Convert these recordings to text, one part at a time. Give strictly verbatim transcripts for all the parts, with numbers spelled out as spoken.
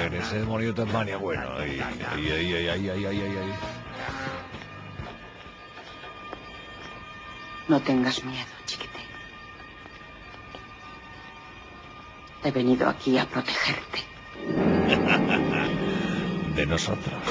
mujer, ese demonio de Tasmania, bueno, ay, ay, ay, ay, ay, ay, ay, ay. No tengas miedo, chiquitín. He venido aquí a protegerte. De nosotros.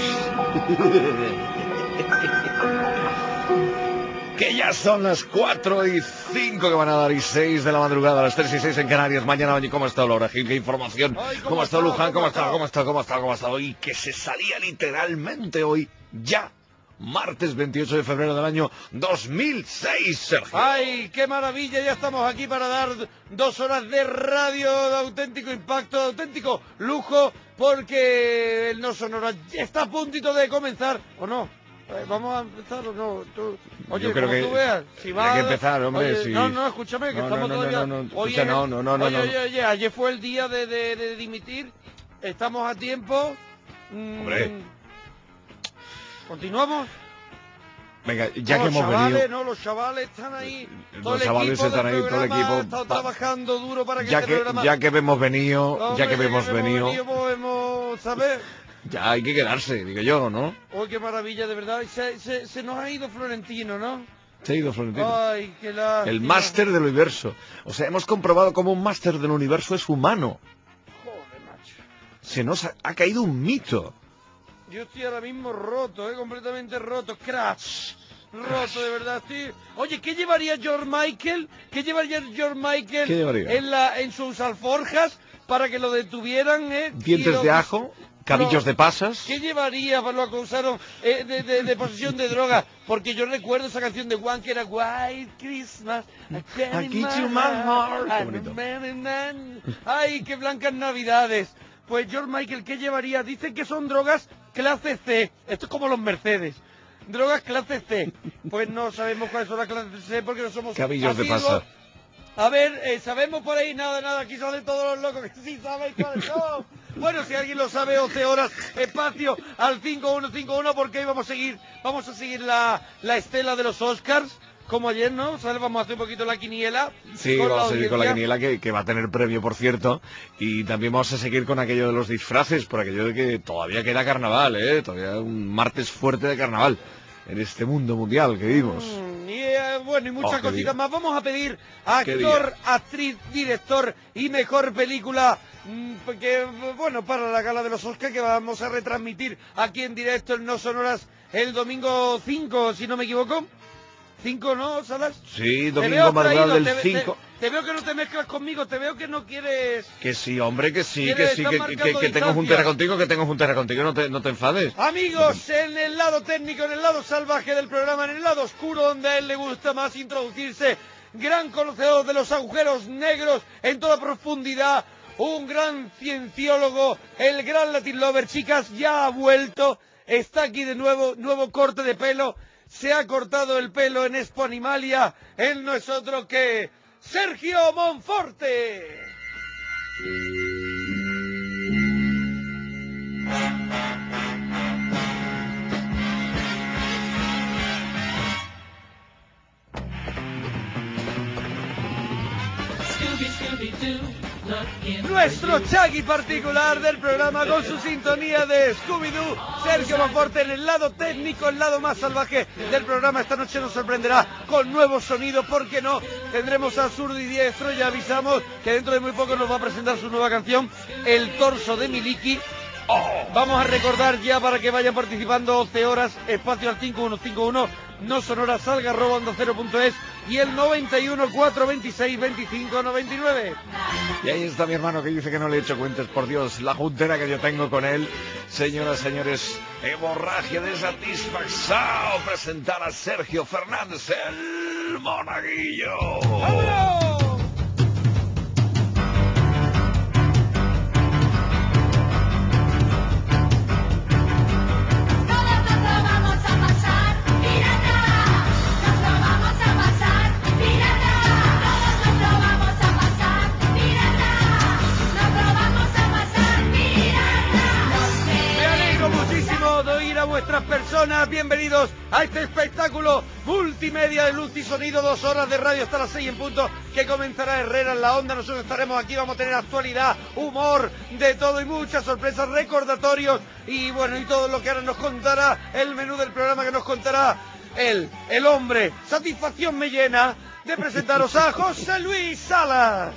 Que ya son las cuatro y cinco que van a dar y seis de la madrugada, las tres y seis en Canarias. Mañana, oye, ¿cómo está Laura Gil? ¿Qué información? Ay, ¿cómo, ¿Cómo está está, Luján? ¿Cómo está? está? ¿Cómo está? ¿Cómo está? ¿Cómo está? Hoy que se salía literalmente hoy, ya, martes veintiocho de febrero del año dos mil seis, Sergio. ¡Ay, qué maravilla! Ya estamos aquí para dar dos horas de radio de auténtico impacto, de auténtico lujo, porque el No Sonora ya está a puntito de comenzar, ¿o no? Eh, ¿Vamos a empezar o no? Tú, oye, Yo creo como que tú veas, si va... hay que empezar, hombre. Oye, Si... No, no, escúchame, que no, estamos no, no, todavía... No, no, Hoy escucha, es... no, no, no, no, oye, no. oye, oye, ayer fue el día de, de, de dimitir, estamos a tiempo. Mm, Hombre. ¿Continuamos? Venga, ya no, que los hemos chavales, venido... No, los chavales están ahí. Los Todo el chavales equipo están del ahí, todo el programa equipo... ha estado trabajando duro para que ya este que, programa... Ya que hemos venido, Hombre, ya que hemos venido... venido podemos saber... Ya hay que quedarse, digo yo, ¿no? ¡Oh, qué maravilla, de verdad! Se, se, se nos ha ido Florentino, ¿no? Se ha ido Florentino. ¡Ay, qué lástima! El máster del universo. O sea, hemos comprobado cómo un máster del universo es humano. Joder, macho. Se nos ha, ha caído un mito. Yo estoy ahora mismo roto, ¿eh? Completamente roto. Crash. Roto, de verdad, sí. Oye, ¿qué llevaría George Michael? ¿Qué llevaría George Michael ¿Qué llevaría? en, la, en sus alforjas para que lo detuvieran, eh? Dientes lo, de ajo, cabillos lo, de pasas. ¿Qué llevaría? Pues lo acusaron eh, de, de, de posesión de droga. Porque yo recuerdo esa canción de One que era White Christmas. I give you my heart. Qué bonito. Ay, qué blancas navidades. Pues George Michael, ¿qué llevaría? Dicen que son drogas clase C. Esto es como los Mercedes. Drogas clase C. Pues no sabemos cuáles son las clases C porque no somos Cabillos de asiduos. pasa. A ver, eh, sabemos por ahí, nada, nada, aquí salen todos los locos que sí sabéis cuáles son. Bueno, si alguien lo sabe, once horas, espacio al cinco uno cinco uno, porque hoy vamos a seguir, vamos a seguir la, la estela de los Oscars, como ayer, ¿no? ¿Sabes? Vamos a hacer un poquito la quiniela. Sí, con vamos la a seguir con la audiencia. quiniela que, que va a tener premio, por cierto. Y también vamos a seguir con aquello de los disfraces, por aquello de que todavía queda carnaval, ¿eh? Todavía un martes fuerte de carnaval en este mundo mundial que vivimos. Mm, y eh, bueno, y muchas Oh, qué cositas día. más. Vamos a pedir a Qué actor, día. actriz, director y mejor película, mm, porque, bueno, para la gala de los Oscars que vamos a retransmitir aquí en directo en No Sonoras el domingo cinco, si no me equivoco. cinco, ¿no, Salas? Sí, Te domingo veo madrugada abstraído, del te, ve- cinco. Te, te veo que no te mezclas conmigo, te veo que no quieres... Que sí, hombre, que sí, ¿Quieres? que sí, Estás que, marcando que, que tengo distancia. juntera contigo, que tengo juntera contigo, no te, no te enfades. Amigos, en el lado técnico, en el lado salvaje del programa, en el lado oscuro donde a él le gusta más introducirse, gran conocedor de los agujeros negros en toda profundidad, un gran cienciólogo, el gran Latin Lover, chicas, ya ha vuelto, está aquí de nuevo, nuevo corte de pelo, se ha cortado el pelo en Expo Animalia, él no es otro que Sergio Monforte. Nuestro Chaggy particular del programa con su sintonía de Scooby-Doo, Sergio Monforte en el lado técnico, el lado más salvaje del programa. Esta noche nos sorprenderá con nuevos sonidos, ¿por qué no? Tendremos a Zurdo y Diestro, ya avisamos que dentro de muy poco nos va a presentar su nueva canción, El Torso de Miliki. Oh, vamos a recordar ya para que vayan participando once horas, espacio al cinco uno cinco uno, no sonora salga arroba onda cero punto es y el noventa y uno, cuatrocientos veintiséis, veinticinco noventa y nueve. Y ahí está mi hermano que dice que no le he hecho cuentas, por Dios, la juntera que yo tengo con él. Señoras, señores, hemorragia de satisfacción presentar a Sergio Fernández, el monaguillo. ¡Vámonos! Muchísimo de oír a vuestras personas. Bienvenidos a a este espectáculo multimedia de luz y sonido, dos horas de radio hasta las seis en punto, que comenzará Herrera en la Onda. Nosotros estaremos aquí, vamos a tener actualidad, humor, de todo y muchas sorpresas, recordatorios y bueno, y todo lo que ahora nos contará el menú del programa, que nos contará él, el hombre. Satisfacción me llena de presentaros a José Luis Salas.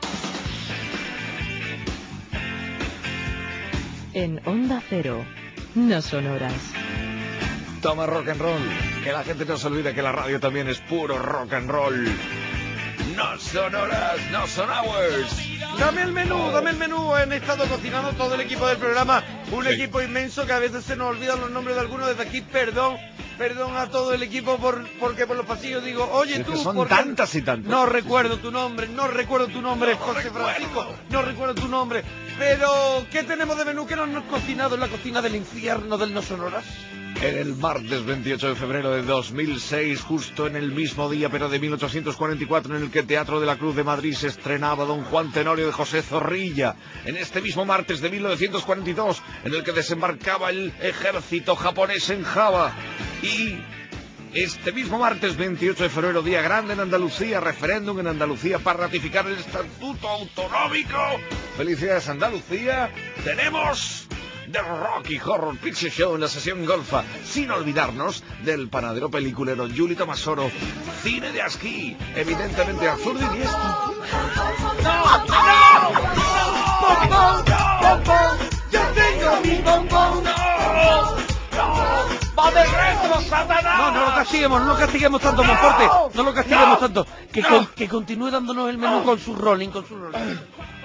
En Onda Cero, no son horas. Toma rock and roll, que la gente no se olvide que la radio también es puro rock and roll. No son horas, no son hours. Dame el menú, dame el menú. Han estado cocinando todo el equipo del programa, un Sí. equipo inmenso que a veces se nos olvidan los nombres de algunos. Desde aquí, perdón, perdón a todo el equipo por porque por los pasillos digo, oye, Es tú, que son ¿por qué? tantas y tantas. No recuerdo tu nombre, no recuerdo tu nombre, No José recuerdo. Francisco, no recuerdo tu nombre. Pero, ¿qué tenemos de menú? ¿Qué nos hemos cocinado en la cocina del infierno del No Sonoras? En el martes veintiocho de febrero de dos mil seis, justo en el mismo día, pero de mil ochocientos cuarenta y cuatro, en el que el Teatro de la Cruz de Madrid se estrenaba Don Juan Tenorio de José Zorrilla. En este mismo martes de mil novecientos cuarenta y dos, en el que desembarcaba el ejército japonés en Java. Y este mismo martes veintiocho de febrero, día grande en Andalucía, referéndum en Andalucía para ratificar el Estatuto Autonómico. Felicidades, Andalucía. Tenemos The Rocky Horror Picture Show en la sesión golfa, sin olvidarnos del panadero peliculero Yuli Tomasoro, cine de Asquí, evidentemente absurdo y diestro. ¡No! ¡No! ¡Bombón! ¡Bombón! ¡Yo tengo mi bombón! ¡No! ¡No! ¡Va de retro, Satanás! No, no lo castiguemos, no lo castiguemos tanto, Monforte. No lo castiguemos No. tanto. Que, No. con- que continúe dándonos el menú con su rolling, con su rolling.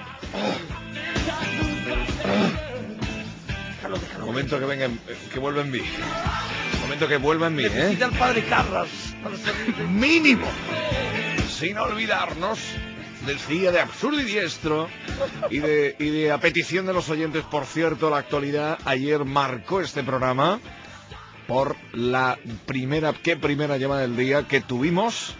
Déjalo, déjalo. Momento que venga, en- que vuelva en mí. Momento que vuelva en mí, ¿eh? Necesita el padre Carras para salir de... Mínimo. Sin olvidarnos, decía, de absurdo y diestro y de, y de a petición de los oyentes. Por cierto, la actualidad ayer marcó este programa por la primera, qué primera llamada del día que tuvimos,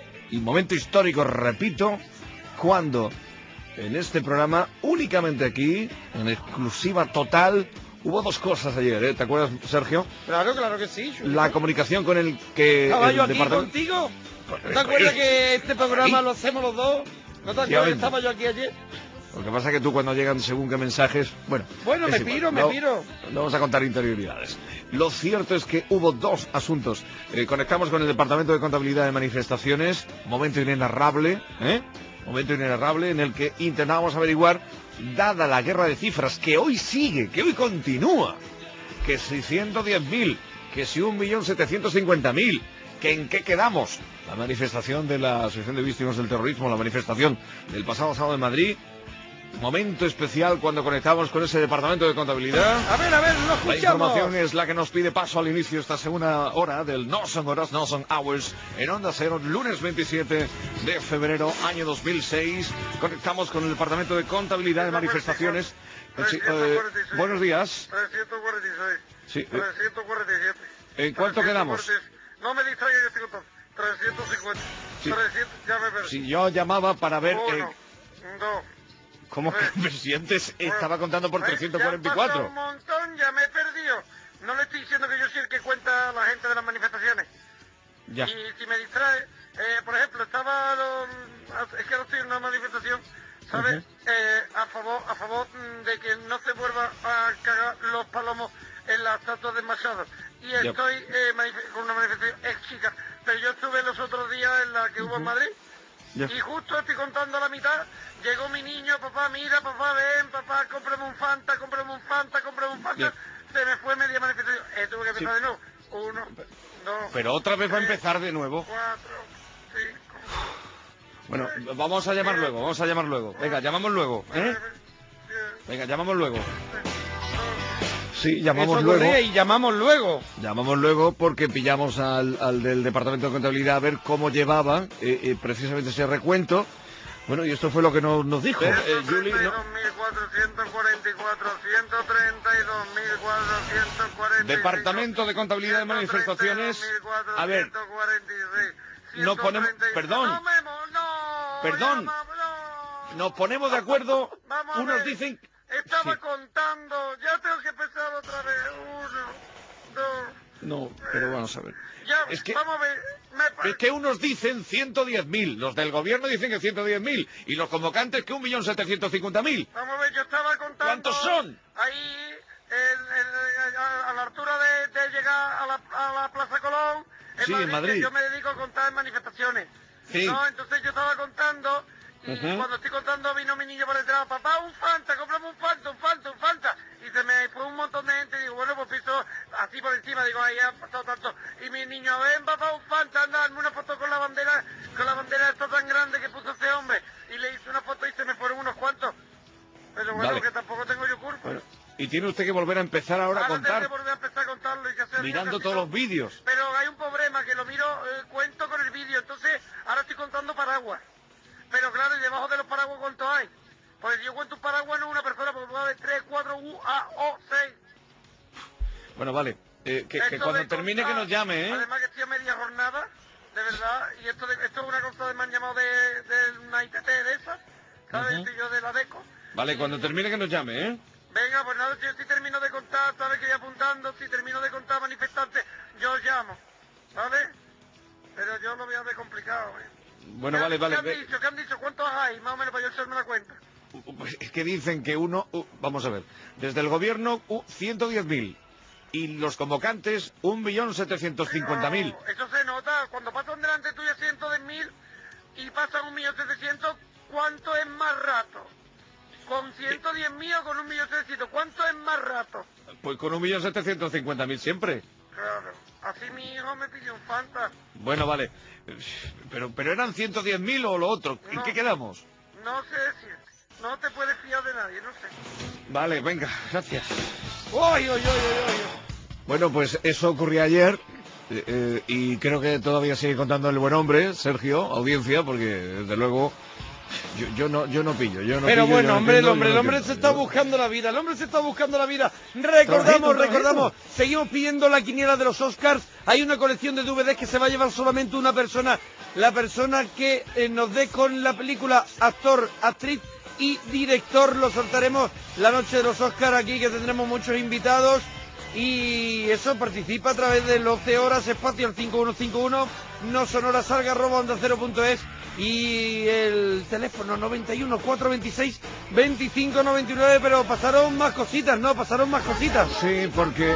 y momento histórico, repito, cuando en este programa, únicamente aquí, en exclusiva total, hubo dos cosas ayer, ¿eh? ¿Te acuerdas, Sergio? Claro, claro que sí. Chulito. La comunicación con el que... Estaba el yo aquí departamento- contigo. ¿No te acuerdas que este programa lo hacemos los dos? ¿No te acuerdas que Efectivamente. estaba yo aquí ayer? Lo que pasa es que tú, cuando llegan según qué mensajes, bueno... Bueno, es me igual, piro, me no- piro. No vamos a contar interioridades. Lo cierto es que hubo dos asuntos. Eh, conectamos con el Departamento de Contabilidad de Manifestaciones, momento inenarrable, ¿eh? Momento inenarrable en el que intentábamos averiguar, dada la guerra de cifras que hoy sigue, que hoy continúa, que si ciento diez mil, que si un millón setecientos cincuenta mil, que en qué quedamos. La manifestación de la Asociación de Víctimas del Terrorismo, la manifestación del pasado sábado en Madrid. Momento especial cuando conectamos con ese departamento de contabilidad. A ver, a ver, lo La escuchamos. información es la que nos pide paso al inicio de esta segunda hora del No Son Horas, No Son Hours, en Onda Cero, lunes veintisiete de febrero, año dos mil seis. Conectamos con el departamento de contabilidad de manifestaciones. Eh, sí, eh, buenos días. trescientos cuarenta y seis. Sí, eh, trescientos cuarenta y siete. ¿en cuánto quedamos? trescientos cuarenta y seis. No me distraiga, yo estoy contando. trescientos cincuenta. Sí. trescientos, ya me perdí. Si yo llamaba para ver... eh, Uno, dos. ¿Cómo que presidentes estaba contando por Pues, trescientos ya cuarenta y han pasado cuatro? un montón, ya me he perdido. No le estoy diciendo que yo soy el que cuenta a la gente de las manifestaciones. Ya. Y si me distrae, eh, por ejemplo, estaba, lo- es que ahora estoy en una manifestación, ¿sabes? Eh, a favor, a favor mm, de que no se vuelva a cagar los palomos en la estatua de Machado. Y Ya. estoy eh, manif- con una manifestación ex chica, pero yo estuve los otros días en la que hubo en Madrid. Ya. Y justo estoy contando la mitad, llegó mi niño, papá, mira, papá, ven, papá, cómprame un Fanta, cómprame un Fanta, cómprame un Fanta. Ya. Se me fue media manifestación. Eh, tuve que empezar Sí. de nuevo. Uno, dos, Pero otra vez va a tres, empezar de nuevo. cuatro, cinco, Bueno, vamos a llamar luego, vamos a llamar luego. Venga, llamamos luego, ¿eh? nueve, diez, Venga, llamamos luego. once. Sí, llamamos Eso luego. ocurría y llamamos luego. Llamamos luego porque pillamos al, al del Departamento de Contabilidad a ver cómo llevaba eh, eh, precisamente ese recuento. Bueno, y esto fue lo que nos, nos dijo. Eh, Juli, ¿no? ciento treinta y dos mil cuatrocientos cuarenta y cuatro, ciento treinta y dos mil cuatrocientos cuarenta y cinco, Departamento de Contabilidad de Manifestaciones. A ver, ciento cuarenta y seis, no ponemos- ciento treinta y seis. perdón. No, Memo, no, Perdón. llama, no. nos ponemos de acuerdo. Vamos a Unos ver. dicen... Estaba Sí. contando, ya tengo que empezar otra vez. Uno, dos, No, pero vamos a ver. Ya, Es que, vamos a ver. Me... es que unos dicen ciento diez mil, los del gobierno dicen que ciento diez mil, y los convocantes que un millón setecientos cincuenta mil. Vamos a ver, yo estaba contando... ¿Cuántos son? Ahí, en, en, a, a la altura de, de llegar a la, a la Plaza Colón, en Sí, Madrid, en Madrid. que yo me dedico a contar manifestaciones. Sí. ¿No? Entonces yo estaba contando, y Ujú. cuando estoy contando vino mi niño por detrás, papá, un Fanta, cómprame un Fanta, un Fanta, un Fanta. Y se me fue un montón de gente, y digo, bueno, pues piso así por encima, digo, ahí ha pasado tanto. Y mi niño, ven papá, un Fanta, anda, hazme una foto con la bandera, con la bandera esta tan grande que puso ese hombre. Y le hice una foto y se me fueron unos cuantos. Pero bueno, Vale. que tampoco tengo yo culpa. Bueno, y tiene usted que volver a empezar ahora a Ahora tengo que contar, volver a empezar a contarlo y que hacer mirando todos los vídeos. Pero hay un problema, que lo miro, eh, cuento con el vídeo, entonces ahora estoy contando paraguas. Pero claro, y debajo de los paraguas, ¿cuánto hay? Pues yo cuento un paraguas, no una persona, porque puede haber tres, cuatro, U, A, O, seis. Bueno, vale, eh, que, que Esto cuando de termine contar, que nos llame, ¿eh? Además que estoy a media jornada, de verdad, y esto, de, esto es una cosa que me han llamado de, de una I T T de esas, ¿sabes? Ujú. Estoy yo de la DECO. Vale, Y- cuando termine que nos llame, ¿eh? Venga, pues nada, yo si termino de contar, sabes que voy apuntando, si termino de contar manifestantes, yo os llamo, ¿vale? Pero yo lo veo de complicado, ¿eh? Bueno, ¿Qué vale, han- vale. ¿Qué han ve- dicho? ¿Qué han dicho? ¿Cuántos hay? Más o menos para yo echarme la cuenta. Pues es que dicen que uno, uh, vamos a ver, desde el gobierno uh, ciento diez mil y los convocantes un millón setecientos cincuenta mil. Pero eso se nota, cuando pasan delante tuya ciento de mil y pasan un millón setecientos, ¿cuánto es más rato? ¿Con ciento diez mil o con un millón setecientos? ¿Cuánto es más rato? Pues con un millón setecientos cincuenta mil siempre. Claro, así mi hijo me pidió un Fanta. Bueno, vale. Pero, pero eran ciento diez mil o lo otro. ¿En No. qué quedamos? No sé decirte. No te puedes fiar de nadie, no sé. Vale, venga, gracias. ¡Uy, uy, uy, uy, uy! Bueno, pues eso ocurrió ayer eh, eh, y creo que todavía sigue contando el buen hombre, Sergio, audiencia, porque desde luego yo, yo no yo no pillo. Yo no Pero pillo, yo bueno, no hombre, el entiendo, hombre, yo el no hombre entiendo. se está Yo- buscando la vida, el hombre se está buscando la vida. Recordamos, Trabajito, recordamos, trabajito. seguimos pidiendo la quiniela de los Oscars. Hay una colección de D V Ds que se va a llevar solamente una persona, la persona que eh, nos dé con la película, actor, actriz y director. Lo soltaremos la noche de los Oscars aquí, que tendremos muchos invitados. Y eso participa a través del once horas, espacio al cinco uno cinco uno, no sonora salga arroba onda cero punto es y el teléfono noventa y uno, cuatrocientos veintiséis, veinticinco noventa y nueve, pero pasaron más cositas, ¿no? Pasaron más cositas. Sí, porque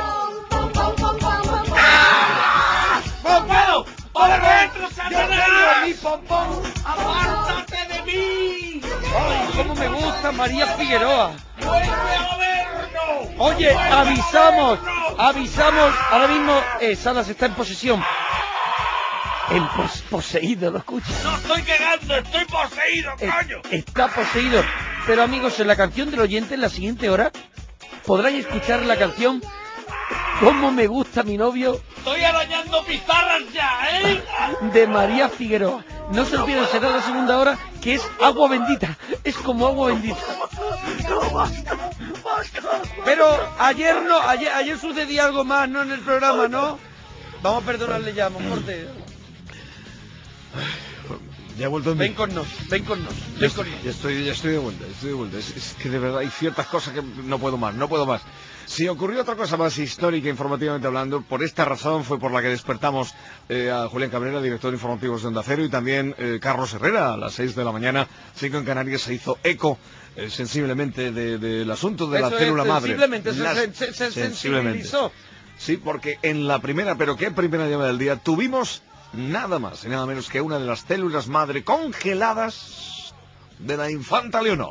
¡Pompón! ¡Por dentro, Satanás! ¡Mi pompón! ¡Apártate de mí! ¡Ay, cómo me gusta María Figueroa! Oye, avisamos, avisamos, ahora mismo eh, Salas está en posesión. En pos poseído, ¿lo escuchas? ¡No estoy cagando! ¡Estoy poseído, Eh, coño! Está poseído. Pero amigos, en la canción del oyente, en la siguiente hora, podrán escuchar la canción ¿Cómo me gusta mi novio? ¡Estoy arañando pizarras ya, eh! De María Figueroa. No se olviden, será la segunda hora, que es agua bendita. Es como agua bendita. Pero ayer no, ayer, ayer sucedía algo más, ¿no? En el programa, ¿no? Vamos a perdonarle ya, Monforte. ya he vuelto en mí. Ven con nos, ven con nos, Ya ven estoy, con nos. ya estoy, ya estoy de vuelta, estoy de vuelta. Es, es que de verdad hay ciertas cosas que no puedo más, no puedo más. Si ocurrió otra cosa más histórica, informativamente hablando, por esta razón fue por la que despertamos eh, a Julián Cabrera, director de informativos de Onda Cero, y también eh, Carlos Herrera, a las seis de la mañana, cinco en Canarias, se hizo eco eh, sensiblemente de- del asunto de la Eso es, célula madre. sensiblemente, se, Las- se- se- se sensiblemente. sensibilizó. Sí, porque en la primera, pero qué primera llamada del día, tuvimos nada más y nada menos que una de las células madre congeladas de la infanta Leonor.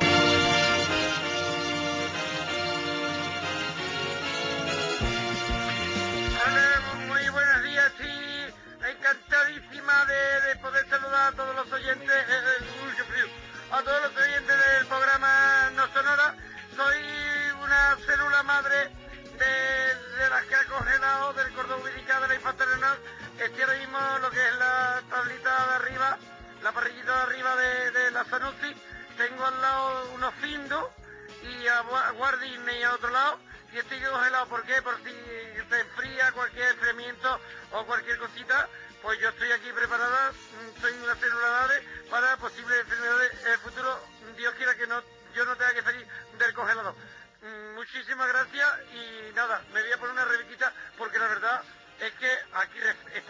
Hola, muy buenos días, sí. Encantadísima de, de poder saludar a todos los oyentes, eh, eh, uy, qué frío, a todos los oyentes del programa No Sonora. Soy una célula madre de, de las que ha congelado del cordón umbilical de la infanta Leonor. Estoy ahora mismo lo que es la tablita de arriba, la parrillita de arriba de, de la Sanusi. Tengo al lado unos findos y a Gua- Guardin y a otro lado, y estoy congelado. ¿Por qué? Por si te enfría cualquier enfriamiento o cualquier cosita, pues yo estoy aquí preparada. mm, Soy una célula madre para posibles enfermedades en el futuro. Dios quiera que no, yo no tenga que salir del congelador. Mm, Muchísimas gracias y nada, me voy a poner una rebequita porque la verdad es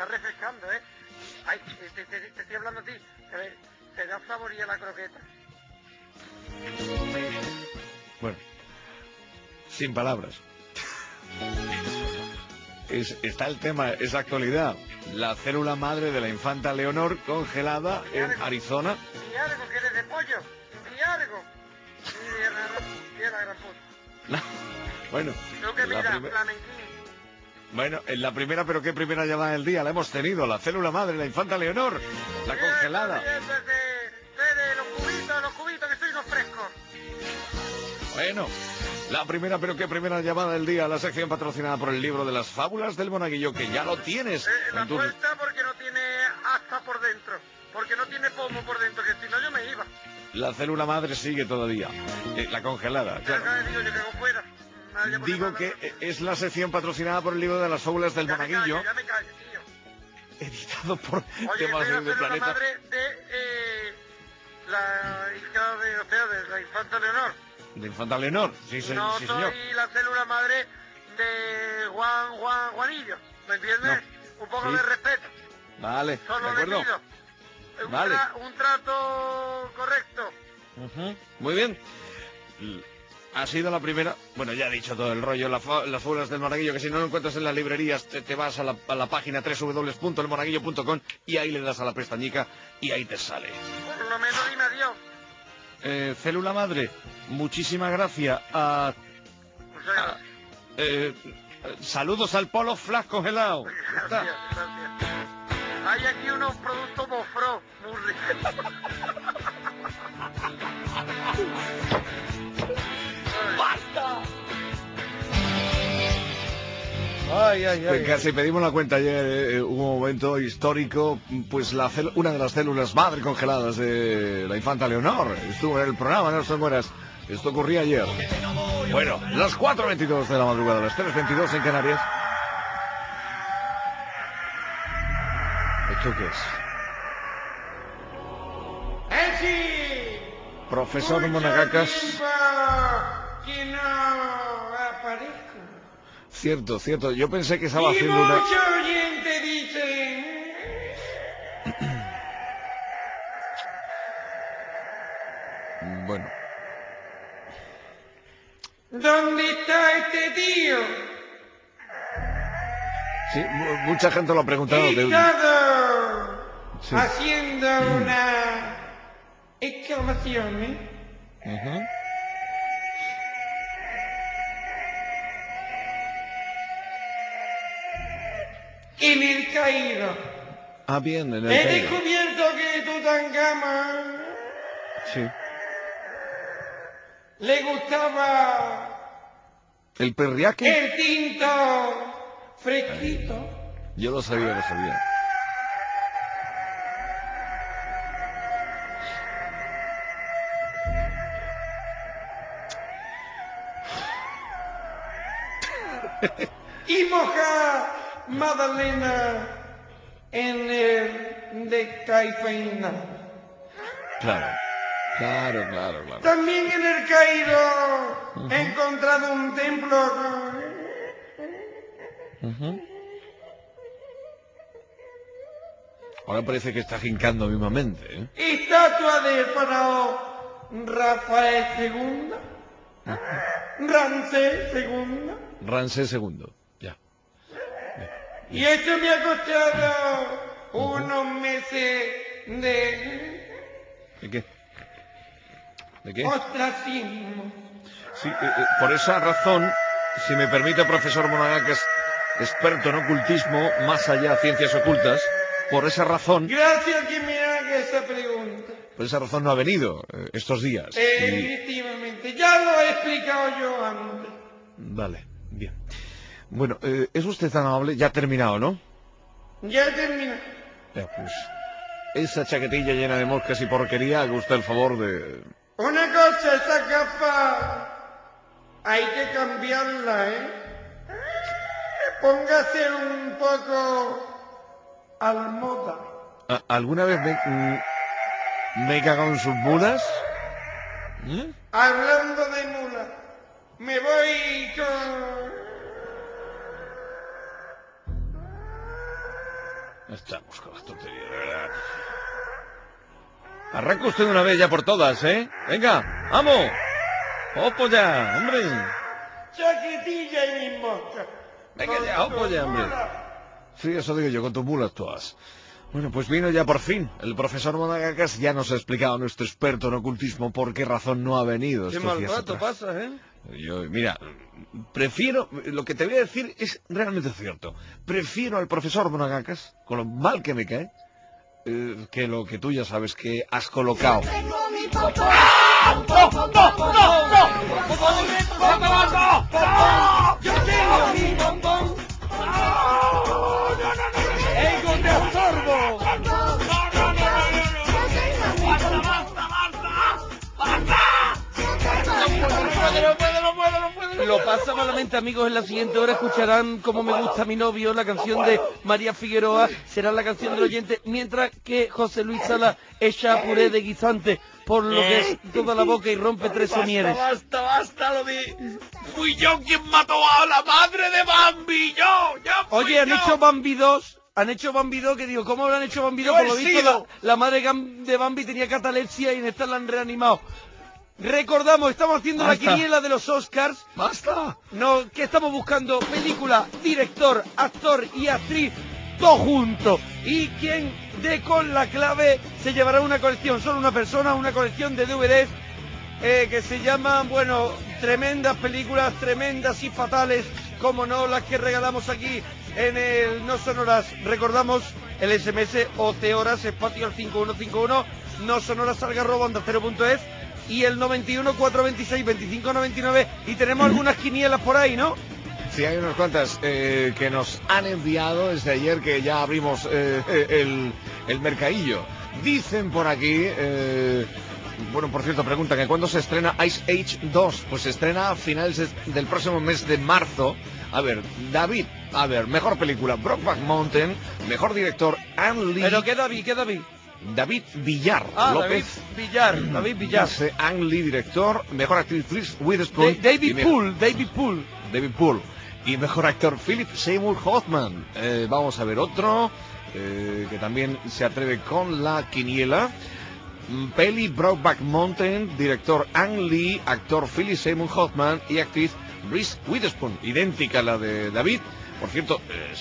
está refrescando, ¿eh? Ay, te, te, te estoy hablando a ti. Eh, ¿Te da saboría la croqueta? Bueno, sin palabras. Es, está el tema, es actualidad. La célula madre de la infanta Leonor congelada en Arizona. Y algo que eres de pollo. Y algo. Y la, y la gran puta. Bueno, Lo que mira, primer... flamenquín. Bueno, en la primera, pero qué primera llamada del día la hemos tenido. La célula madre de la infanta Leonor. La congelada. De, de, de los cubitos, los cubitos que estoy unos frescos. Bueno, la primera, pero qué primera llamada del día, la sección patrocinada por el libro de las fábulas del monaguillo, que ya lo tienes. Eh, la tu... vuelta porque no tiene asta por dentro, porque no tiene pomo por dentro, que si no yo me iba. La célula madre sigue todavía, eh, la congelada, claro. Pero, digo yo que hago fuera. Digo que nada. Es la sección patrocinada por el libro de las fábulas del ya monaguillo. Me callo, ya me callo, tío. Editado por Oye, Temas de del Planeta. La madre de eh, la hija de, o sea, de la infanta Leonor. De infanta Leonor, sí, sí, no sí soy señor. la célula madre de Juan Juan Juanillo, ¿me entiendes? No. Un poco sí. de respeto. Vale, Solo de acuerdo. le pido un, vale. tra un trato correcto. Uh-huh. Muy bien. Ha sido la primera, bueno, ya he dicho todo el rollo, la las fábulas del monaguillo, que si no lo encuentras en las librerías, te, te vas a la, a la página doble u doble u doble u punto el monaguillo punto com y ahí le das a la pestañica y ahí te sale. Por lo menos dime adiós. Eh, célula madre, muchísimas gracias. A, Muchas gracias. A, eh, saludos al Polo Flash congelado. Gracias, gracias. Hay aquí unos productos Bofro, muy ricos. ¡Basta! Ay, ay, ay. Casi pedimos la cuenta ayer, eh, hubo un momento histórico, pues la una de las células madre congeladas de la infanta Leonor estuvo en el programa, no son buenas. Esto ocurría ayer. Bueno, las cuatro veintidós de la madrugada, las tres veintidós en Canarias. ¿Esto qué es? Profesor Monagacas. Que no aparezco. Cierto, cierto. Yo pensé que estaba y haciendo una... muchos oyentes dicen... Bueno. ¿Dónde está este tío? Sí, mucha gente lo ha preguntado. He de... estado sí. haciendo una excavación, ¿eh? Uh-huh. En el Cairo. Ah, bien, en el He Cairo. descubierto que Tutankamón sí. le gustaba el perriaque. El tinto fresquito. Ay, yo lo sabía, lo sabía. Y moja magdalena en el de caifaina. Claro, claro, claro, claro. También en el Cairo uh-huh. he encontrado un templo uh-huh. Ahora parece que está jincando mismamente, ¿eh? Estatua del faraón Rafael segundo, uh-huh. Ramsés segundo. Ramsés segundo, ya. Y esto me ha costado uh-huh. unos meses de... ¿De qué? ¿De qué? Ostracismo. Sí, eh, eh, por esa razón, si me permite, profesor Monagacas, experto en ocultismo, más allá de ciencias ocultas, por esa razón... Gracias que me haga esa pregunta. Por esa razón no ha venido eh, estos días. Efectivamente, y... ya lo he explicado yo antes. Vale, bien. Bueno, eh, es usted tan amable, ya ha terminado, ¿no? Ya he terminado. Ya, pues, esa chaquetilla llena de moscas y porquería, haga usted el favor de... Una cosa, esa capa hay que cambiarla, ¿eh? Póngase un poco a la moda. ¿Alguna vez me, me he cagado en sus mulas? ¿Mm? Hablando de mulas, me voy con... Estamos con las tonterías, de verdad. Arranca usted una vez ya por todas, ¿eh? Venga, ¡vamos! ¡Opo ya, hombre! Chaquetilla y mi mosca. Venga ya, opo ya, hombre. Sí, eso digo yo, con tus mulas todas. Bueno, pues vino ya por fin. El profesor Monagas ya nos ha explicado, nuestro experto en ocultismo, por qué razón no ha venido Qué estos mal días rato atrás. pasa, ¿eh? Yo, mira, prefiero, lo que te voy a decir es realmente cierto. Prefiero al profesor Monagas, con lo mal que me cae, eh, que lo que tú ya sabes que has colocado. ¡Yo tengo mi bombón! ¡Ego te absorbo! Lo pasa malamente, amigos. En la siguiente hora escucharán Como me gusta mi novio, la canción de María Figueroa, será la canción del oyente, mientras que José Luis Sala echa puré de guisante por lo que es toda la boca y rompe tres somieres. Basta, basta, lo de... Fui yo quien mató a la madre de Bambi, yo, ya fui Oye, han yo. hecho Bambi dos, han hecho Bambi dos, que digo, ¿cómo lo han hecho Bambi dos? Yo Por he lo visto sido. la, la madre gam- de Bambi tenía catalepsia y en esta la han reanimado. Recordamos, estamos haciendo Basta. la quiniela de los Oscars. Basta. No, que estamos buscando película, director, actor y actriz, todo junto. Y quien dé con la clave se llevará una colección, solo una persona, una colección de D V Ds eh, que se llaman, bueno, tremendas películas, tremendas y fatales, como no las que regalamos aquí en el No Sonoras. Recordamos el S M S O C Horas, espacio al cinco uno cinco uno, no sonoras alga arroba onda cero punto es y el noventa y uno, cuatrocientos veintiséis, veinticinco noventa y nueve, y tenemos algunas quinielas por ahí, ¿no? Sí, hay unas cuantas eh, que nos han enviado desde ayer, que ya abrimos eh, el, el mercadillo. Dicen por aquí, eh, bueno, por cierto, preguntan que ¿cuándo se estrena Ice Age dos? Pues se estrena a finales del próximo mes de marzo. A ver, David, a ver, mejor película, Brokeback Mountain, mejor director, Ang Lee. ¿Pero qué David? ¿Qué David? David Villar Ah, López. David Villar, David Villar. Dice Ang Lee, director, mejor actriz Reese Witherspoon. Da- David y me- Poole, David Poole. David Poole. Y mejor actor Philip Seymour Hoffman. Eh, vamos a ver otro eh, que también se atreve con la quiniela. Mm, Peli Brokeback Mountain, director Ang Lee, actor Philip Seymour Hoffman y actriz Reese Witherspoon. Idéntica a la de David. Por cierto, eh,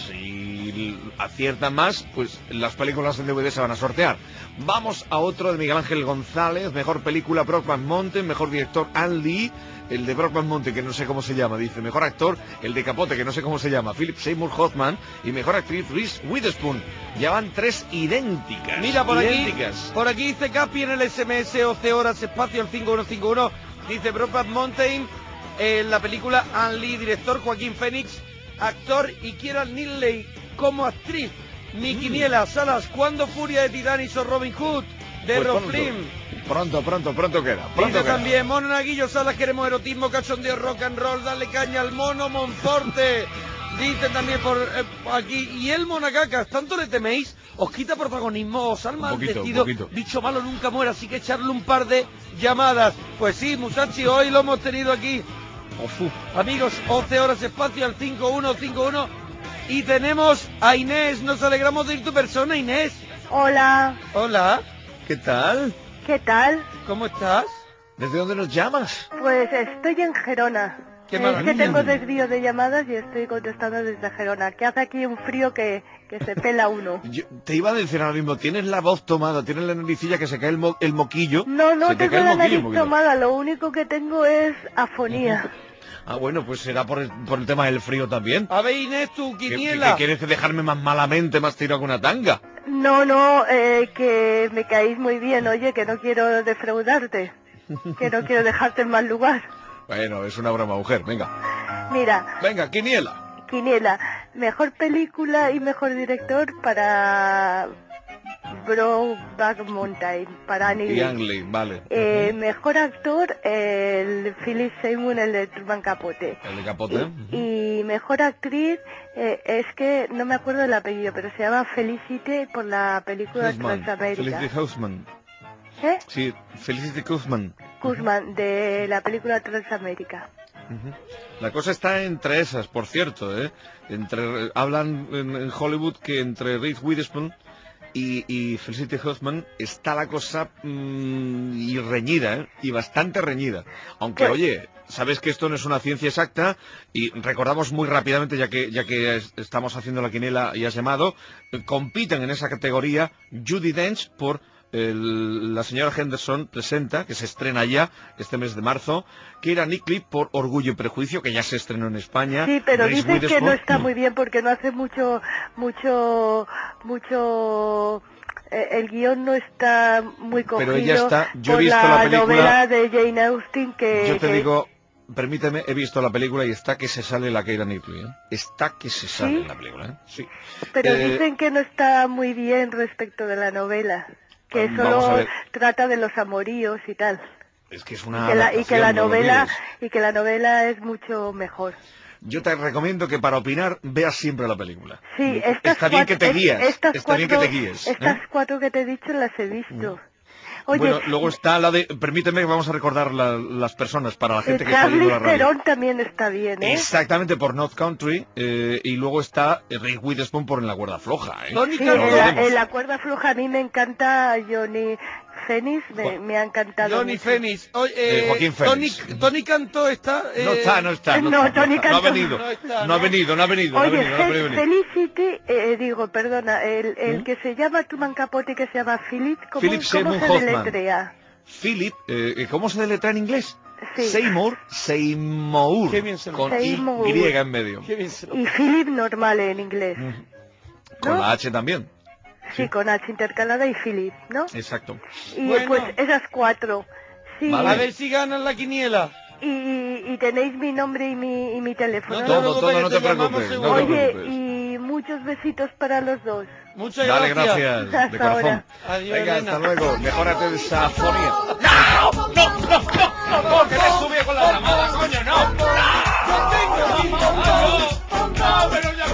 si aciertan más, pues las películas en D V D se van a sortear. Vamos a otro de Miguel Ángel González, mejor película Brokeback Mountain, mejor director Ang Lee, el de Brokeback Mountain, que no sé cómo se llama, dice, mejor actor, el de Capote, que no sé cómo se llama, Philip Seymour Hoffman, y mejor actriz Reese Witherspoon. Ya van tres idénticas. Mira, por aquí, idénticas. por aquí dice Capi en el S M S O C Horas, espacio al cinco uno cinco uno, dice Brokeback Mountain, en la película Ang Lee, director Joaquín Phoenix, actor, y Keira Knightley como actriz. Mi quiniela, Salas, ¿cuándo Furia de Titán hizo Robin Hood? De Pues Rob pronto, Flynn. pronto, pronto, pronto queda. Pronto Dice queda. también, Mono Naguillo, Salas, queremos erotismo, cachondeo, rock and roll, dale caña al mono Monforte. Dice también por eh, aquí, y el Monacacas, ¿tanto le teméis? Os quita protagonismo, os alma Un al poquito, un vestido, poquito. bicho malo nunca muere, así que echarle un par de llamadas. Pues sí, muchachos, hoy lo hemos tenido aquí. Ofu. Amigos, once horas espacio al cinco uno cinco uno. Y tenemos a Inés, nos alegramos de ir tu persona, Inés. Hola, Hola, ¿qué tal? ¿qué tal? ¿Cómo estás? ¿Desde dónde nos llamas? Pues estoy en Gerona. Qué es maravilla. que tengo desvío de llamadas y estoy contestando desde Gerona, que hace aquí un frío que, que se pela uno. Yo te iba a decir ahora mismo, tienes la voz tomada, tienes la naricilla que se cae el, mo- el moquillo. No, no se te tengo cae el la moquillo, nariz moquillo. tomada, lo único que tengo es afonía. Ah, bueno, pues será por el, por el tema del frío también. A ver, Inés, tu ¿Qué, qué- quiniela. qué quieres dejarme más malamente, más tirado que una tanga? No, no, eh, que me caís muy bien, oye, que no quiero defraudarte, que no quiero dejarte en mal lugar. Bueno, es una broma, mujer, venga. Mira, Venga, quiniela. quiniela, mejor película y mejor director para Brokeback Mountain, para Annie Y Lee. Ang Lee, vale. Eh, mejor actor, el Philip Seymour, el de Truman Capote. El de Capote. Y, y mejor actriz, eh, es que no me acuerdo el apellido, pero se llama Felicity por la película Huffman. Transamérica. Felicity Huffman. ¿Eh? Sí, Felicity Huffman. Guzmán, de la película Transamérica. Uh-huh. La cosa está entre esas, por cierto, ¿eh? Entre, hablan en, en Hollywood que entre Reese Witherspoon y, y Felicity Huffman está la cosa mmm, y reñida, ¿eh? Y bastante reñida. Aunque, pues... oye, sabes que esto no es una ciencia exacta y recordamos muy rápidamente, ya que ya que es, estamos haciendo la quiniela y has llamado, eh, compiten en esa categoría Judi Dench por... El, la señora Henderson presenta, que se estrena ya este mes de marzo, Keira Knightley por Orgullo y Prejuicio, que ya se estrenó en España. Sí, pero Reese dicen Witherspoon... que no está muy bien porque no hace mucho, mucho, mucho... Eh, el guión no está muy cogido. Pero ella está... Yo por he visto la, la película... novela de Jane Austen que... Yo te que... digo... Permíteme, he visto la película y está que se sale la Keira Knightley, ¿eh? Está que se sale ¿Sí? en la película, ¿eh? Sí. Pero eh... dicen que no está muy bien respecto de la novela. Que solo trata de los amoríos y tal. Es que es una y que la, y que la no novela y que la novela es mucho mejor. Yo te recomiendo que para opinar veas siempre la película. Sí, estas está bien cuatro, que te guíes. Estas está cuatro, bien que te guíes. ¿eh? Estas cuatro que te he dicho las he visto. Mm. Oye, bueno, luego está la de... Permíteme que vamos a recordar la, las personas para la gente eh, que está viendo la radio. Theron también está bien, ¿eh? Exactamente, por North Country. Eh, y luego está Reese Witherspoon por En la cuerda floja, ¿eh? Sí, en la, en la cuerda floja a mí me encanta Johnny Phoenix, me, me ha encantado Johnny mucho. Phoenix. Oye, eh, eh, Joaquín Phoenix. Tony, Tony Cantó está... Eh... No está, no está. No, no, está, Tony no, Cantó no ha venido. No, está, no, no ha venido, no ha venido. Oye, no ha venido, no ha venido. Felicity, eh, digo, perdona, el, el ¿Mm? que se llama Truman Capote, que se llama Philip, ¿cómo, Philip ¿cómo se deletrea? Philip, eh, ¿cómo se deletrea en inglés? Sí. Seymour, Seymour, con Seymour. Y en medio. Y Philip normal en inglés. Mm. Con ¿no? la H también. Sí, sí, con H intercalada y Philip, ¿no? Exacto. Y bueno, pues esas cuatro. Sí. Vale. A ver si ganan la quiniela. Y, y tenéis mi nombre y mi, y mi teléfono. No, todo, todo, no te, te preocupes. No Oye, te preocupes. y muchos besitos para los dos. Muchas Dale, gracias. gracias. De corazón. Adiós, venga, nena. hasta luego. Mejórate de esa afonía. ¡No! ¡No! ¡No! ¡No! ¡No! ¡Que me subí con la llamada, coño! ¡No! ¡No! ¡Yo tengo ¡No! ¡No! ¡Pero ya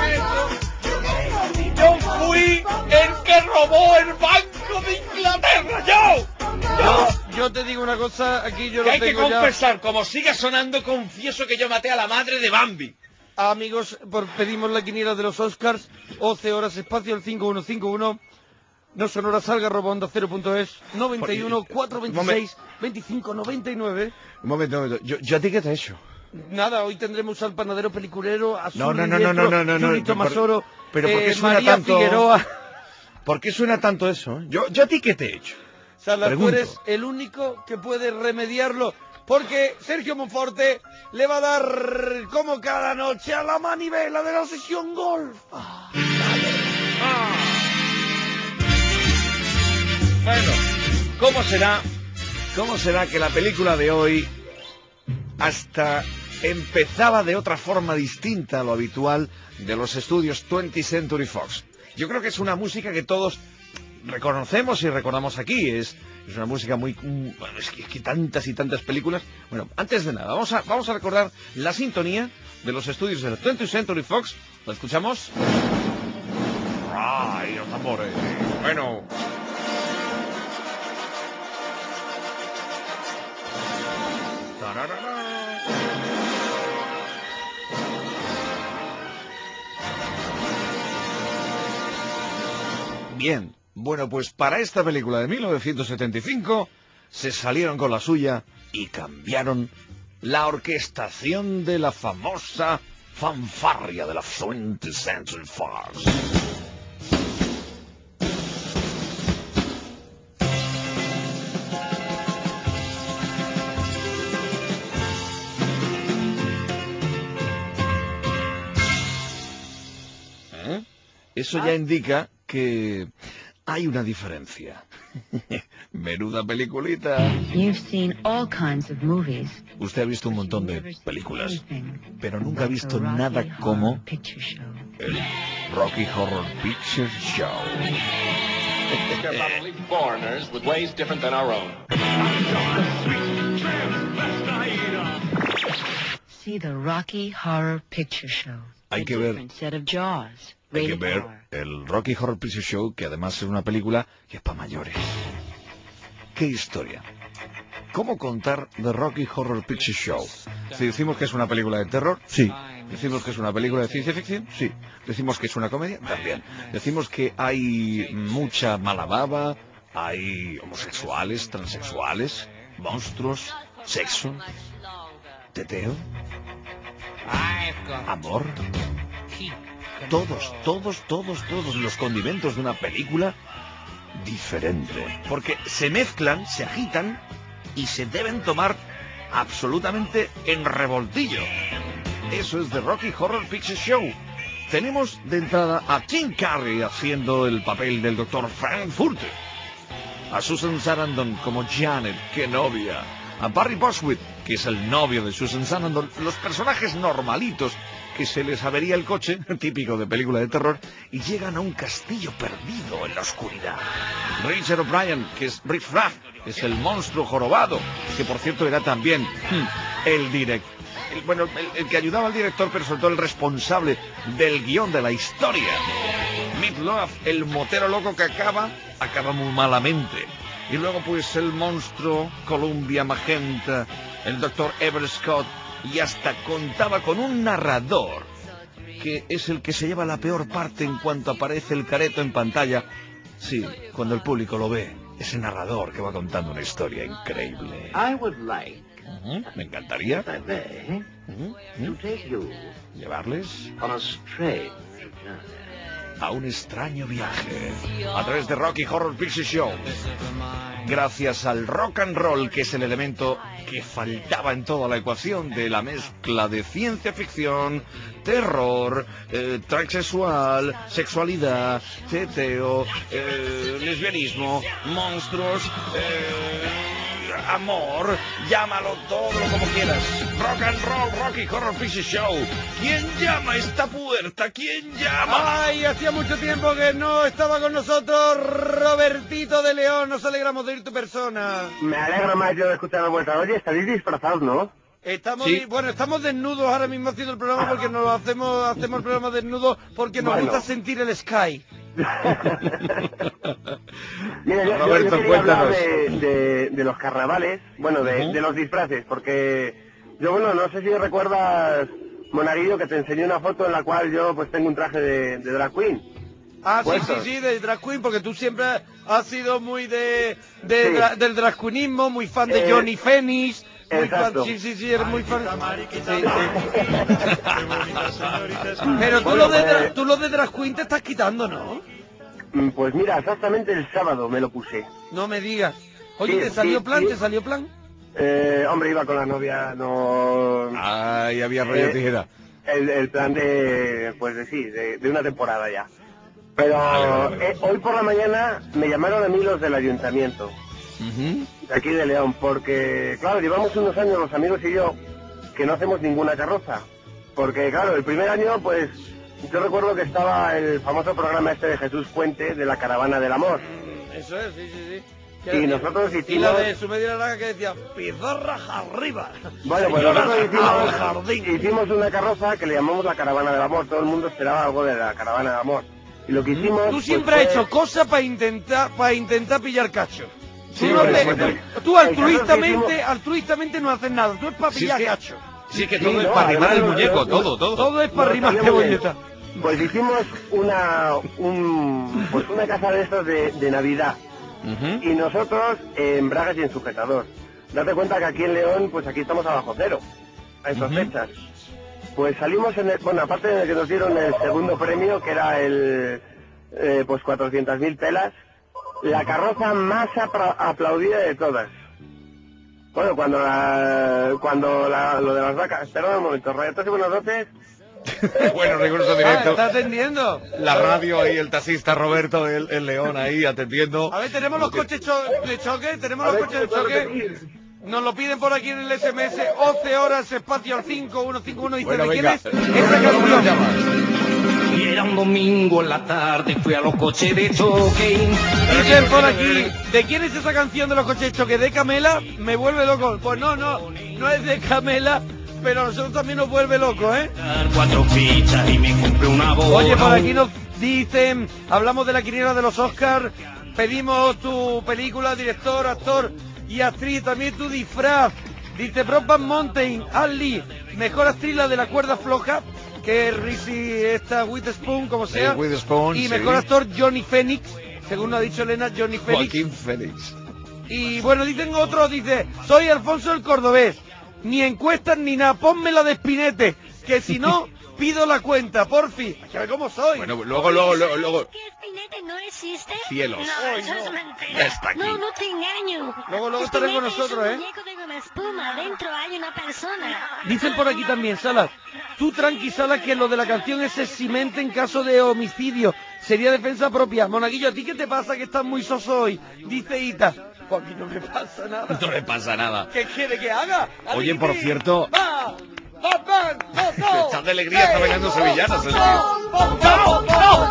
me Yo fui el que robó el Banco de Inglaterra. ¡Yo! Yo, yo te digo una cosa, aquí yo que lo hay tengo que confesar, ya. Como siga sonando, confieso que yo maté a la madre de Bambi. Amigos, por, pedimos la quiniela de los Oscars, once horas espacio, el cinco uno cinco uno, no sonora salga, arroba onda cero punto es, noventa y uno, cuatrocientos veintiséis, veinticinco noventa y nueve. Un momento, un momento, yo, yo a ti qué te he hecho. Nada, hoy tendremos al panadero peliculero, a no, no, no, Diestro, no, no, no, no, Julito no, Masoro, pero ¿por qué eh, suena María tanto? Figueroa. ¿Por qué suena tanto eso? Yo, yo a ti qué te he hecho. Sala, tú eres el único que puede remediarlo, porque Sergio Monforte le va a dar, como cada noche, a la manivela de la sesión golf. Ah, ah. Bueno, ¿cómo será, cómo será que la película de hoy hasta empezaba de otra forma distinta a lo habitual de los estudios twentieth Century Fox? Yo creo que es una música que todos reconocemos y recordamos aquí. Es, es una música muy... Bueno, es que, es que tantas y tantas películas... Bueno, antes de nada, vamos a, vamos a recordar la sintonía de los estudios de la twentieth Century Fox. ¿La escuchamos? ¡Ay, los tambores! Bueno... Bien, bueno, pues para esta película de mil novecientos setenta y cinco se salieron con la suya y cambiaron la orquestación de la famosa fanfarria de la twentieth Century Fox. ¿Eh? Eso ya indica que hay una diferencia. Menuda peliculita. Usted ha visto un montón de películas, pero nunca ha visto nada como el Rocky Horror Picture Show. See the Rocky Horror Picture Show. Hay que ver, hay que ver el Rocky Horror Picture Show, que además es una película que es para mayores. ¿Qué historia? ¿Cómo contar The Rocky Horror Picture Show? Si decimos que es una película de terror, sí. Decimos que es una película de ciencia ficción, sí. Decimos que es una comedia, también. Decimos que hay mucha mala baba, hay homosexuales, transexuales, monstruos, sexo, teteo, amor. Todos, todos, todos, todos los condimentos de una película diferente. Porque se mezclan, se agitan y se deben tomar absolutamente en revoltillo. Eso es The Rocky Horror Picture Show. Tenemos de entrada a Tim Curry haciendo el papel del doctor Frankfurter, a Susan Sarandon como Janet, qué novia, a Barry Bostwick, que es el novio de Susan Sarandon, los personajes normalitos que se les avería el coche, típico de película de terror, y llegan a un castillo perdido en la oscuridad. Richard O'Brien, que es Riff Raff, es el monstruo jorobado, que por cierto era también hmm, el director. El, bueno, el, el que ayudaba al director, pero sobre todo el responsable del guión de la historia. Meat Loaf, el motero loco que acaba, acaba muy malamente. Y luego pues el monstruo, Columbia Magenta, el doctor Everett Scott, y hasta contaba con un narrador, que es el que se lleva la peor parte en cuanto aparece el careto en pantalla. Sí, cuando el público lo ve, ese narrador que va contando una historia increíble. I would like Uh-huh. Me encantaría may, uh-huh. to take you llevarles on a strange journey. a un extraño viaje a través de Rocky Horror Picture Show. Gracias al rock and roll, que es el elemento que faltaba en toda la ecuación de la mezcla de ciencia ficción, terror, eh, transexual, sexualidad, teteo, eh, lesbianismo, monstruos, eh, amor, llámalo todo como quieras. Rock and roll, Rocky Horror Picture Show. ¿Quién llama a esta puerta? ¿Quién llama? Ay, hacía mucho tiempo que no estaba con nosotros Robertito de León. Nos alegramos de ir tu persona. Me alegra más yo de escuchar la vuelta. Oye, estaréis disfrazados, ¿no? Estamos, Sí. di- bueno, estamos desnudos ahora mismo haciendo el programa porque nos hacemos, hacemos el programa desnudos porque nos Bueno. gusta sentir el Sky. Mira, yo, yo- Roberto, yo quería hablar cuéntanos. de, de, de los carnavales, bueno, de, Ujú. de los disfraces, porque yo, bueno, no sé si recuerdas, Monaguillo, que te enseñé una foto en la cual yo pues tengo un traje de, de drag queen. Ah, sí, sí, Puestos. sí, de drag queen, porque tú siempre has sido muy de, de Sí. dra- del drag queenismo, muy fan de Eh, Johnny Phoenix. Muy fan, exacto. sí, sí, sí, eres muy fan. Sí, sí. Pero tú Bueno, lo, de dra- pues- tú lo de drag queen te estás quitando, ¿no? Mm, Pues mira, exactamente el sábado me lo puse. No me digas. Oye, Sí, ¿te salió sí, plan? sí. ¿Te salió plan? Eh, hombre, iba con la novia, no... Ay, había rollo Eh, tijera. El, el plan de, pues de sí, de, de una temporada ya. Pero Vale, vale, vale. eh, hoy por la mañana me llamaron a mí los del ayuntamiento, Ujú. de aquí de León, porque, claro, llevamos unos años los amigos y yo que no hacemos ninguna carroza. Porque, claro, el primer año, pues, yo recuerdo que estaba el famoso programa este de Jesús Puente, de la Caravana del Amor. Eso es, sí, sí, sí. Y ¿Qué decía? nosotros Y hicimos... la de su media larga que decía, pizarra arriba. Bueno, pues Señoras nosotros al hicimos, jardín. hicimos una carroza que le llamamos la Caravana del Amor. Todo el mundo esperaba algo de la Caravana del Amor. Y lo que hicimos... Tú pues, siempre has fue- hecho cosas para intentar para intentar pillar cacho. Tú, Sí, no bueno, te- bueno. tú- tú El caso es que altruistamente, hicimos- altruistamente no haces nada. Tú es para Sí, pillar es que- cacho. Sí, que Sí, todo es no, para arrimar el además, muñeco, no, no, todo, todo. Todo es para No, arrimar salió muy bien. cebolleta. Pues hicimos una, un, pues una casa de estos de, de Navidad. Ujú. Y nosotros en bragas y en sujetador. Date cuenta que aquí en León, pues aquí estamos abajo cero, a esas Ujú. fechas. Pues salimos en el, bueno, aparte de que nos dieron el segundo premio, que era el, eh, pues cuatrocientas mil pelas, la carroza más apra- aplaudida de todas. Bueno, cuando la, cuando la, lo de las vacas, perdón un momento, Radio Buenos Dotes, Bueno, recurso Ah, directo. ¿está atendiendo? La radio ahí, el taxista Roberto, el, el León ahí atendiendo. A ver, tenemos los coches cho- de choque, tenemos a los ver coches si de me puedo choque. repetir. Nos lo piden por aquí en el S M S, once horas, espacio al cinco uno cinco uno. Dice, Bueno, ¿de quién venga. es esa canción? Y era un domingo en la tarde, fui a los coches de choque. Dicen por aquí, ¿de quién es esa canción de los coches de choque? ¿De Camela? Me vuelve loco. Pues no, no, no es de Camela, pero a nosotros también nos vuelve loco, ¿eh? Cuatro fichas y me compré una bola. Oye, por aquí nos dicen, hablamos de la quiniela de los Oscars, pedimos tu película, director, actor y actriz, también tu disfraz. Dice Brokeback Mountain, Al Lee, mejor actriz la de la cuerda floja, que es Reese esta Witherspoon, como sea. Sí, Witherspoon, y sí. mejor actor Johnny Phoenix, según ha dicho Elena, Johnny Phoenix. Joaquín Phoenix. Y bueno, dicen otros, dice, soy Alfonso el Cordobés, ni encuestas ni nada, pónmela de Espinete, que si no, pido la cuenta, porfi. A ver cómo soy. Bueno, luego, luego, luego, luego. ¿Que Espinete no existe? Cielos. No, Ay, eso no. es mentira. Ya está aquí. No, no te engaño. Luego, luego estaré con Espinete nosotros, es ¿eh? un muñeco de goma espuma, adentro hay una persona. Dicen por aquí también, Salas, tú tranqui, Salas, que lo de la canción es eximente en caso de homicidio, sería defensa propia. Monaguillo, ¿a ti qué te pasa que estás muy soso hoy? Dice Ita. Pues a mí no me pasa nada. No le pasa nada. ¿Qué quiere que haga? Oye, por cierto... ¡Va! ¡Va, va! ¡Va, va! Estás de alegría, está bailando sevillanas el tío. ¡No, no, no,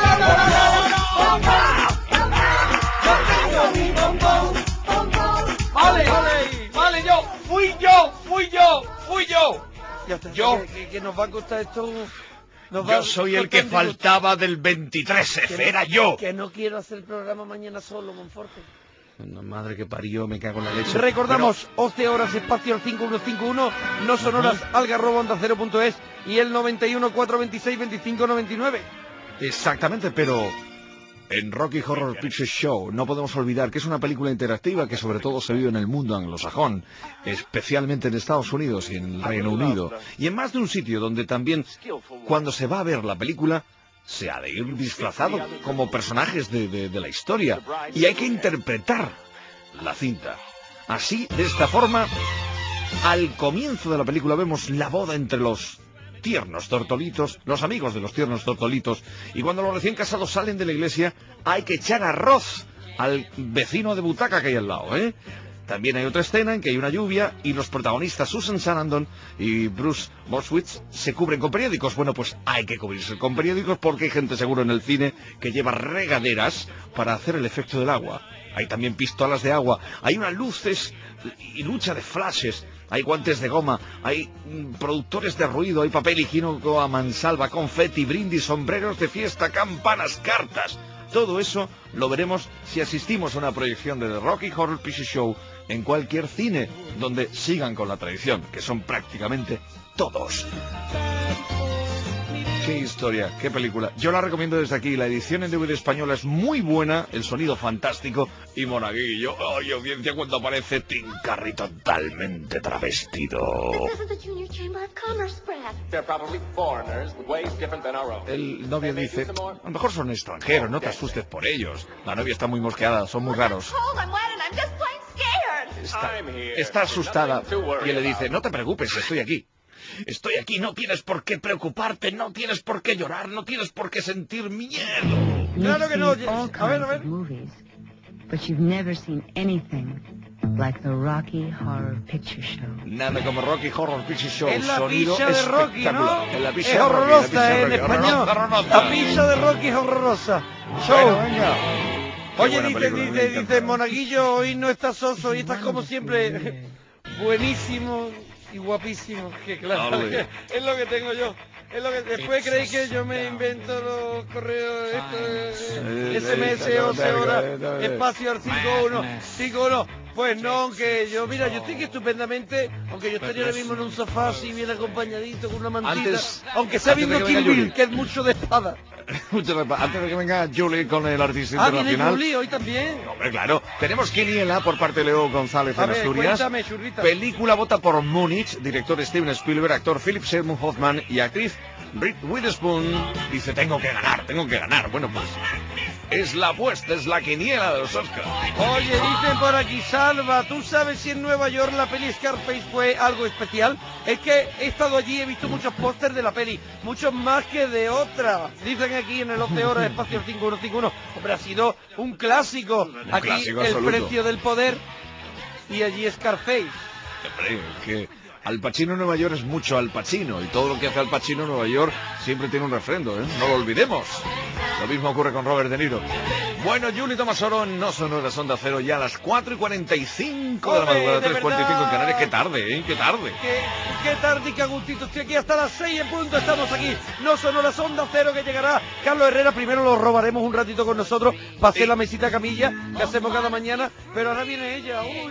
Vale, vale, vale, yo, fui yo, fui yo, fui yo. Ya está, Yo. Que, que, que nos va a costar esto... nos va Yo a soy el costar que un faltaba del veintitrés disgusto. F, Que no- era yo. Que no quiero hacer el programa mañana solo, Monforte. No, madre que parió, me cago en la leche. Recordamos, once horas, espacio al cinco uno cinco uno, no sonoras, algarroba onda cero punto es y el noventa y uno, cuatrocientos veintiséis, veinticinco noventa y nueve. Pero, exactamente, pero en Rocky Horror Picture Show no podemos olvidar que es una película interactiva que sobre todo se vive en el mundo anglosajón, especialmente en Estados Unidos y en el Reino Unido, y en más de un sitio donde también, cuando se va a ver la película, se ha de ir disfrazado como personajes de, de, de la historia y hay que interpretar la cinta. Así, de esta forma, al comienzo de la película vemos la boda entre los tiernos tortolitos, los amigos de los tiernos tortolitos, y cuando los recién casados salen de la iglesia hay que echar arroz al vecino de butaca que hay al lado, ¿eh? También hay otra escena en que hay una lluvia y los protagonistas Susan Sarandon y Bruce Moskowitz se cubren con periódicos. Bueno, pues hay que cubrirse con periódicos porque hay gente seguro en el cine que lleva regaderas para hacer el efecto del agua. Hay también pistolas de agua, hay unas luces y lucha de flashes, hay guantes de goma, hay mm, productores de ruido, hay papel higiénico a mansalva, confeti, brindis, sombreros de fiesta, campanas, cartas. Todo eso lo veremos si asistimos a una proyección de The Rocky Horror Picture Show en cualquier cine donde sigan con la tradición, que son prácticamente todos. Qué historia, qué película. Yo la recomiendo desde aquí. La edición en D V D española es muy buena, el sonido fantástico y Monaguillo. ¡Ay, audiencia, cuando aparece Tim Curry totalmente travestido! El novio dice, a lo mejor son extranjeros, no te asustes por ellos. La novia está muy mosqueada, son muy raros. Está, está asustada y él le dice, no te preocupes, estoy aquí. Estoy aquí, no tienes por qué preocuparte, no tienes por qué llorar, no tienes por qué sentir miedo. Claro que no, a ver, a ver. But you've never seen anything like the Rocky Horror Picture Show. Nada como Rocky Horror Picture Show. Es la Sonido pizza de Rocky, ¿no? espectacular. En la pizza Es de Rocky, la horrorosa, pizza de eh, en Rocky, español. horrorosa, horrorosa. La pizza de Rocky es horrorosa. Show. Bueno, venga. Qué Oye, buena dice, película, me dice, encanta. dice, Monaguillo, hoy no estás soso, hoy estás como siempre buenísimo y guapísimo. Que claro, Ole. es lo que tengo yo. Es lo que después creéis que yo me invento los correos, esto, Eh, S M S, eh, once horas, eh, eh, espacio al cinco uno, cinco uno. Pues no, aunque yo, mira, yo estoy aquí estupendamente, aunque yo estaría ahora mismo en un sofá así bien acompañadito con una mantita, Antes- aunque sea antes de viendo que venga Kill Bill, Julie. que es mucho de espada. Muchas gracias. Antes de que venga Julie con el artista Ah, viene internacional. Julie hoy también. Hombre, claro. Tenemos quiniela por parte de Leo González A en ver, Asturias. cuéntame, churrita. Película vota por Múnich, director Steven Spielberg, actor Philip Seymour Hoffman y actriz Britt Witherspoon. Dice, tengo que ganar, tengo que ganar. Bueno, pues es la apuesta, es la quiniela de los Oscars. Oye, dicen por aquí, Salva, ¿tú sabes si en Nueva York la peli Scarface fue algo especial? Es que he estado allí, he visto muchos pósters de la peli, muchos más que de otra. Dicen aquí en el once horas espacio cinco uno cinco uno. Hombre, ha sido un clásico. Un Aquí clásico el absoluto. precio del poder y allí Scarface. Hombre, es que Al Pacino en Nueva York es mucho Al Pacino y todo lo que hace Al Pacino en Nueva York siempre tiene un refrendo, ¿eh? No lo olvidemos. Lo mismo ocurre con Robert De Niro. Bueno, Julie Tomasoro, no son horas Onda Cero, ya a las cuatro y cuarenta y cinco de la Ole, madrugada, de tres cuarenta y cinco en verdad. Canarias. Qué tarde, ¿eh? Qué tarde. Qué, qué tarde y qué gustito, estoy aquí hasta las seis en punto, estamos aquí, no son horas Onda Cero que llegará Carlos Herrera, primero lo robaremos un ratito con nosotros para hacer la mesita camilla que hacemos cada mañana, pero ahora viene ella, uy, uy, uy,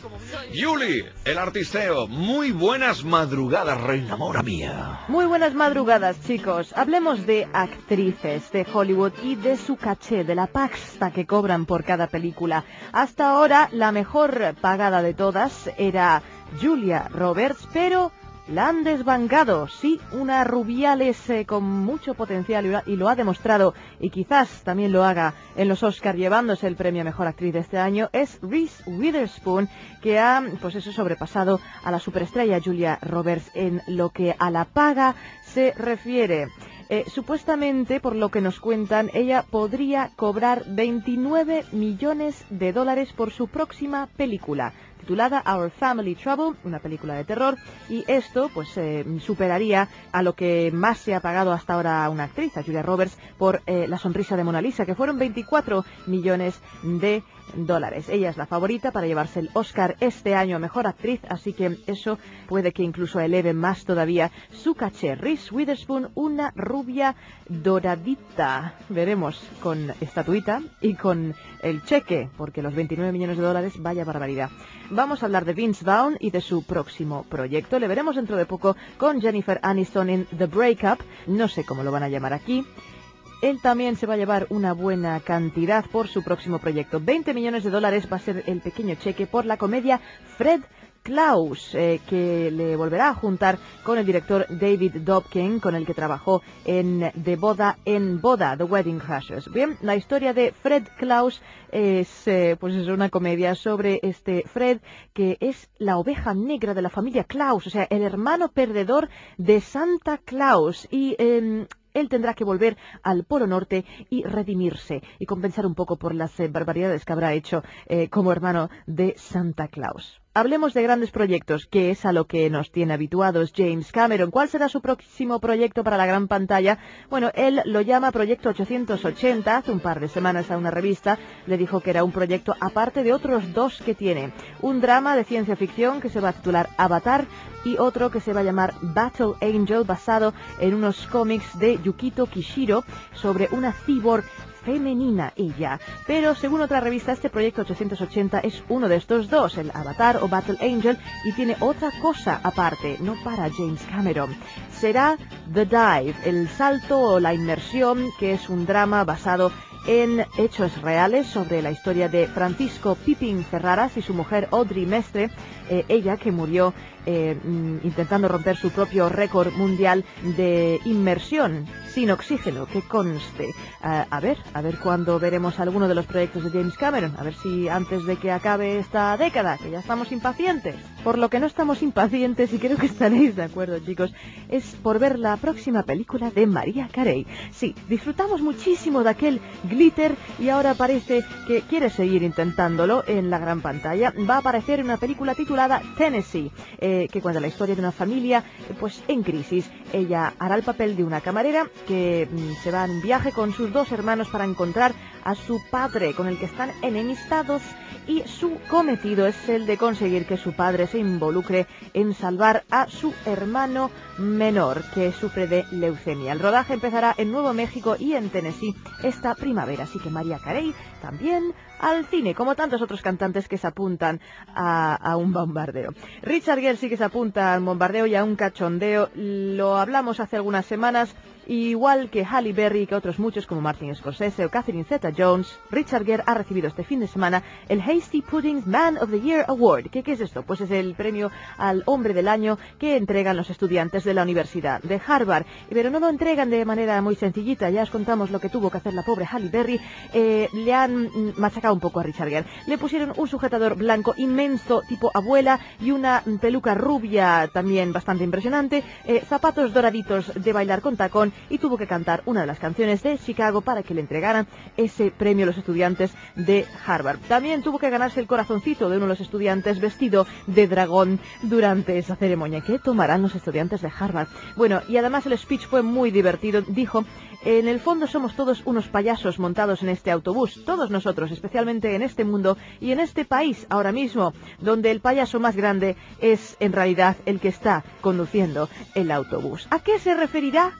Julie, el artisteo, muy buenas madrugadas, reina mora mía. Muy buenas madrugadas, chicos. Hablemos de actrices de Hollywood y de su caché, de la pasta que cobran por cada película. Hasta ahora, la mejor pagada de todas era Julia Roberts, pero la han desbancado. Sí, una Rubiales eh, con mucho potencial y lo, ha, y lo ha demostrado, y quizás también lo haga en los Oscar llevándose el premio a Mejor Actriz de este año, es Reese Witherspoon, que ha, pues eso, sobrepasado a la superestrella Julia Roberts en lo que a la paga se refiere. Eh, supuestamente, por lo que nos cuentan, ella podría cobrar veintinueve millones de dólares por su próxima película, titulada Our Family Trouble, una película de terror, y esto pues eh, superaría a lo que más se ha pagado hasta ahora a una actriz, a Julia Roberts, por eh, La sonrisa de Mona Lisa, que fueron veinticuatro millones de dólares. Ella es la favorita para llevarse el Oscar este año a Mejor Actriz, así que eso puede que incluso eleve más todavía su caché. Reese Witherspoon, una rubia doradita. Veremos con estatuita y con el cheque, porque los veintinueve millones de dólares, vaya barbaridad. Vamos a hablar de Vince Vaughn y de su próximo proyecto. Le veremos dentro de poco con Jennifer Aniston en The Breakup. No sé cómo lo van a llamar aquí. Él también se va a llevar una buena cantidad por su próximo proyecto. veinte millones de dólares va a ser el pequeño cheque por la comedia Fred Klaus, eh, que le volverá a juntar con el director David Dobkin, con el que trabajó en De Boda en Boda, The Wedding Crashers. Bien, la historia de Fred Klaus es, eh, pues es una comedia sobre este Fred, que es la oveja negra de la familia Klaus, o sea, el hermano perdedor de Santa Claus, y eh, él tendrá que volver al Polo Norte y redimirse y compensar un poco por las eh, barbaridades que habrá hecho eh, como hermano de Santa Claus. Hablemos de grandes proyectos, que es a lo que nos tiene habituados James Cameron. ¿Cuál será su próximo proyecto para la gran pantalla? Bueno, él lo llama Proyecto ochocientos ochenta. Hace un par de semanas a una revista le dijo que era un proyecto aparte de otros dos que tiene. Un drama de ciencia ficción que se va a titular Avatar y otro que se va a llamar Battle Angel, basado en unos cómics de Yukito Kishiro sobre una cyborg femenina ella. Pero según otra revista, este Proyecto ochocientos ochenta es uno de estos dos, el Avatar o Battle Angel, y tiene otra cosa aparte, no para James Cameron. Será The Dive, el salto o la inmersión, que es un drama basado en hechos reales sobre la historia de Francisco Pipín Ferraras y su mujer Audrey Mestre, eh, ella que murió eh, intentando romper su propio récord mundial de inmersión sin oxígeno, que conste. Uh, a ver, a ver cuándo veremos alguno de los proyectos de James Cameron, a ver si antes de que acabe esta década, que ya estamos impacientes. Por lo que no estamos impacientes, y creo que estaréis de acuerdo, chicos, es por ver la próxima película de Mariah Carey. Sí, disfrutamos muchísimo de aquel glitter y ahora parece que quiere seguir intentándolo en la gran pantalla. Va a aparecer en una película titulada Tennessee, eh, que cuenta la historia de una familia pues en crisis. Ella hará el papel de una camarera que mm, se va en un viaje con sus dos hermanos para encontrar a su padre, con el que están enemistados, y su cometido es el de conseguir que su padre se involucre en salvar a su hermano menor, que sufre de leucemia. El rodaje empezará en Nuevo México y en Tennessee esta primavera, así que Mariah Carey también al cine, como tantos otros cantantes que se apuntan a, a un bombardeo. Richard Gere sí que se apunta a un bombardeo y a un cachondeo. Lo hablamos hace algunas semanas. Igual que Halle Berry y que otros muchos como Martin Scorsese o Catherine Zeta-Jones, Richard Gere ha recibido este fin de semana el Hasty Pudding's Man of the Year Award. ¿Qué, ¿Qué es esto? Pues es el premio al hombre del año que entregan los estudiantes de la Universidad de Harvard. Pero no lo entregan de manera muy sencillita. Ya os contamos lo que tuvo que hacer la pobre Halle Berry. Eh, le han machacado un poco a Richard Gere. Le pusieron un sujetador blanco inmenso tipo abuela y una peluca rubia también bastante impresionante, eh, zapatos doraditos de bailar con tacón, y tuvo que cantar una de las canciones de Chicago para que le entregaran ese premio a los estudiantes de Harvard. También tuvo que ganarse el corazoncito de uno de los estudiantes vestido de dragón durante esa ceremonia. ¿Qué tomarán los estudiantes de Harvard? Bueno, y además el speech fue muy divertido. Dijo: en el fondo somos todos unos payasos montados en este autobús, todos nosotros, especialmente en este mundo y en este país ahora mismo, donde el payaso más grande es en realidad el que está conduciendo el autobús. ¿A qué se referirá Richard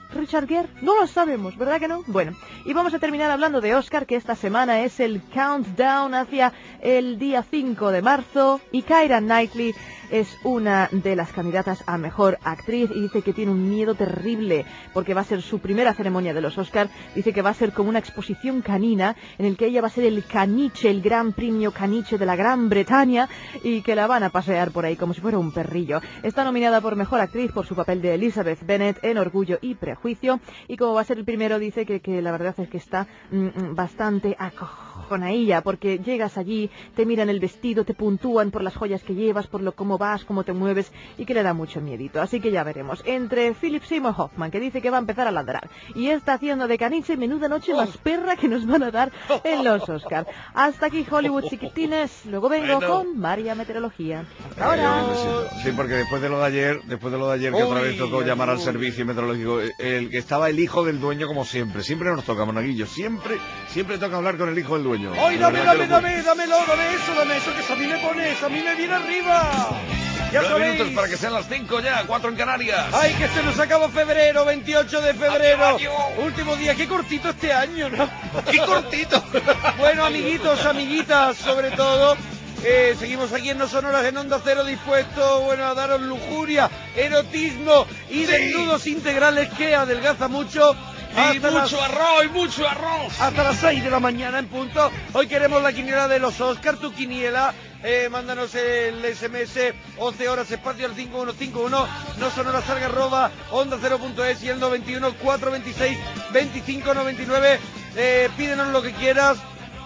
cualquier? No lo sabemos, ¿verdad que no? Bueno, y vamos a terminar hablando de Oscar, que esta semana es el countdown hacia el día cinco de marzo, y Keira Knightley es una de las candidatas a mejor actriz y dice que tiene un miedo terrible porque va a ser su primera ceremonia de los Oscar. Dice que va a ser como una exposición canina en el que ella va a ser el caniche, el gran premio caniche de la Gran Bretaña, y que la van a pasear por ahí como si fuera un perrillo. Está nominada por mejor actriz por su papel de Elizabeth Bennet en Orgullo y Prejuicio, y como va a ser el primero dice que, que la verdad es que está mm, bastante acojonadilla porque llegas allí, te miran el vestido, te puntúan por las joyas que llevas, por lo cómo vas, cómo te mueves, y que le da mucho miedito. Así que ya veremos. Entre Philip Seymour Hoffman, que dice que va a empezar a ladrar, y esta haciendo de caniche, menuda noche más perra que nos van a dar en los Oscar. Hasta aquí Hollywood, chiquitines. Luego vengo Bueno. con María Meteorología. Hasta ahora. Sí, porque después de lo de ayer, después de lo de ayer que otra vez tocó llamar al servicio meteorológico, el que estaba el hijo del dueño como siempre. Siempre nos toca, Monaguillo. Siempre, siempre toca hablar con el hijo del dueño. ¡Ay, De dame, verdad que dame, lo- dame, dámelo, dame eso, dame eso, que eso a mí me pone, eso a mí me viene arriba! Ya Nueve sabéis. minutos para que sean las cinco ya, cuatro en Canarias. ¡Ay, que se nos acaba febrero, veintiocho de febrero! ¡Adiós! Último día, qué cortito este año, ¿no? ¡Qué cortito! Bueno, amiguitos, amiguitas, sobre todo, eh, seguimos aquí en No Sonoras en Onda Cero, dispuestos, bueno, a daros lujuria, erotismo y Sí. desnudos integrales que adelgaza mucho. Y Hasta las- mucho arroz, y mucho arroz. hasta las seis de la mañana en punto. Hoy queremos la quiniela de los Oscar, tu quiniela. Eh, mándanos el S M S once horas espacio al cinco uno cinco uno, no sonoras salga arroba onda cero punto es y el noventa y uno, cuatrocientos veintiséis, veinticinco noventa y nueve. Eh, pídenos lo que quieras,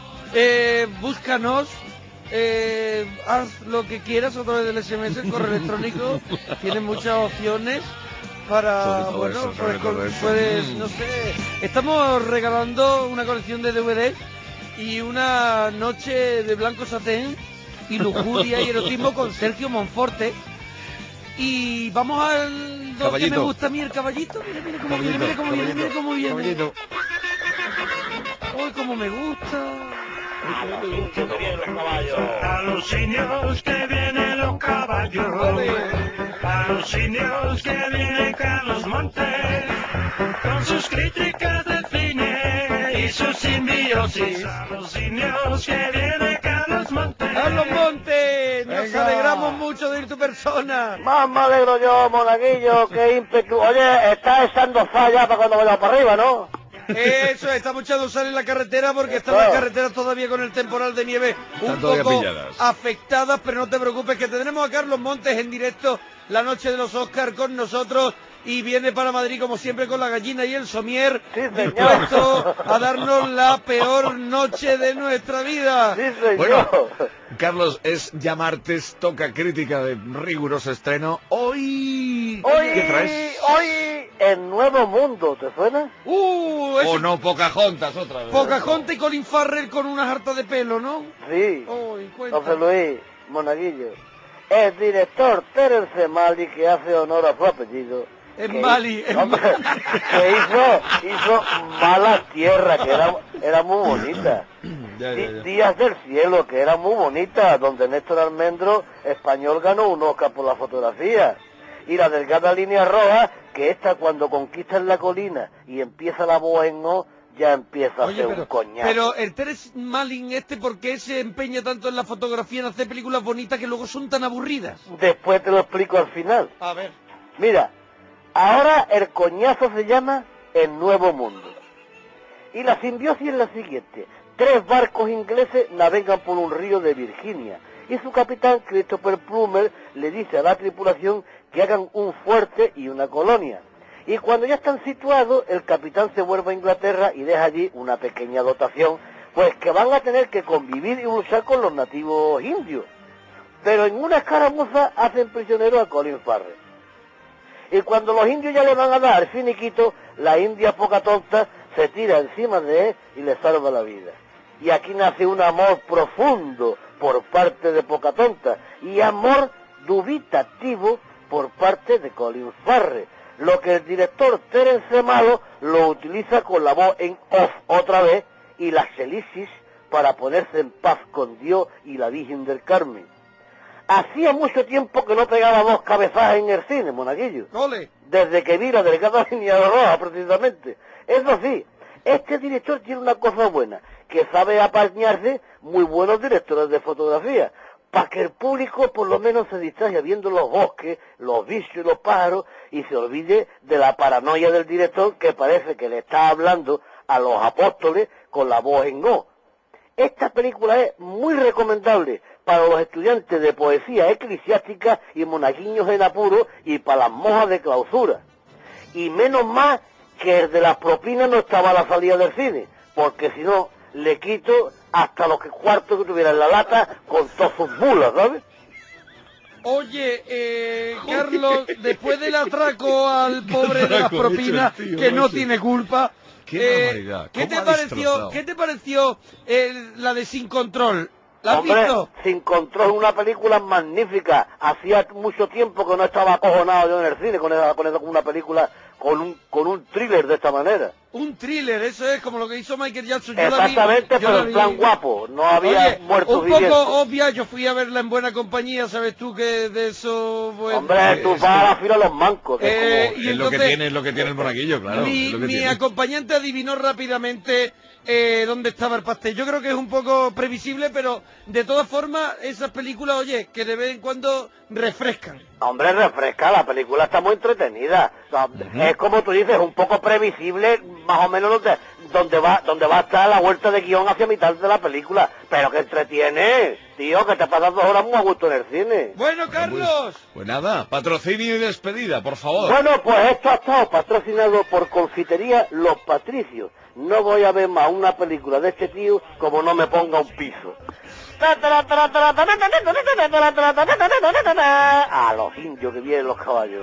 eh, búscanos, eh, haz lo que quieras a través del S M S, el correo electrónico. Tienes muchas opciones para, Sobre todo bueno, eso, sobre pues, todo con- eso. puedes, Mm. no sé, estamos regalando una colección de D V Ds y una noche de blanco satén y lujuria y erotismo con Sergio Monforte. Y vamos al do que me Caballito. gusta a mí, el caballito. Mira, mira cómo viene, Caballito, mira cómo viene, mira cómo viene. caballito. Uy, cómo me gusta. A los indios que vienen los caballos, a los indios que viene Carlos Montes, con sus críticas del cine y sus simbiosis. A los indios que viene Carlos Montes. Carlos Montes, nos Venga. alegramos mucho de ir tu persona. Más me alegro yo, monaguillo, que ímpetu. Oye, está echando falla para cuando vaya para arriba, ¿no? Eso, estamos echando sal en la carretera porque están Eso. las carreteras todavía con el temporal de nieve un Están todavía poco pilladas. afectadas, pero no te preocupes que tendremos a Carlos Montes en directo la noche de los Oscar con nosotros y viene para Madrid como siempre con la gallina y el somier, Sí, señor. dispuesto a darnos la peor noche de nuestra vida. Sí, señor. Bueno, Carlos, es ya martes, toca crítica de riguroso estreno. Hoy... Hoy, ¿Qué traes? hoy, el Nuevo Mundo, ¿te suena? Uh, O ese no, Pocahontas otra vez. Pocahontas y Colin Farrell con una harta de pelo, ¿no? Sí. Uy, cuenta. José Luis, monaguillo. El director Terence Malick, que hace honor a su apellido. Es que- Mali, es hombre, Mali. que hizo, hizo Mala Tierra, que era, era muy bonita. Ya, ya, Di- ya. Días del Cielo, que era muy bonita, donde Néstor Almendro, español, ganó un Oscar por la fotografía. Y la delgada línea roja, que esta cuando conquistan la colina y empieza la voz en O, ya empieza a Oye, ser pero, un coñazo. pero el Terence Malick este, ¿por qué se empeña tanto en la fotografía, en hacer películas bonitas que luego son tan aburridas? Después te lo explico al final. A ver. Mira, ahora el coñazo se llama El Nuevo Mundo. Y la simbiosis es la siguiente. Tres barcos ingleses navegan por un río de Virginia. Y su capitán, Christopher Plummer, le dice a la tripulación que hagan un fuerte y una colonia. Y cuando ya están situados, el capitán se vuelve a Inglaterra y deja allí una pequeña dotación, pues que van a tener que convivir y luchar con los nativos indios. Pero en una escaramuza hacen prisionero a Colin Farrell. Y cuando los indios ya le van a dar finiquito, la india Pocahontas se tira encima de él y le salva la vida. Y aquí nace un amor profundo por parte de Pocahontas y amor dubitativo por parte de Colin Farrell, lo que el director Terence Malo lo utiliza con la voz en off otra vez y las elisis para ponerse en paz con Dios y la Virgen del Carmen. hacía mucho tiempo que no pegaba dos cabezadas en el cine, monaguillo. ¡Ole! Desde que vi la delicada línea roja, precisamente. Eso sí, este director tiene una cosa buena, que sabe apañarse muy buenos directores de fotografía, para que el público por lo menos se distraiga viendo los bosques, los bichos y los pájaros, y se olvide de la paranoia del director, que parece que le está hablando a los apóstoles con la voz en O. Esta película es muy recomendable para los estudiantes de poesía eclesiástica y monaguillos en apuro, y para las monjas de clausura. Y menos más que el de las propinas no estaba a la salida del cine, porque si no, le quito hasta los cuartos que tuviera en la lata con todas sus mulas, ¿sabes? Oye, eh, Carlos, después del atraco al pobre de las propinas, tío, que no macho. tiene culpa, Qué eh, barbaridad, ¿qué cómo te ha pareció, destrozado. ¿qué te pareció eh, la de Sin Control? ¿La has Hombre, visto? Sin Control, una película magnífica. Hacía mucho tiempo que no estaba acojonado yo en el cine con, esa, con, esa, con una película, con un, con un thriller de esta manera. Un thriller, eso es como lo que hizo Michael Jackson. Yo la vi- Exactamente, yo pero la en vi- plan guapo, no había Oye, muertos un vivientes. poco obvia, yo fui a verla en buena compañía, ¿sabes tú que de eso? Pues, Hombre, tú vas a la fila de los mancos, que es Eh, como... y Es lo que entonces- tiene, es lo que tiene el monaguillo, claro. mi es lo que mi tiene. acompañante adivinó rápidamente eh, dónde estaba el pastel. Yo creo que es un poco previsible, pero de todas formas, esas películas, oye, que de vez en cuando refrescan. Hombre, refresca, la película está muy entretenida. O sea, es como tú dices, un poco previsible, más o menos donde, donde va donde va a estar la vuelta de guión hacia mitad de la película. Pero que entretiene, tío, que te pasas dos horas muy a gusto en el cine. Bueno, Carlos. Pues nada, patrocinio y despedida, por favor. Bueno, pues esto ha estado patrocinado por Confitería Los Patricios. No voy a ver más una película de este tío como no me ponga un piso. A los indios que vienen los caballos.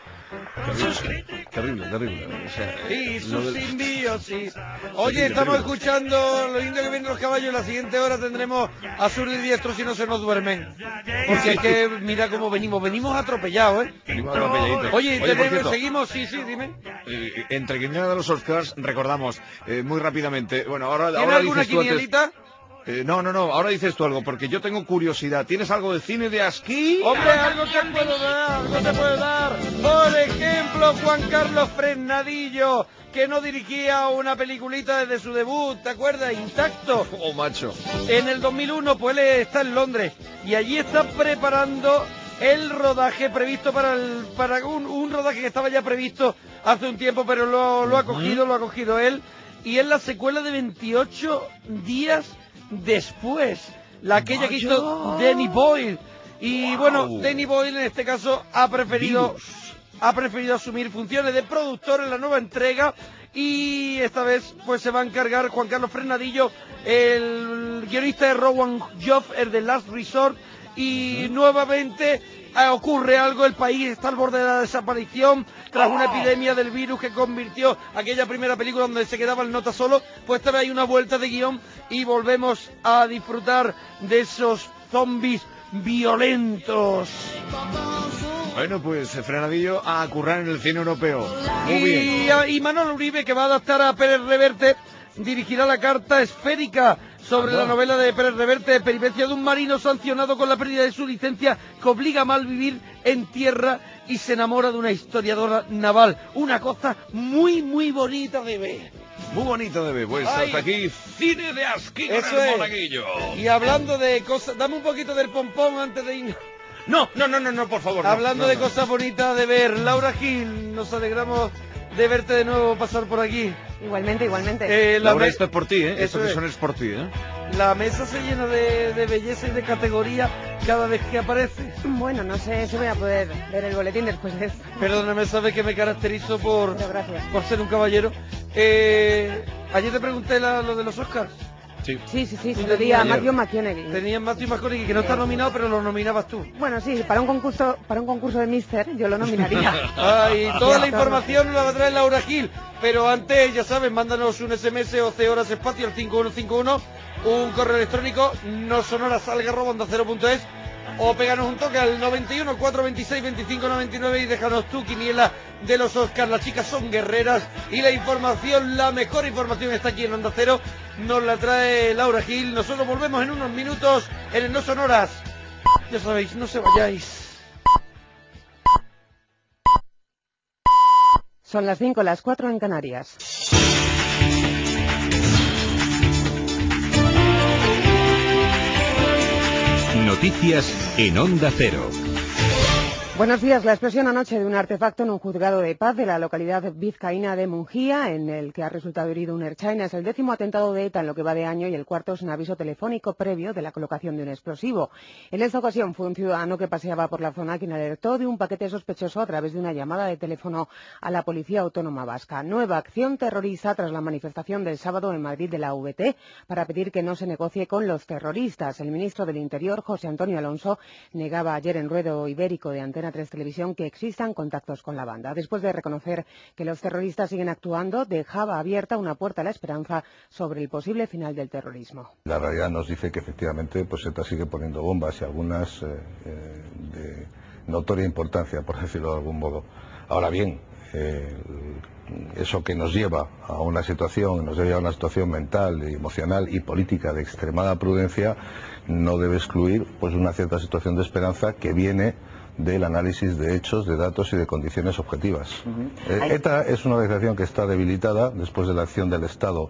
Terrible, terrible, terrible. O sea, Y lo sus del- simbiosis. Oye, Terrible, estamos terrible. escuchando los indios que vienen los caballos. En la siguiente hora tendremos a sur y diestro si no se nos duermen. Porque es que mira cómo venimos. Venimos atropellados, ¿eh? Venimos atropelladitos. Oye, por tenemos- cierto, seguimos, sí, sí, dime. eh, entre quiniela de los Oscars, recordamos, eh, muy rápidamente, bueno, ahora, ¿Tiene ahora alguna dices tú antes- quinielita? Eh, no, no, no, ahora dices tú algo, porque yo tengo curiosidad. ¿Tienes algo de cine de aquí? Hombre, algo te puedo dar, algo te puedo dar. Por ejemplo, Juan Carlos Fresnadillo, que no dirigía una peliculita desde su debut, ¿te acuerdas? Intacto. Oh, macho. En el dos mil uno, pues él está en Londres y allí está preparando el rodaje previsto para el para un, un rodaje que estaba ya previsto hace un tiempo, pero lo, lo ha cogido, lo ha cogido él, y es la secuela de veintiocho días después, la aquella que hizo Danny Boyle. Y bueno, Danny Boyle en este caso ha preferido ha preferido asumir funciones de productor en la nueva entrega, y esta vez pues se va a encargar Juan Carlos Fresnadillo, el guionista de Rowan Joff, el de Last Resort, y nuevamente eh, ocurre algo. El país está al borde de la desaparición tras una epidemia del virus que convirtió aquella primera película donde se quedaba el nota solo. Pues esta vez hay una vuelta de guión y volvemos a disfrutar de esos zombies violentos. Bueno, pues eh, Frenadillo a currar en el cine europeo. Muy bien. Y, y Manuel Uribe, que va a adaptar a Pérez Reverte, dirigirá La carta esférica sobre Anda. la novela de Pérez Reverte, peripecia de un marino sancionado con la pérdida de su licencia que obliga a malvivir en tierra y se enamora de una historiadora naval. Una cosa muy, muy bonita de ver. Muy bonito de ver. Pues Ay. hasta aquí, cine de aquí con Eso el es. monaguillo. Y hablando de cosas, dame un poquito del pompón antes de ir. No, no, no, no, no, por favor. no, Hablando no, de no. cosas bonitas de ver, Laura Gil, nos alegramos de verte de nuevo pasar por aquí. Igualmente, igualmente. Eh, la, Laura, me- esto es por ti, ¿eh? Esto Eso que es. son es por ti, ¿eh? la mesa se llena de, de belleza y de categoría cada vez que apareces. Bueno, no sé si voy a poder ver el boletín después de esto. Perdóname, sabes que me caracterizo por, Pero gracias. por ser un caballero. Eh, ayer te pregunté la- lo de los Oscars. Sí. Sí, sí, sí, Y se lo di a tenía- Matthew McConaughey. Tenías Matthew McConaughey, que no está nominado, pero lo nominabas tú. Bueno, sí, para un concurso, para un concurso de Mister, yo lo nominaría. Ay, toda la Ya, información la va a traer Laura Gil. Pero antes, ya sabes, mándanos un S M S o C horas espacio al cinco uno cinco uno, un correo electrónico no sonoras arroba onda cero punto es, o péganos un toque al noventa y uno, cuatrocientos veintiséis, veinticinco noventa y nueve y déjanos tu quiniela de los Oscars. Las chicas son guerreras y la información, la mejor información está aquí en Onda Cero. Nos la trae Laura Gil. Nosotros volvemos en unos minutos en el No Sonoras. Ya sabéis, no se vayáis. Son las cinco, las cuatro en Canarias. Noticias en Onda Cero. Buenos días. La explosión anoche de un artefacto en un juzgado de paz de la localidad vizcaína de Mungía, en el que ha resultado herido un ertzaina, es el décimo atentado de ETA en lo que va de año y el cuarto es un aviso telefónico previo de la colocación de un explosivo. En esta ocasión fue un ciudadano que paseaba por la zona quien alertó de un paquete sospechoso a través de una llamada de teléfono a la Policía Autónoma Vasca. Nueva acción terrorista tras la manifestación del sábado en Madrid de la V T para pedir que no se negocie con los terroristas. El ministro del Interior, José Antonio Alonso, negaba ayer en Ruedo Ibérico de Antena tres Televisión que existan contactos con la banda. Después de reconocer que los terroristas siguen actuando, dejaba abierta una puerta a la esperanza sobre el posible final del terrorismo. La realidad nos dice que efectivamente pues ETA sigue poniendo bombas y algunas eh, eh, de notoria importancia, por decirlo de algún modo. Ahora bien, eh, eso que nos lleva a una situación, nos lleva a una situación mental, emocional y política de extremada prudencia, no debe excluir pues una cierta situación de esperanza que viene del análisis de hechos, de datos y de condiciones objetivas. Uh-huh. eh, ETA es una organización que está debilitada después de la acción del Estado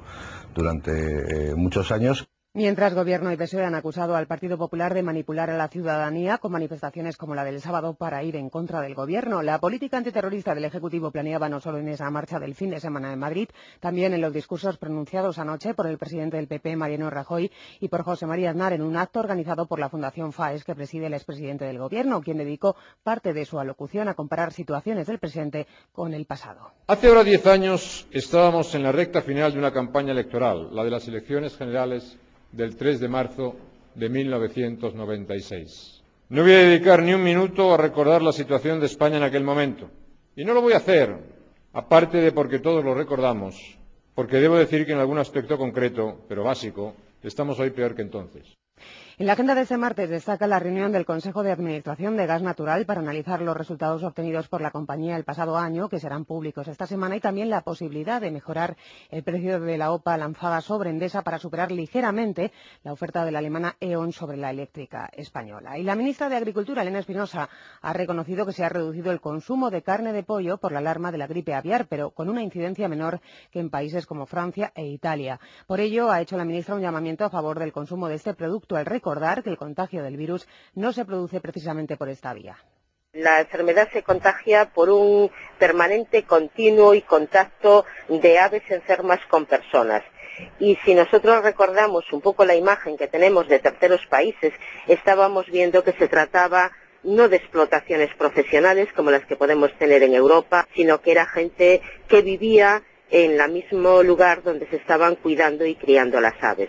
durante eh, muchos años. Mientras Gobierno y P S O E han acusado al Partido Popular de manipular a la ciudadanía con manifestaciones como la del sábado para ir en contra del Gobierno. La política antiterrorista del Ejecutivo planeaba no solo en esa marcha del fin de semana en Madrid, también en los discursos pronunciados anoche por el presidente del P P, Mariano Rajoy, y por José María Aznar en un acto organizado por la Fundación FAES que preside el expresidente del Gobierno, quien dedicó parte de su alocución a comparar situaciones del presente con el pasado. Hace ahora diez años estábamos en la recta final de una campaña electoral, la de las elecciones generales del tres de marzo de mil novecientos noventa y seis. No voy a dedicar ni un minuto a recordar la situación de España en aquel momento. Y no lo voy a hacer, aparte de porque todos lo recordamos, porque debo decir que en algún aspecto concreto, pero básico, estamos hoy peor que entonces. En la agenda de este martes destaca la reunión del Consejo de Administración de Gas Natural para analizar los resultados obtenidos por la compañía el pasado año, que serán públicos esta semana, y también la posibilidad de mejorar el precio de la O P A lanzada sobre Endesa para superar ligeramente la oferta de la alemana E O N sobre la eléctrica española. Y la ministra de Agricultura, Elena Espinosa, ha reconocido que se ha reducido el consumo de carne de pollo por la alarma de la gripe aviar, pero con una incidencia menor que en países como Francia e Italia. Por ello, ha hecho la ministra un llamamiento a favor del consumo de este producto, al recordar que el contagio del virus no se produce precisamente por esta vía. La enfermedad se contagia por un permanente, continuo y contacto de aves enfermas con personas. Y si nosotros recordamos un poco la imagen que tenemos de terceros países, estábamos viendo que se trataba no de explotaciones profesionales como las que podemos tener en Europa, sino que era gente que vivía en el mismo lugar donde se estaban cuidando y criando las aves.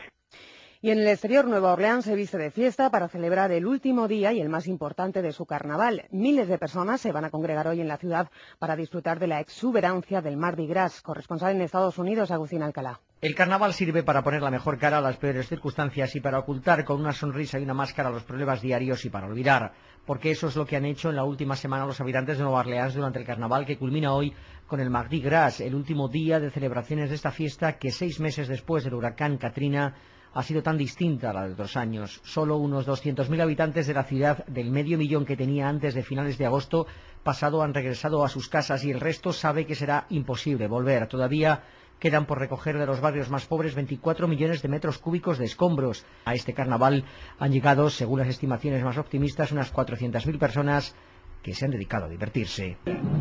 Y en el exterior, Nueva Orleans se viste de fiesta para celebrar el último día y el más importante de su carnaval. Miles de personas se van a congregar hoy en la ciudad para disfrutar de la exuberancia del Mardi Gras. Corresponsal en Estados Unidos, Agustín Alcalá. El carnaval sirve para poner la mejor cara a las peores circunstancias y para ocultar con una sonrisa y una máscara los problemas diarios y para olvidar. Porque eso es lo que han hecho en la última semana los habitantes de Nueva Orleans durante el carnaval, que culmina hoy con el Mardi Gras, el último día de celebraciones de esta fiesta que seis meses después del huracán Katrina ha sido tan distinta a la de otros años. Solo unos doscientos mil habitantes de la ciudad, del medio millón que tenía antes de finales de agosto pasado, han regresado a sus casas y el resto sabe que será imposible volver. Todavía quedan por recoger de los barrios más pobres veinticuatro millones de metros cúbicos de escombros. A este carnaval han llegado, según las estimaciones más optimistas, unas cuatrocientas mil personas que se han dedicado a divertirse.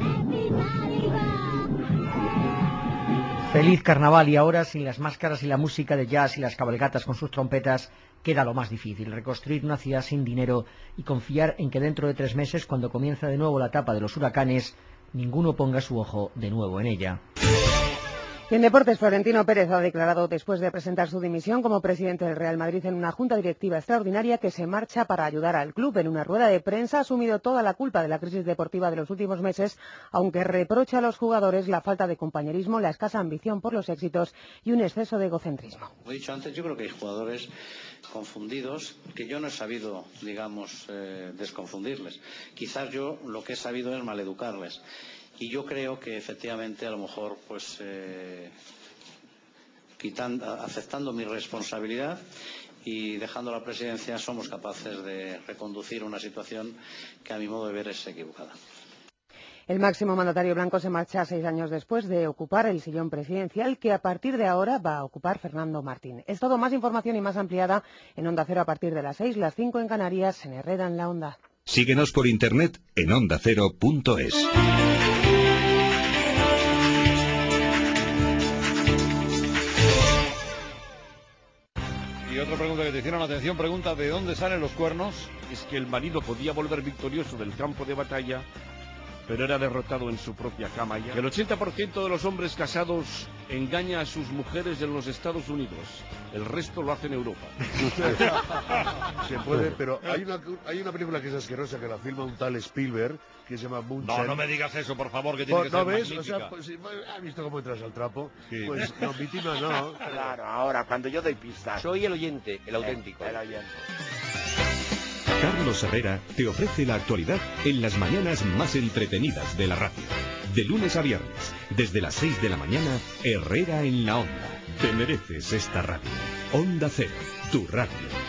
Feliz carnaval. Y ahora, sin las máscaras y la música de jazz y las cabalgatas con sus trompetas, queda lo más difícil: reconstruir una ciudad sin dinero y confiar en que dentro de tres meses, cuando comienza de nuevo la etapa de los huracanes, ninguno ponga su ojo de nuevo en ella. En deportes, Florentino Pérez ha declarado, después de presentar su dimisión como presidente del Real Madrid en una junta directiva extraordinaria, que se marcha para ayudar al club. En una rueda de prensa ha asumido toda la culpa de la crisis deportiva de los últimos meses, aunque reprocha a los jugadores la falta de compañerismo, la escasa ambición por los éxitos y un exceso de egocentrismo. Como he dicho antes, yo creo que hay jugadores confundidos que yo no he sabido, digamos, eh, desconfundirles. Quizás yo lo que he sabido es maleducarles. Y yo creo que efectivamente a lo mejor pues eh, quitando, aceptando mi responsabilidad y dejando la presidencia somos capaces de reconducir una situación que a mi modo de ver es equivocada. El máximo mandatario blanco se marcha seis años después de ocupar el sillón presidencial que a partir de ahora va a ocupar Fernando Martín. Es todo, más información y más ampliada en Onda Cero a partir de las seis, las cinco en Canarias, en Herrera en la Onda. Síguenos por internet en onda cero punto es. Y otra pregunta que te hicieron atención, pregunta ¿de dónde salen los cuernos? Es que el marido podía volver victorioso del campo de batalla, pero era derrotado en su propia cama ya. Que el ochenta por ciento de los hombres casados engaña a sus mujeres en los Estados Unidos. El resto lo hace en Europa. Se puede, pero hay una, hay una película que es asquerosa, que la filma un tal Spielberg, que se llama Moonshine. No, no me digas eso, por favor, que tiene que ¿No ser ves? magnífica. O sea, pues, ¿has visto cómo entras al trapo? Sí. Pues no, mi tima no. Claro, ahora, cuando yo doy pistas. Soy el oyente, el auténtico. El, el oyente. Carlos Herrera te ofrece la actualidad en las mañanas más entretenidas de la radio. De lunes a viernes, desde las seis de la mañana, Herrera en la Onda. Te mereces esta radio. Onda Cero, tu radio.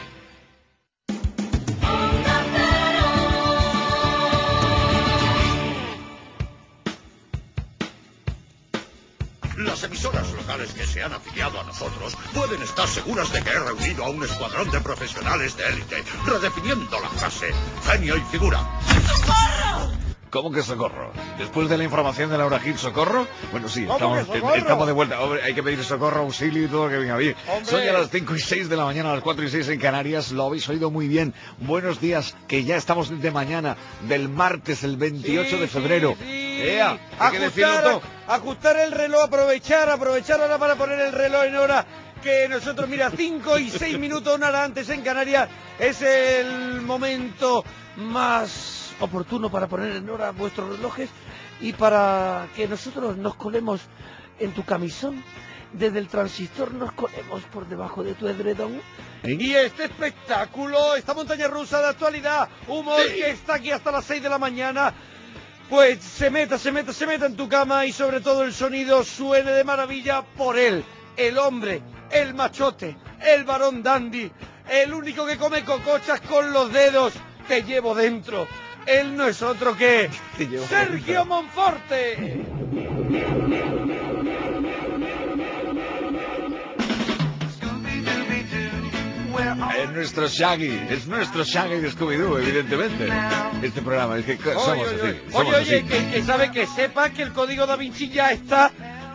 Las emisoras locales que se han afiliado a nosotros pueden estar seguras de que he reunido a un escuadrón de profesionales de élite, redefiniendo la frase genio y figura. ¿Cómo que socorro? Después de la información de Laura Gil, ¿socorro? Bueno, sí, ¿Cómo estamos, que socorro? estamos de vuelta. Hombre, hay que pedir socorro, auxilio y todo que venga bien. ¡Hombre! Son ya las cinco y seis de la mañana, a las cuatro y seis en Canarias. Lo habéis oído muy bien. Buenos días, que ya estamos de mañana, del martes, el veintiocho Sí, de febrero. sí, sí. ¡Ea! Hay que decirlo Ajustar, todo. ajustar el reloj, aprovechar, aprovechar ahora para poner el reloj en hora. Que nosotros, mira, cinco y seis minutos, una hora antes en Canarias, es el momento más oportuno para poner en hora vuestros relojes y para que nosotros nos colemos en tu camisón, desde el transistor nos colemos por debajo de tu edredón. ¿Eh? Y este espectáculo, esta montaña rusa de actualidad, humor Sí. que está aquí hasta las seis de la mañana, pues se meta, se meta, se meta en tu cama y sobre todo el sonido suene de maravilla por él, el hombre, el machote, el varón dandy, el único que come cocochas con los dedos. Te llevo dentro. Él no es otro que Te llevo Sergio dentro. Monforte. Es nuestro Shaggy, es nuestro Shaggy de Scooby-Doo, evidentemente. Este programa, es que co- somos Oye, así. oye, somos oye, oye, así. que, que sabe que sepa que el código Da Vinci ya está.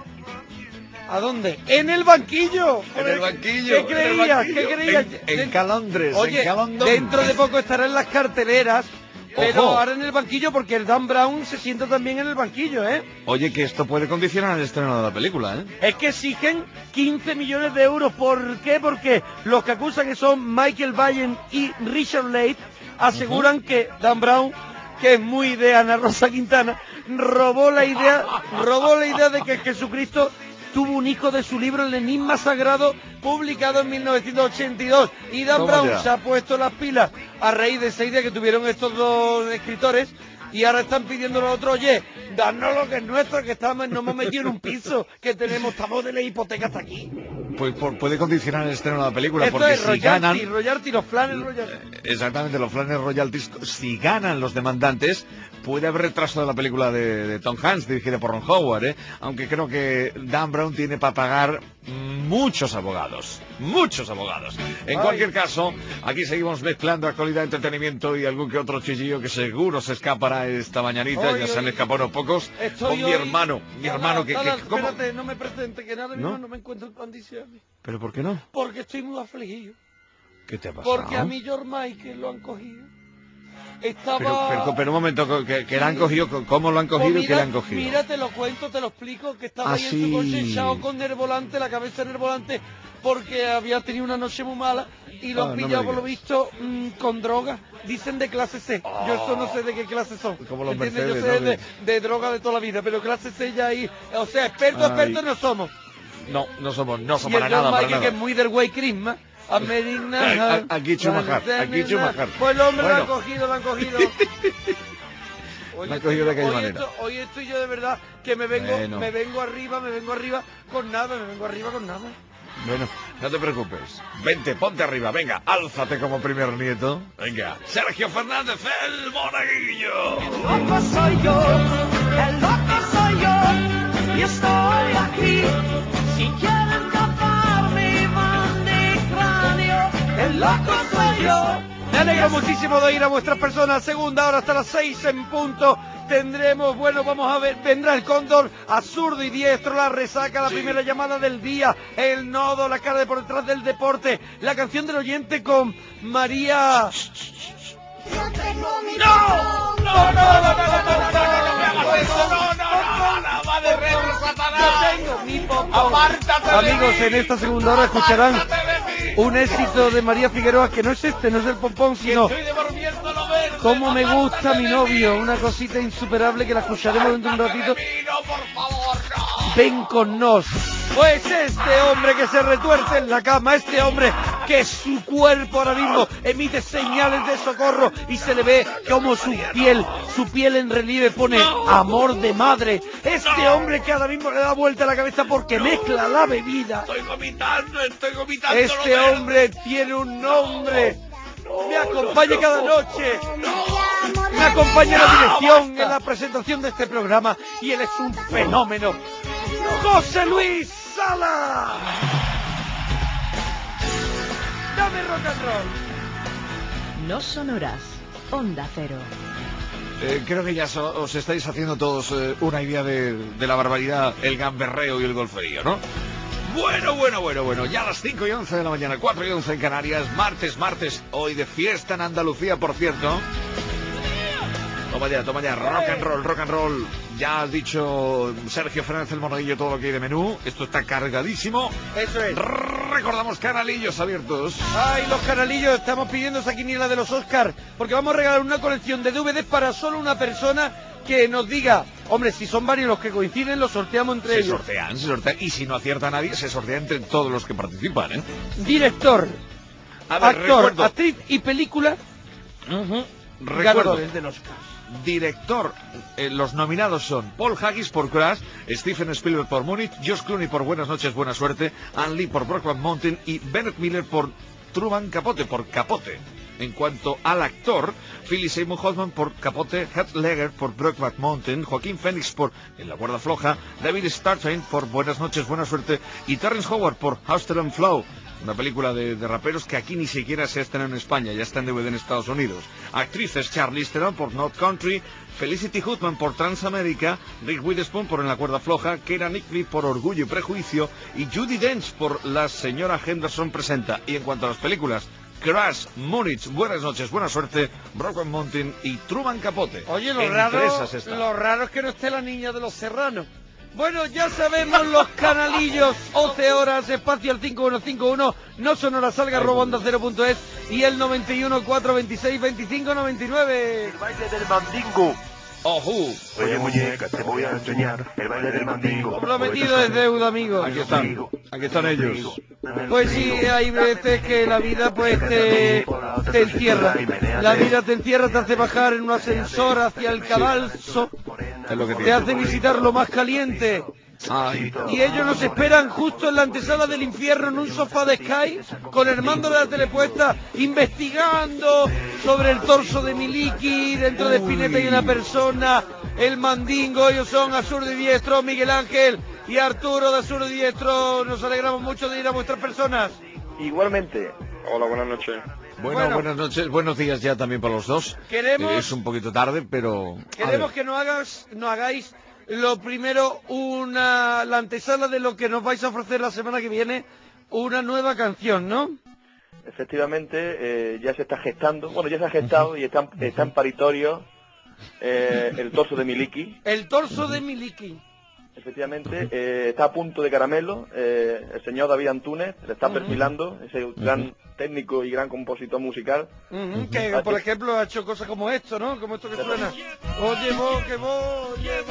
¿A dónde? En el banquillo. En el banquillo. ¿Qué en el creías? banquillo, ¿Qué creías? En, en Calondres, Oye, en Calondón. dentro de poco estará en las carteleras, pero Ojo. ahora en el banquillo porque el Dan Brown se sienta también en el banquillo, ¿eh? Oye, que esto puede condicionar el estreno de la película, ¿eh? Es que exigen quince millones de euros. ¿Por qué? Porque los que acusan que son Michael Bayen y Richard Leigh aseguran uh-huh. que Dan Brown, que es muy de Ana Rosa Quintana, robó la idea, robó la idea de que Jesucristo tuvo un hijo de su libro El Enigma Sagrado, publicado en mil novecientos ochenta y dos. Y Dan Brown ya? se ha puesto las pilas a raíz de esa idea que tuvieron estos dos escritores. Y ahora están pidiendo a los otros, oye, danos lo que es nuestro, que estamos, nos hemos metido en un piso, que tenemos, estamos de la hipoteca hasta aquí. Pues por- puede condicionar el estreno de la película, Esto porque es si royalty, ganan... royalty, los planes royalty. Exactamente, los planes royalties, si ganan los demandantes, puede haber retraso de la película de, de Tom Hanks, dirigida por Ron Howard, ¿eh? Aunque creo que Dan Brown tiene para pagar muchos abogados, muchos abogados. En Ay. cualquier caso, aquí seguimos mezclando actualidad, entretenimiento y algún que otro chillillo que seguro se escapará esta mañanita, Oy, ya se oy. han escapado unos pocos, Estoy con mi hoy- hermano, mi Sala, hermano que... Sala, que- ¿cómo? espérate, no me presente, que nada mismo ¿No? no me encuentro en condiciones. ¿Pero por qué no? Porque estoy muy afligido. ¿Qué te ha pasado? Porque a mí George Michael lo han cogido. Estaba... Pero, pero, pero un momento, que, que la han Sí. cogido, ¿cómo lo han cogido Pues y qué le mira, han cogido? Mira, te lo cuento, te lo explico, que estaba Ah, ahí en sí. su coche echado con el volante, la cabeza en el volante, porque había tenido una noche muy mala y lo Ah, han no me pillado por lo digas. visto mm, con drogas. Dicen de clase C. Yo esto no sé de qué clase son. Como los ¿Entiendes? Yo Mercedes, sé ¿no? de, de droga de toda la vida, pero clase C ya ahí. O sea, expertos, Ay. expertos no somos. No, no somos, no Y somos el para George nada, para Michael, que nada. es muy del Way Christmas. Amerina, A- a- aquí Schumacher, aquí Schumacher. Pues el hombre lo Bueno. han cogido, lo han cogido. Hoy Lo han estoy cogido yo- de aquella hoy manera. esto- hoy estoy yo de verdad que me vengo, Bueno. me vengo arriba, me vengo arriba con nada, me vengo arriba con nada. Bueno, no te preocupes. Vente, ponte arriba, venga, álzate como primer nieto. Venga, Sergio Fernández, el monaguillo. El loco soy yo, el loco soy yo, y estoy aquí. Si quieren taparme, van de cráneo, el loco soy yo. Me alegro muchísimo de ir a vuestras personas. Segunda hora hasta las seis en punto. Tendremos, bueno, vamos a ver, vendrá el cóndor a zurdo y diestro, la resaca, la sí. primera llamada del día, el nodo, la cara de por detrás del deporte, la canción del oyente con María... No tengo mi ¡No! ¡No, no, no, no, no, no, no, no me hagas eso! ¡No, no, no, no, va de retro, Satanás! ¡Yo tengo mi popón! ¡Apártate de mí! Amigos, en esta segunda hora escucharán un éxito de María Figueroa, que no es este, no es el pompón, sino Cómo me gusta mi novio, una cosita insuperable que la escucharemos dentro de un ratito. Ven con nos. Pues este hombre que se retuerce en la cama, este hombre que su cuerpo ahora mismo emite señales de socorro y se le ve como su piel, su piel en relieve pone amor de madre. Este hombre que ahora mismo le da vuelta a la cabeza porque mezcla la bebida. Estoy vomitando, estoy vomitando. Este hombre tiene un nombre. Me acompaña cada noche. Me acompaña en la dirección, en la presentación de este programa y él es un fenómeno. José Luis Sala. Dame rock and roll. No sonoras. Onda Cero. Eh, creo que ya so, os estáis haciendo todos eh, una idea de, de la barbaridad, el gamberreo y el golferío, ¿no? Bueno, bueno, bueno, bueno, ya a las cinco y once de la mañana, cuatro y once en Canarias, martes, martes, hoy de fiesta en Andalucía, por cierto. Toma ya, toma ya, rock and roll, rock and roll. Ya has dicho Sergio Fernández el Monaguillo todo lo que hay de menú. Esto está cargadísimo. Eso es. Recordamos canalillos abiertos. Ay, los canalillos, estamos pidiendo esa quiniela de los Oscar, porque vamos a regalar una colección de D V Ds para solo una persona que nos diga, hombre, si son varios los que coinciden, los sorteamos entre se ellos. Se sortean, se sortean. Y si no acierta nadie, se sortea entre todos los que participan, ¿eh? Director, a ver, actor, recuerdo. actriz y película. Uh-huh. Ganadores del Oscar. Director, eh, los nominados son Paul Haggis por Crash, Stephen Spielberg por Múnich, Josh Clooney por Buenas noches, buena suerte, Ann Lee por Brokeback Mountain y Bennett Miller por Truman Capote, por Capote. En cuanto al actor, Philip Seymour Hoffman por Capote, Heath Ledger por Brokeback Mountain, Joaquín Phoenix por En la cuerda floja, David Strathairn por Buenas noches, buena suerte y Terrence Howard por Hustle and Flow. Una película de, de raperos que aquí ni siquiera se estrena en España, ya está en D V D en Estados Unidos. Actrices, Charlize Theron por North Country, Felicity Huffman por Transamérica, Rick Witherspoon por En la cuerda floja, Keira Knightley por Orgullo y prejuicio y Judi Dench por La señora Henderson presenta. Y en cuanto a las películas, Crash, Múnich, Buenas noches, buena suerte, Brokeback Mountain y Truman Capote. Oye, lo Entre raro, esas está. lo raro es que no esté la niña de los Serranos. Bueno, ya sabemos los canalillos, once horas, espacio al cinco uno cinco uno, no sonora salga, arroba onda cero punto es y el noventa y uno, cuatro veintiséis, veinticinco noventa y nueve. El baile del mandingo. Ojú. Oye, muñeca, te voy a enseñar el baile del mandingo. Comprometido es deuda, amigo. Aquí están, aquí están ellos. Pues sí, hay veces que la vida pues te, te encierra. La vida te encierra, te hace bajar en un ascensor hacia el cadalso. Es lo que te hace visitar lo más caliente. Ay. Y ellos nos esperan justo en la antesala del infierno en un sofá de Sky con el mando de la telepuesta investigando sobre el torso de Miliki. Dentro de Spinetta hay una persona, el mandingo. Ellos son Azur de Diestro, Miguel Ángel y Arturo de Azur de Diestro. Nos alegramos mucho de ir a vuestras personas. Igualmente. Hola, buenas noches. Bueno, Bueno. buenas noches, buenos días ya también para los dos. Queremos- Eh, es un poquito tarde, pero... a Queremos ver. que nos hagas, nos hagáis lo primero una la antesala de lo que nos vais a ofrecer la semana que viene, una nueva canción, ¿no? Efectivamente, eh, ya se está gestando, bueno, ya se ha gestado y está, está en paritorio eh, el torso de Miliki. El torso de Miliki. Efectivamente, eh, está a punto de caramelo, eh, el señor David Antúnez le está perfilando, ese gran técnico y gran compositor musical. Ujú, que, por ejemplo, ha hecho cosas como esto, ¿no? Como esto que suena. Oye, vos, que vos, oye,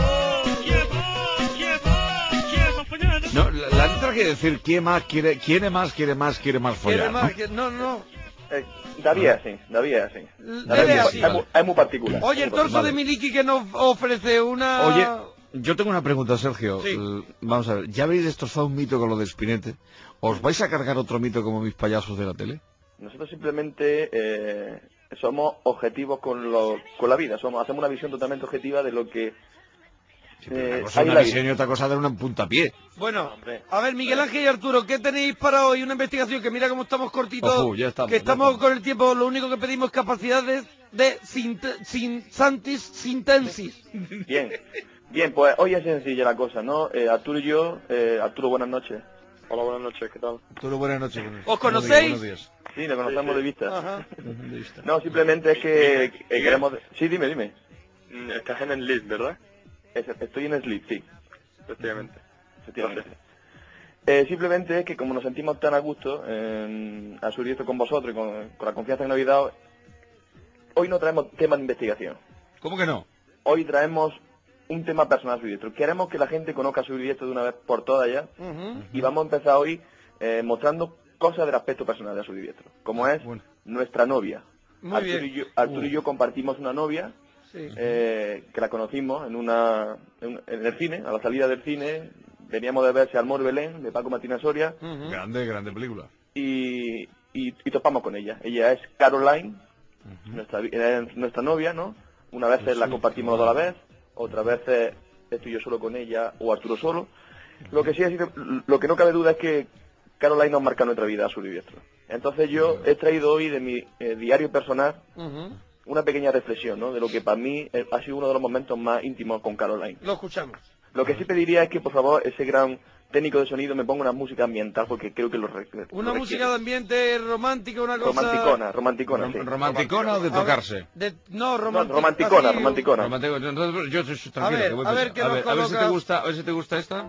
No, la, la letra quiere decir quién más quiere, quiere más, quiere más, quiere más follar, quiere más, ¿no? que- no, no. Eh, David es así, David es así. Dele David es, así. muy- es muy, es muy particular. Oye, el torso de Miliki que nos ofrece una... Oye, Yo tengo una pregunta, Sergio. Sí. Uh, vamos a ver, ¿ya habéis destrozado un mito con lo de Spinete? ¿Os vais a cargar otro mito como mis payasos de la tele? Nosotros simplemente eh, somos objetivos con, lo, con la vida, somos hacemos una visión totalmente objetiva de lo que Una eh, cosa hay es en una la visión vida. y otra cosa dar un puntapié. Bueno, a ver, Miguel Ángel y Arturo, ¿qué tenéis para hoy? Una investigación que mira cómo estamos cortitos, Ojo, ya estamos, que ya estamos, estamos. con el tiempo, lo único que pedimos es capacidades de sint- sin, santis, sintensis. Bien, bien, pues hoy es sencilla la cosa, ¿no? Eh, Arturo y yo, eh, Arturo, buenas noches. Hola, buenas noches, ¿qué tal? Arturo, buenas noches. Buenas. ¿Os conocéis? Buenos días. Sí, le conocemos de vista. Ajá. No, simplemente es que eh, queremos... Sí, dime, dime. Estás en el lead, ¿verdad? Es- Estoy en Sleep, sí. Efectivamente. Efectivamente. Eh, simplemente es que como nos sentimos tan a gusto eh, a su diestro con vosotros y con, con la confianza que nos habéis dado, hoy no traemos temas de investigación. ¿Cómo que no? Hoy traemos un tema personal a su diestro. Queremos que la gente conozca a su diestro de una vez por todas ya y vamos a empezar hoy eh, mostrando cosas del aspecto personal de su diestro, como es nuestra novia. Muy Arturo, bien. Y yo, Arturo y yo compartimos una novia Sí. eh, que la conocimos en una en, en el cine, a la salida del cine, veníamos de verse al Mor Belén de Paco Martínez Soria Grande, grande película. y, y, y topamos con ella. Ella es Caroline, nuestra, vi- era nuestra novia, ¿no? Una vez Pues la sí, compartimos claro. a la vez, otra vez estoy yo solo con ella o Arturo solo. Lo que sí es, lo que no cabe duda es que Caroline nos marca nuestra vida a su diestro. Entonces yo he traído hoy de mi eh, diario personal una pequeña reflexión, ¿no? De lo que para mí eh, ha sido uno de los momentos más íntimos con Caroline. Lo escuchamos. Lo que sí pediría es que, por favor, ese gran técnico de sonido me ponga una música ambiental porque creo que lo, re- lo Una requiere. música de ambiente romántica, una cosa... Romanticona, romanticona, Rom- sí. ¿Romanticona o de A ver, tocarse? de- no, romántica. romanticona, así, romanticona. Romántico, entonces yo soy tranquilo. A ver, que voy a ver pensando. qué a nos ver, a ver si te coloca. gusta, a ver si te gusta esta.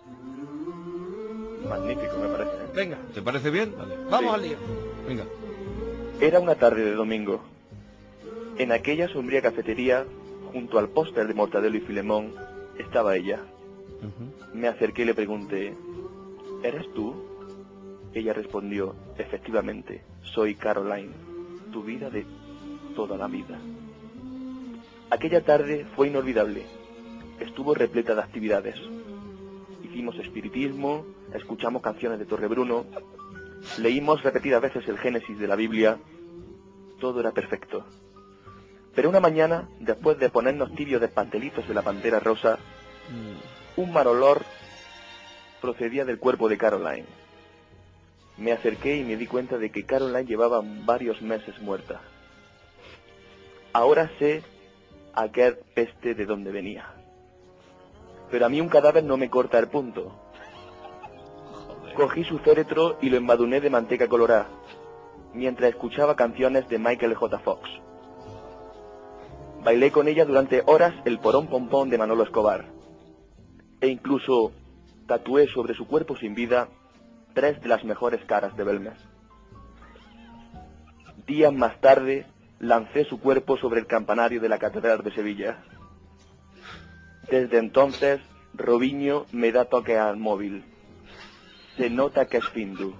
Magnífico, me parece. ¿eh? Venga, ¿Te parece bien? Vale. vamos Sí. al lío. Venga. Era una tarde de domingo. En aquella sombría cafetería, junto al póster de Mortadelo y Filemón, estaba ella. Me acerqué y le pregunté, ¿eres tú? Ella respondió, efectivamente, soy Caroline, tu vida de toda la vida. Aquella tarde fue inolvidable. Estuvo repleta de actividades. Hicimos espiritismo, escuchamos canciones de Torrebruno, leímos repetidas veces el Génesis de la Biblia. Todo era perfecto. Pero una mañana, después de ponernos tibios de pastelitos de la pantera rosa, un mal olor procedía del cuerpo de Caroline. Me acerqué y me di cuenta de que Caroline llevaba varios meses muerta. Ahora sé a qué peste de dónde venía. Pero a mí un cadáver no me corta el punto. Cogí su féretro y lo embaduné de manteca colorada, mientras escuchaba canciones de Michael J. Fox. Bailé con ella durante horas el porón pompón de Manolo Escobar. E incluso tatué sobre su cuerpo sin vida tres de las mejores caras de Belmez. Días más tarde lancé su cuerpo sobre el campanario de la Catedral de Sevilla. Desde entonces, Robinho me da toque al móvil. Se nota que es Findu.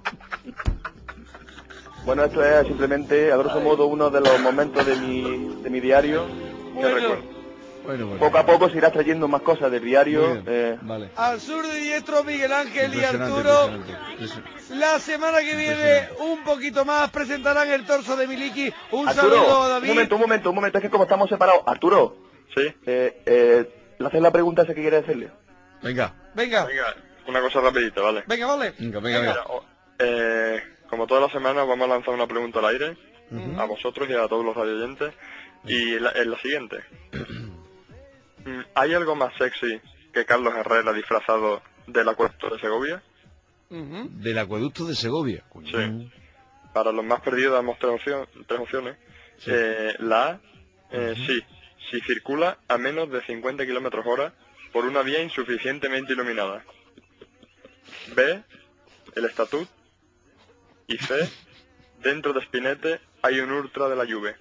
Bueno, esto es simplemente, a grosso modo, uno de los momentos de mi, de mi diario que Bueno. recuerdo. Bueno, bueno. Poco a poco se irá trayendo más cosas del diario. Muy bien. eh, Vale. Al sur y diestro, Miguel Ángel y Impresionante, Arturo. impresionante. La semana que viene, un poquito más, presentarán el torso de Miliki. Un Arturo, saludo a David. un momento, un momento, un momento, es que como estamos separados. Arturo. Sí. Eh, eh, ¿le haces la pregunta esa que quiere hacerle? Venga. Venga, Venga, una cosa rapidita, ¿vale? venga, vale. Venga, venga, Mira, venga. o- eh, como todas las semanas vamos a lanzar una pregunta al aire a vosotros y a todos los radioyentes y la, es la siguiente. Mm, ¿Hay algo más sexy que Carlos Herrera disfrazado del acueducto de Segovia? Del acueducto de Segovia. Coño. Sí. Para los más perdidos damos tres, opción- tres opciones. Sí. Eh, la A, eh, sí, si circula a menos de cincuenta kilómetros hora por una vía insuficientemente iluminada. B, el estatut. Y C, dentro de Spinete hay un ultra de la Juve.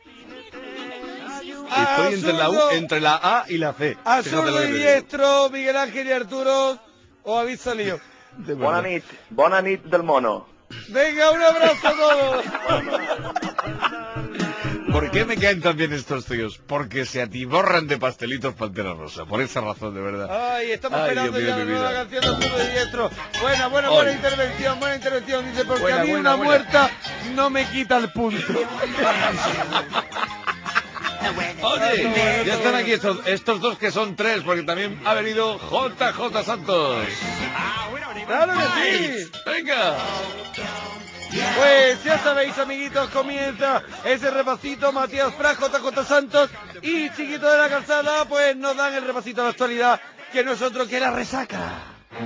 Estoy entre la, U, Absurdo. entre la A y la C. Al Fíjate sur lo que y te digo. diestro, Miguel Ángel y Arturo. Os habéis salido. De Buena verdad. nit, buena nit del mono. Venga, un abrazo a todos. ¿Por qué me caen tan bien estos tíos? Porque se atiborran de pastelitos Pantera Rosa. Por esa razón, de verdad. Ay, estamos Ay, esperando Dios mío ya de la mi nueva vida. canción de Arturo de Diestro. Buena, buena, Hoy. buena intervención, buena intervención. Dice, porque Buena, a mí buena, una buena. muerta no me quita el punto. Oye, ya están aquí estos, estos dos que son tres, porque también ha venido J J Santos. ¡Claro que sí! ¡Venga! Pues ya sabéis, amiguitos, comienza ese repasito. Matías Pras, J J Santos y Chiquito de la Calzada, pues nos dan el repasito de la actualidad, que nosotros que la resaca.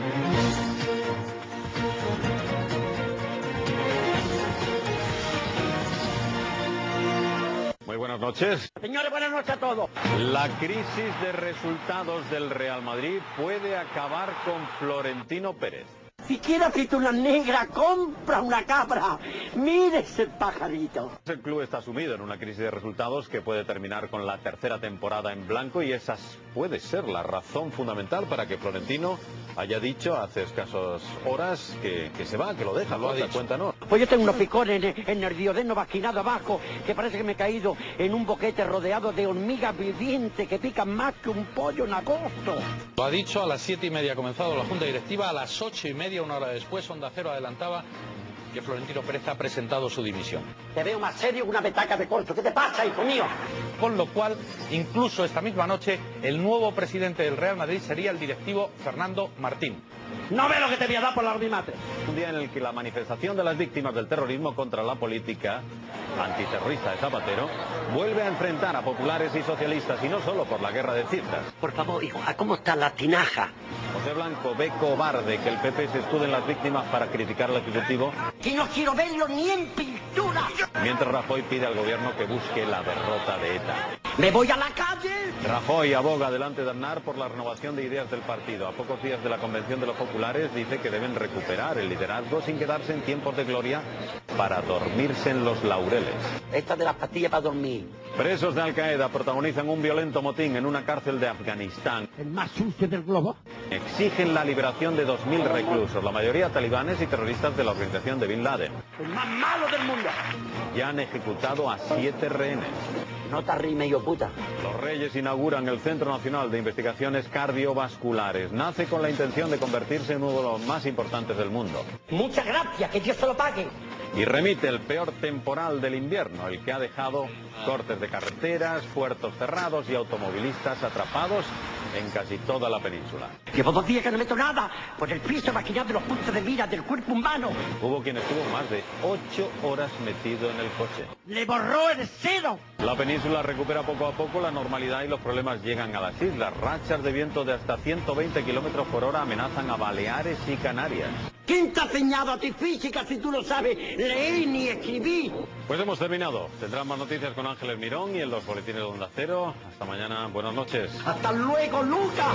Muy buenas noches. Señores, buenas noches a todos. La crisis de resultados del Real Madrid puede acabar con Florentino Pérez. Si quiere aceituna negra, compra una cabra. Mire ese pajarito. El club está sumido en una crisis de resultados que puede terminar con la tercera temporada en blanco y esa puede ser la razón fundamental para que Florentino haya dicho hace escasas horas que, que se va, que lo deja. Lo ha dicho. Cuéntanos. Pues yo tengo unos picones en, en el diodeno vaginado abajo, que parece que me he caído en un boquete rodeado de hormigas vivientes que pican más que un pollo en agosto. Lo ha dicho a las siete y media, ha comenzado la junta directiva, a las ocho y media, una hora después, Onda Cero adelantaba que Florentino Pérez ha presentado su dimisión. Te veo más serio que una petaca de corcho. ¿Qué te pasa, hijo mío? Con lo cual, incluso esta misma noche, el nuevo presidente del Real Madrid sería el directivo Fernando Martín. No ve lo que te voy a dar por la ordimatre. Un día en el que la manifestación de las víctimas del terrorismo contra la política antiterrorista de Zapatero vuelve a enfrentar a populares y socialistas, y no solo por la guerra de cifras. Por favor, hijo, ¿a cómo está la tinaja? José Blanco ve cobarde que el P P se escude en las víctimas para criticar al Ejecutivo, Que no quiero verlo ni en pintura. mientras Rajoy pide al gobierno que busque la derrota de ETA. ¡Me voy a la calle! Rajoy aboga delante de Aznar por la renovación de ideas del partido. A pocos días de la convención de los populares dice que deben recuperar el liderazgo sin quedarse en tiempos de gloria para dormirse en los laureles. Esta de las pastillas para dormir. Presos de Al Qaeda protagonizan un violento motín en una cárcel de Afganistán. El más sucio del globo. Exigen la liberación de dos mil reclusos, la mayoría talibanes y terroristas de la organización de Bin Laden. El más malo del mundo. Ya han ejecutado a siete rehenes. No te rime, yo puta. Los Reyes inauguran el Centro Nacional de Investigaciones Cardiovasculares. Nace con la intención de convertirse en uno de los más importantes del mundo. Muchas gracias, que Dios se lo pague. Y remite el peor temporal del invierno, el que ha dejado cortes de carreteras, puertos cerrados y automovilistas atrapados en casi toda la península. Llevo dos días que no meto nada por el piso maquinado de los puntos de mira del cuerpo humano. Hubo quien estuvo más de ocho horas metido en el coche. ¡Le borró el cero! La península recupera poco a poco la normalidad y los problemas llegan a las islas. Rachas de viento de hasta ciento veinte kilómetros por hora amenazan a Baleares y Canarias. ¿Quién te ha enseñado a ti física si tú no sabes leer ni escribir? Pues hemos terminado. Tendrán más noticias con Ángeles Mirón y en los boletines de Onda Cero. Hasta mañana. Buenas noches. ¡Hasta luego, Lucas!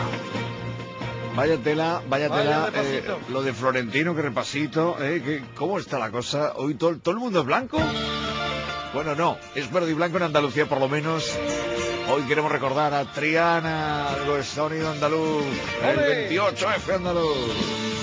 Vaya tela, vaya tela, Vaya eh, repasito. lo de Florentino, que repasito, eh, que, ¿cómo está la cosa? ¿Hoy todo, todo el mundo es blanco? Bueno, no, es verde y blanco en Andalucía por lo menos. Hoy queremos recordar a Triana, el sonido andaluz, el ¡Ole! veintiocho F andaluz.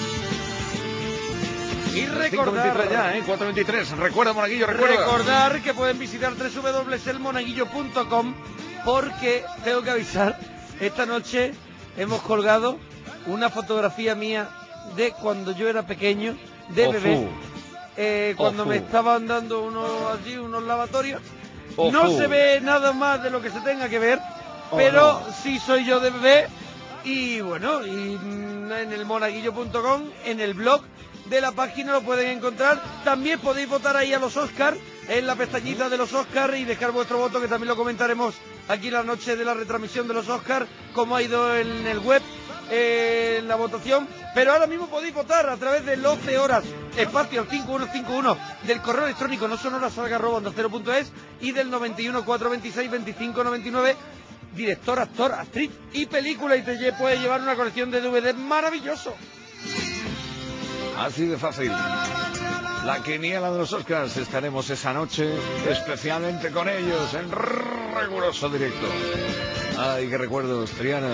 Y cinco veintitrés recordar, ya, ¿eh? cuatro veintitrés. Recuerda, Monaguillo, recuerda. recordar que pueden visitar doble u doble u doble u punto el monaguillo punto com, porque tengo que avisar, esta noche hemos colgado una fotografía mía de cuando yo era pequeño, de Ofu. bebé, eh, cuando Ofu. me estaban dando unos allí, unos lavatorios. Ofu. No se ve nada más de lo que se tenga que ver, Oh, pero no. sí soy yo de bebé. Y bueno, y mm, en el monaguillo punto com, en el blog de la página lo pueden encontrar. También podéis votar ahí a los Oscars, en la pestañita de los Oscars, y dejar vuestro voto, que también lo comentaremos aquí la noche de la retransmisión de los Oscars, cómo ha ido en el web eh, en la votación. Pero ahora mismo podéis votar a través del once horas, espacio al cinco uno cinco uno, del correo electrónico no sonoras arroba onda cero punto es y del noventa y uno, cuatrocientos veintiséis, veinticinco noventa y nueve, director, actor, actriz y película, y te lle- puedes llevar una colección de D V D maravilloso. Así de fácil. La quiniela de los Oscars, estaremos esa noche especialmente con ellos en riguroso directo. Ay, qué recuerdos, Triana.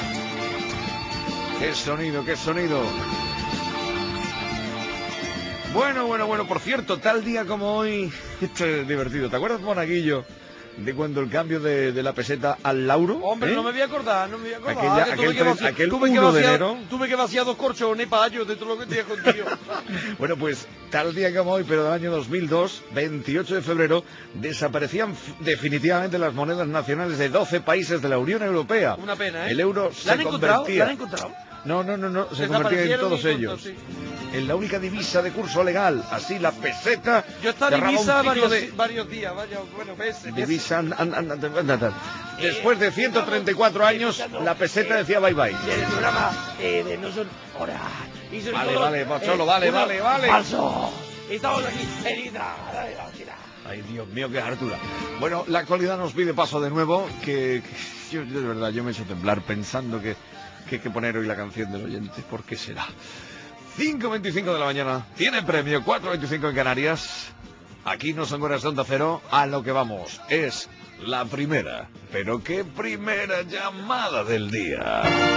Qué sonido, qué sonido. Bueno, bueno, bueno, por cierto, tal día como hoy, esto es divertido. ¿Te acuerdas, Monaguillo, de cuando el cambio de, de la peseta al lauro? Hombre, ¿eh? no me voy a acordar, no me voy a acordar. Aquella- que aquel tuve que tre- vaciar, aquel tuve que uno de vaciar- enero. Tuve que vaciar dos corchones payos de todo lo que tenía contigo. Bueno, pues tal día como hoy, pero del año dos mil dos, veintiocho de febrero, desaparecían f- definitivamente las monedas nacionales de doce países de la Unión Europea. Una pena, ¿eh? El euro ¿La se han encontrado? convertía... ¿La han encontrado? No, no, no, no, se convertía en Desaparecieron todos y con ellos. todo, sí. En la única divisa de curso legal, así la peseta... Yo he estado en cerraba un Ibiza ciclo varios, de- varios días, varios, bueno, meses. Divisa, an- an- an- an- an- an- Después de ciento treinta y cuatro años, la peseta decía bye bye. El programa eh, de no son horas. Y sobre Vale, todo, vale, Pocholo, eh, vale, uno vale, vale. falso. Estamos aquí en Ida. Ay, Dios mío, qué hartura. Bueno, la actualidad nos pide paso de nuevo, que, que yo, de verdad, yo me he hecho temblar pensando que, que hay que poner hoy la canción del oyente. ¿Por qué será? cinco veinticinco de la mañana, tiene premio, cuatro veinticinco en Canarias. Aquí no son horas de Onda Cero, a lo que vamos. Es la primera, pero qué primera llamada del día.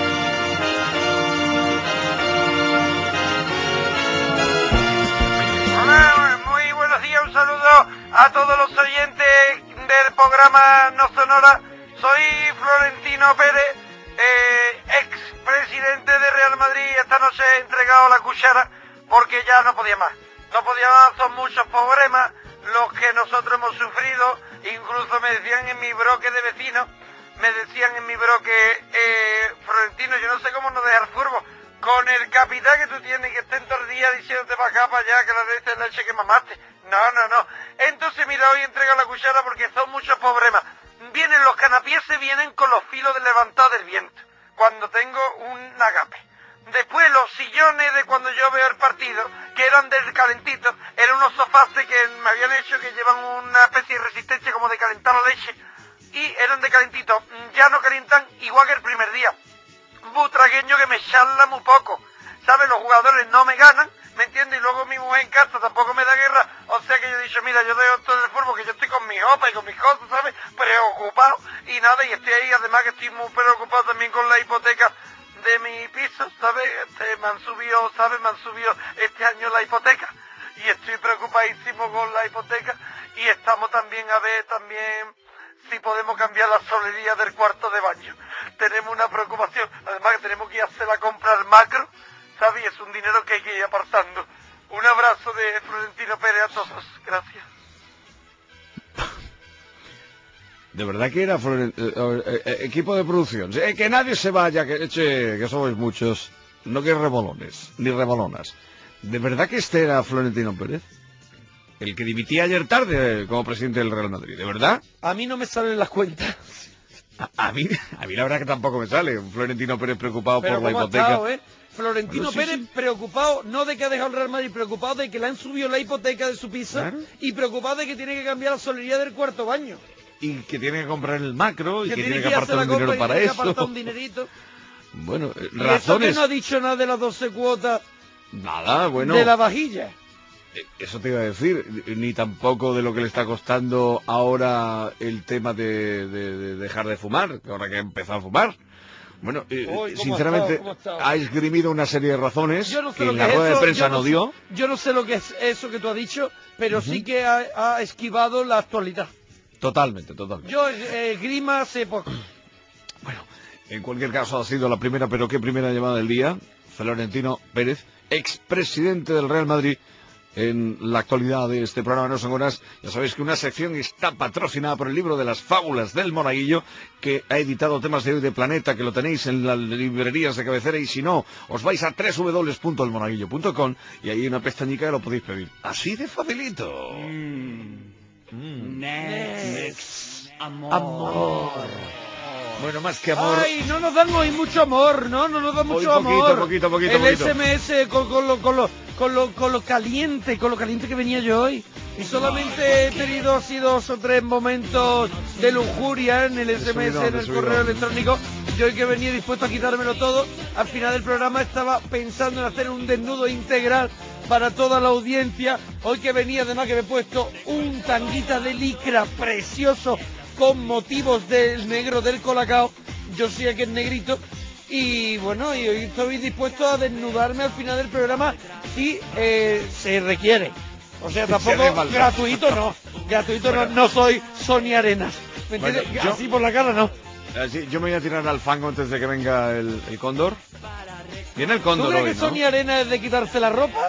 Hola, muy buenos días, un saludo a todos los oyentes del programa No Sonora. Soy Florentino Pérez, eh, ex presidente de Real Madrid. Esta noche he entregado la cuchara porque ya no podía más. No podía más, son muchos problemas los que nosotros hemos sufrido. Incluso me decían en mi bloque de vecinos, me decían en mi bloque, eh, Florentino, yo no sé cómo no dejar furbo. Con el capital que tú tienes, que estén todo el día diciéndote para acá, para allá, que la de esta leche que mamaste. No, no, no. Entonces, mira, hoy entrega la cuchara porque son muchos problemas. Vienen los canapíes, se vienen con los filos de levantado del viento, cuando tengo un agape. Después los sillones de cuando yo veo el partido, que eran del calentito, eran unos sofás que me habían hecho que llevan una especie de resistencia como de calentar la leche, y eran de calentito. Ya no calientan igual que el primer día. Butragueño que me charla muy poco, ¿sabes? Los jugadores no me ganan, ¿me entiendes? Y luego mi mujer en casa tampoco me da guerra, o sea que yo he dicho, mira, yo dejo todo el fútbol, que yo estoy con mi ropa y con mis cosas, ¿sabes? Preocupado, y nada, y estoy ahí, además que estoy muy preocupado también con la hipoteca de mi piso, ¿sabes? Este, me han subido, ¿sabes? Me han subido este año la hipoteca, y estoy preocupadísimo con la hipoteca, y estamos también a ver también si podemos cambiar la solería del cuarto de baño. Tenemos una preocupación, además que tenemos que ir a hacer la compra al macro, ¿sabes? Y es un dinero que hay que ir apartando. Un abrazo de Florentino Pérez a todos, gracias. De verdad que era Floren- eh, eh, eh, equipo de producción. Eh, que nadie se vaya, que, eche, que somos muchos. No que rebolones, ni rebolonas. ¿De verdad que este era Florentino Pérez? El que dimitía ayer tarde eh, como presidente del Real Madrid, ¿de verdad? A mí no me salen las cuentas. A, a mí, a mí la verdad que tampoco me sale. Un Florentino Pérez preocupado Pero por la ¿cómo ha hipoteca. estado, eh? Florentino Bueno, sí, Pérez sí. preocupado, no de que ha dejado el Real Madrid, preocupado de que le han subido la hipoteca de su piso, Claro. y preocupado de que tiene que cambiar la solería del cuarto baño. Y que tiene que comprar el macro y que, tiene que ir a apartar hacer un la dinero compra y para tiene que eso. apartar un dinerito. Bueno, eh, Y eso que razones. no ha dicho nada de las doce cuotas Nada, bueno. de la vajilla. Eh, Eso te iba a decir, ni tampoco de lo que le está costando ahora el tema de, de- de dejar de fumar, que ahora que ha empezado a fumar. Bueno, eh, Uy, ¿cómo ha sinceramente, estado? ¿Cómo ha estado? ha esgrimido una serie de razones Yo no sé que lo en que la es rueda de eso, prensa yo no sé- dio. Yo no sé lo que es eso que tú has dicho, pero Ujú. sí que ha, ha esquivado la actualidad. Totalmente, totalmente. Yo, eh, Grima, sé poco. En cualquier caso, ha sido la primera, pero qué primera llamada del día. Florentino Pérez, expresidente del Real Madrid. En la actualidad de este programa No Son Horas, ya sabéis que una sección está patrocinada por el libro de las fábulas del Monaguillo, que ha editado Temas de Hoy de Planeta, que lo tenéis en las librerías de cabecera, y si no, os vais a doble u doble u doble u punto el monaguillo punto com y ahí hay una pestañica que lo podéis pedir. Así de facilito. Next. Amor. Amor. Bueno, más que amor. Ay, no nos dan hoy mucho amor, ¿no? No nos dan mucho Hoy poquito, amor. poquito, poquito, El poquito. S M S con, con, lo, con, lo, con, lo, con lo caliente, con lo caliente que venía yo hoy. Y solamente he tenido así dos o tres momentos de lujuria en el S M S, subidón, en de el subidón. correo electrónico. Yo hoy que venía dispuesto a quitármelo todo, al final del programa estaba pensando en hacer un desnudo integral para toda la audiencia. Hoy que venía, además que me he puesto un tanguita de licra precioso con motivos del negro del colacao. Yo soy aquel negrito. y bueno, y hoy estoy dispuesto a desnudarme al final del programa si eh, se requiere. O sea, tampoco gratuito no, gratuito bueno. no, no soy Sonia Arenas, ¿me entiendes? Bueno, yo, así por la cara no. Así, yo me voy a tirar al fango antes de que venga el, el cóndor. Viene el cóndor ¿Tú crees hoy, que ¿no? Sonia Arenas es de quitarse la ropa?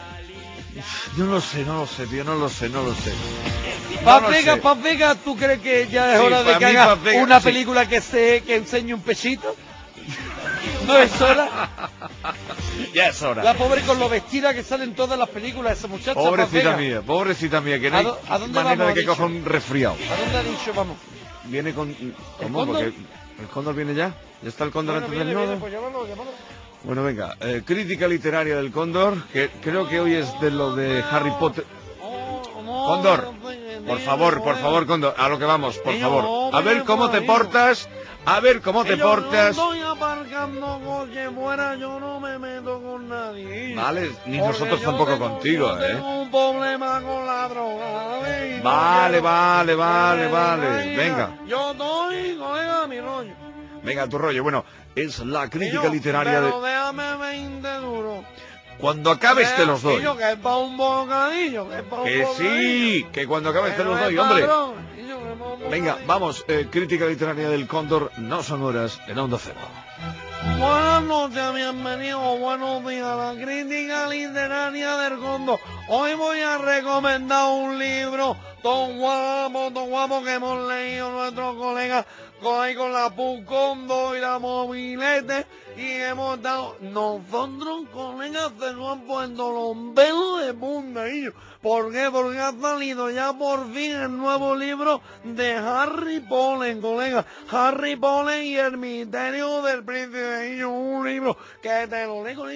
Yo no lo sé, no lo sé, tío, no lo sé, no lo sé. Paz no Vega, Paz Vega, ¿tú crees que ya es sí, hora de que mí, haga Vega, una sí. película que se que enseñe un pechito? ¿No es hora? Ya es hora. La pobre con lo vestida que salen todas las películas, esa muchacha. Pobrecita mía, pobrecita mía, que no hay ¿A, do, ¿a dónde manera vamos, de que coja un resfriado. ¿A dónde ha dicho vamos? Viene con... ¿Cómo? Porque el cóndor viene ya. ¿Ya está el cóndor bueno, antes viene, del viene, pues llámalo, llámalo. Bueno, venga, eh, crítica literaria del cóndor, que creo que hoy es de lo de Harry Potter. Cóndor, por favor, por favor, cóndor, a lo que vamos, por favor. A ver cómo te portas, a ver cómo te portas. Yo estoy aparcando coche fuera, yo no me meto con nadie. Vale, ni nosotros tampoco contigo, eh. Tengo un problema con la droga. ¿eh? Vale, vale, vale, vale, venga. Yo doy, colega, mi rollo. Venga, tu rollo, bueno, es la crítica yo, literaria pero de... déjame veinte duros. Cuando acabes te los doy. Que es para un bocadillo, que es para un Que bocadillo. sí, que cuando acabes te los doy, hombre. Venga, vamos, eh, crítica literaria del cóndor, no son horas, en Onda Cero. Buenas noches, bienvenidos, buenos días a la crítica literaria del cóndor. Hoy voy a recomendar un libro tan guapo, tan guapo que hemos leído nuestros colegas con ahí con la Pucondo y la Mobilete, y hemos dado, nosotros colegas se nos han puesto los pelos de punta, y yo, ¿por qué? Porque ha salido ya por fin el nuevo libro de Harry Potter, colega, Harry Potter y el misterio del príncipe, y yo, un libro que te lo leo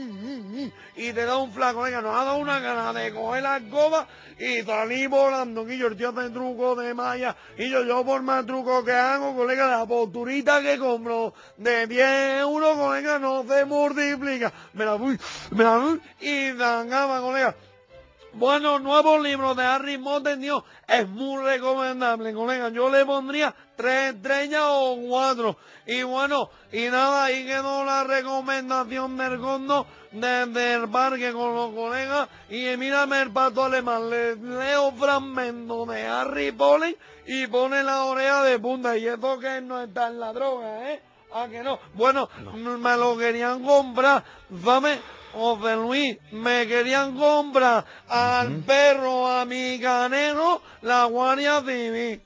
y te da un flaco, colega, nos ha dado una gana de coger la escoba y salir volando, y yo, el tío hace truco de malla, y yo, yo por más truco que hago, colega, la posturita que compro de diez euros, colega, no se multiplica. Me la voy, me la voy y zangaba, colega. Bueno, nuevo libro de Harry Potter, Dios, es muy recomendable, colega. Yo le pondría tres estrellas o cuatro. Y bueno, y nada, ahí quedó la recomendación del condo desde el parque con los colegas. Y mírame el pato alemán, le leo fragmentos de Harry Potter y pone la oreja de punta. Y eso que no está en la droga, ¿eh? ¿A que no? Bueno, no. Me lo querían comprar, ¿sabes? José Luis, me querían comprar al uh-huh. perro, a mi canejo, la Guardia Civil.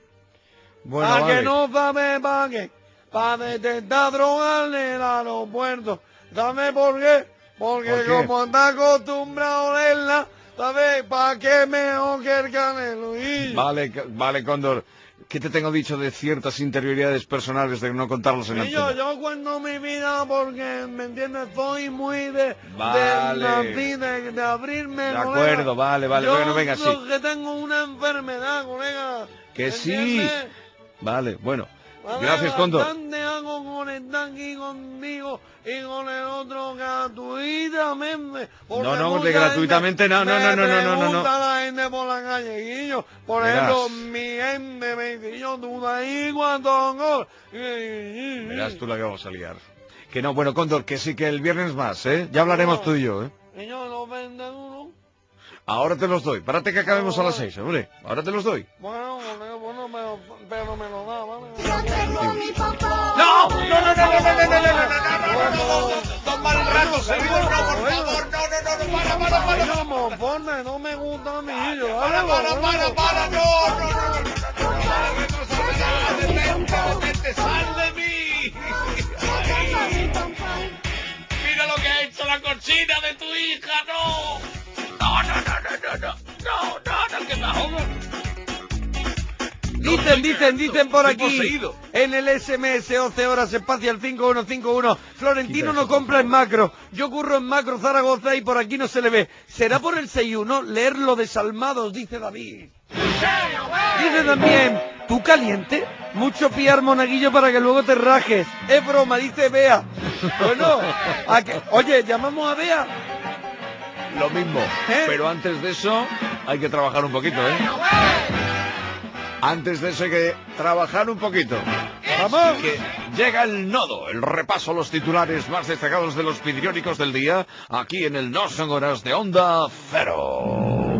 Bueno, ¿A vale. que no sabe para qué? Para detectar drogas en el aeropuerto. ¿Sabe por qué? Porque ¿Por qué? Como está acostumbrado a olerla, ¿sabes? ¿Para qué mejor que el canelo? Y... Vale, vale, Cóndor. ¿Qué te tengo dicho de ciertas interioridades personales de no contarlos en y antena? yo, yo cuento mi vida porque, ¿me entiendes? Soy muy de... Vale. De, de, de abrirme, De colega. acuerdo, vale, vale. Yo Bueno, venga, sí. Yo que tengo una enfermedad, colega. Que sí. ¿Entiendes? Vale, bueno. Vale, Gracias, Cóndor. Bastante hago con estar aquí conmigo y con el otro gratuitamente. No, no, de gratuitamente, no, no, no, no, no, no, no, no. la gente por la calle, Guillo. Por Verás. ejemplo, mi gente me dice, yo, tú ahí cuando... Verás tú la que vamos a liar. Que no, bueno, Cóndor, que sí que el viernes más, ¿eh? Ya hablaremos tú y yo, ¿eh? Y yo no vende uno. Ahora te los doy. Párate que acabemos a las seis, hombre. Ahora te los doy. Bueno, bueno, pero, pero me lo da, ¿vale? ¡No! ¡No, no, no, no, no, no, no, no, no, no, no! ¡Dos mal ratos seguidos, no, por favor! ¡No, no, no, no, para, para, para! No, monforne, no me gusta a mí, yo. ¡Para, para, para, para! ¡No, no, no, no, no, no! ¡Detente, sal de mí! ¡Mira lo que ha hecho la cochina de tu hija, no! No, no, no, no, no, no, no, no, que me ahogo. Dicen, dicen, dicen por aquí, en el S M S once horas espacial cinco uno cinco uno, Florentino no compra en Macro, yo curro en Macro Zaragoza y por aquí no se le ve. ¿Será por el seis uno? Leerlo desalmados, dice David. Dice también, ¿tú caliente? Mucho piar monaguillo para que luego te rajes. Es broma, dice Bea. Bueno, ¿a qué? Oye, llamamos a Bea. Lo mismo, ¿eh? Pero antes de eso hay que trabajar un poquito, ¿eh? Antes de eso hay que trabajar un poquito. ¡Vamos! Que llega el nodo, el repaso a los titulares más destacados de los periódicos del día, aquí en el No Son Horas de Onda Cero.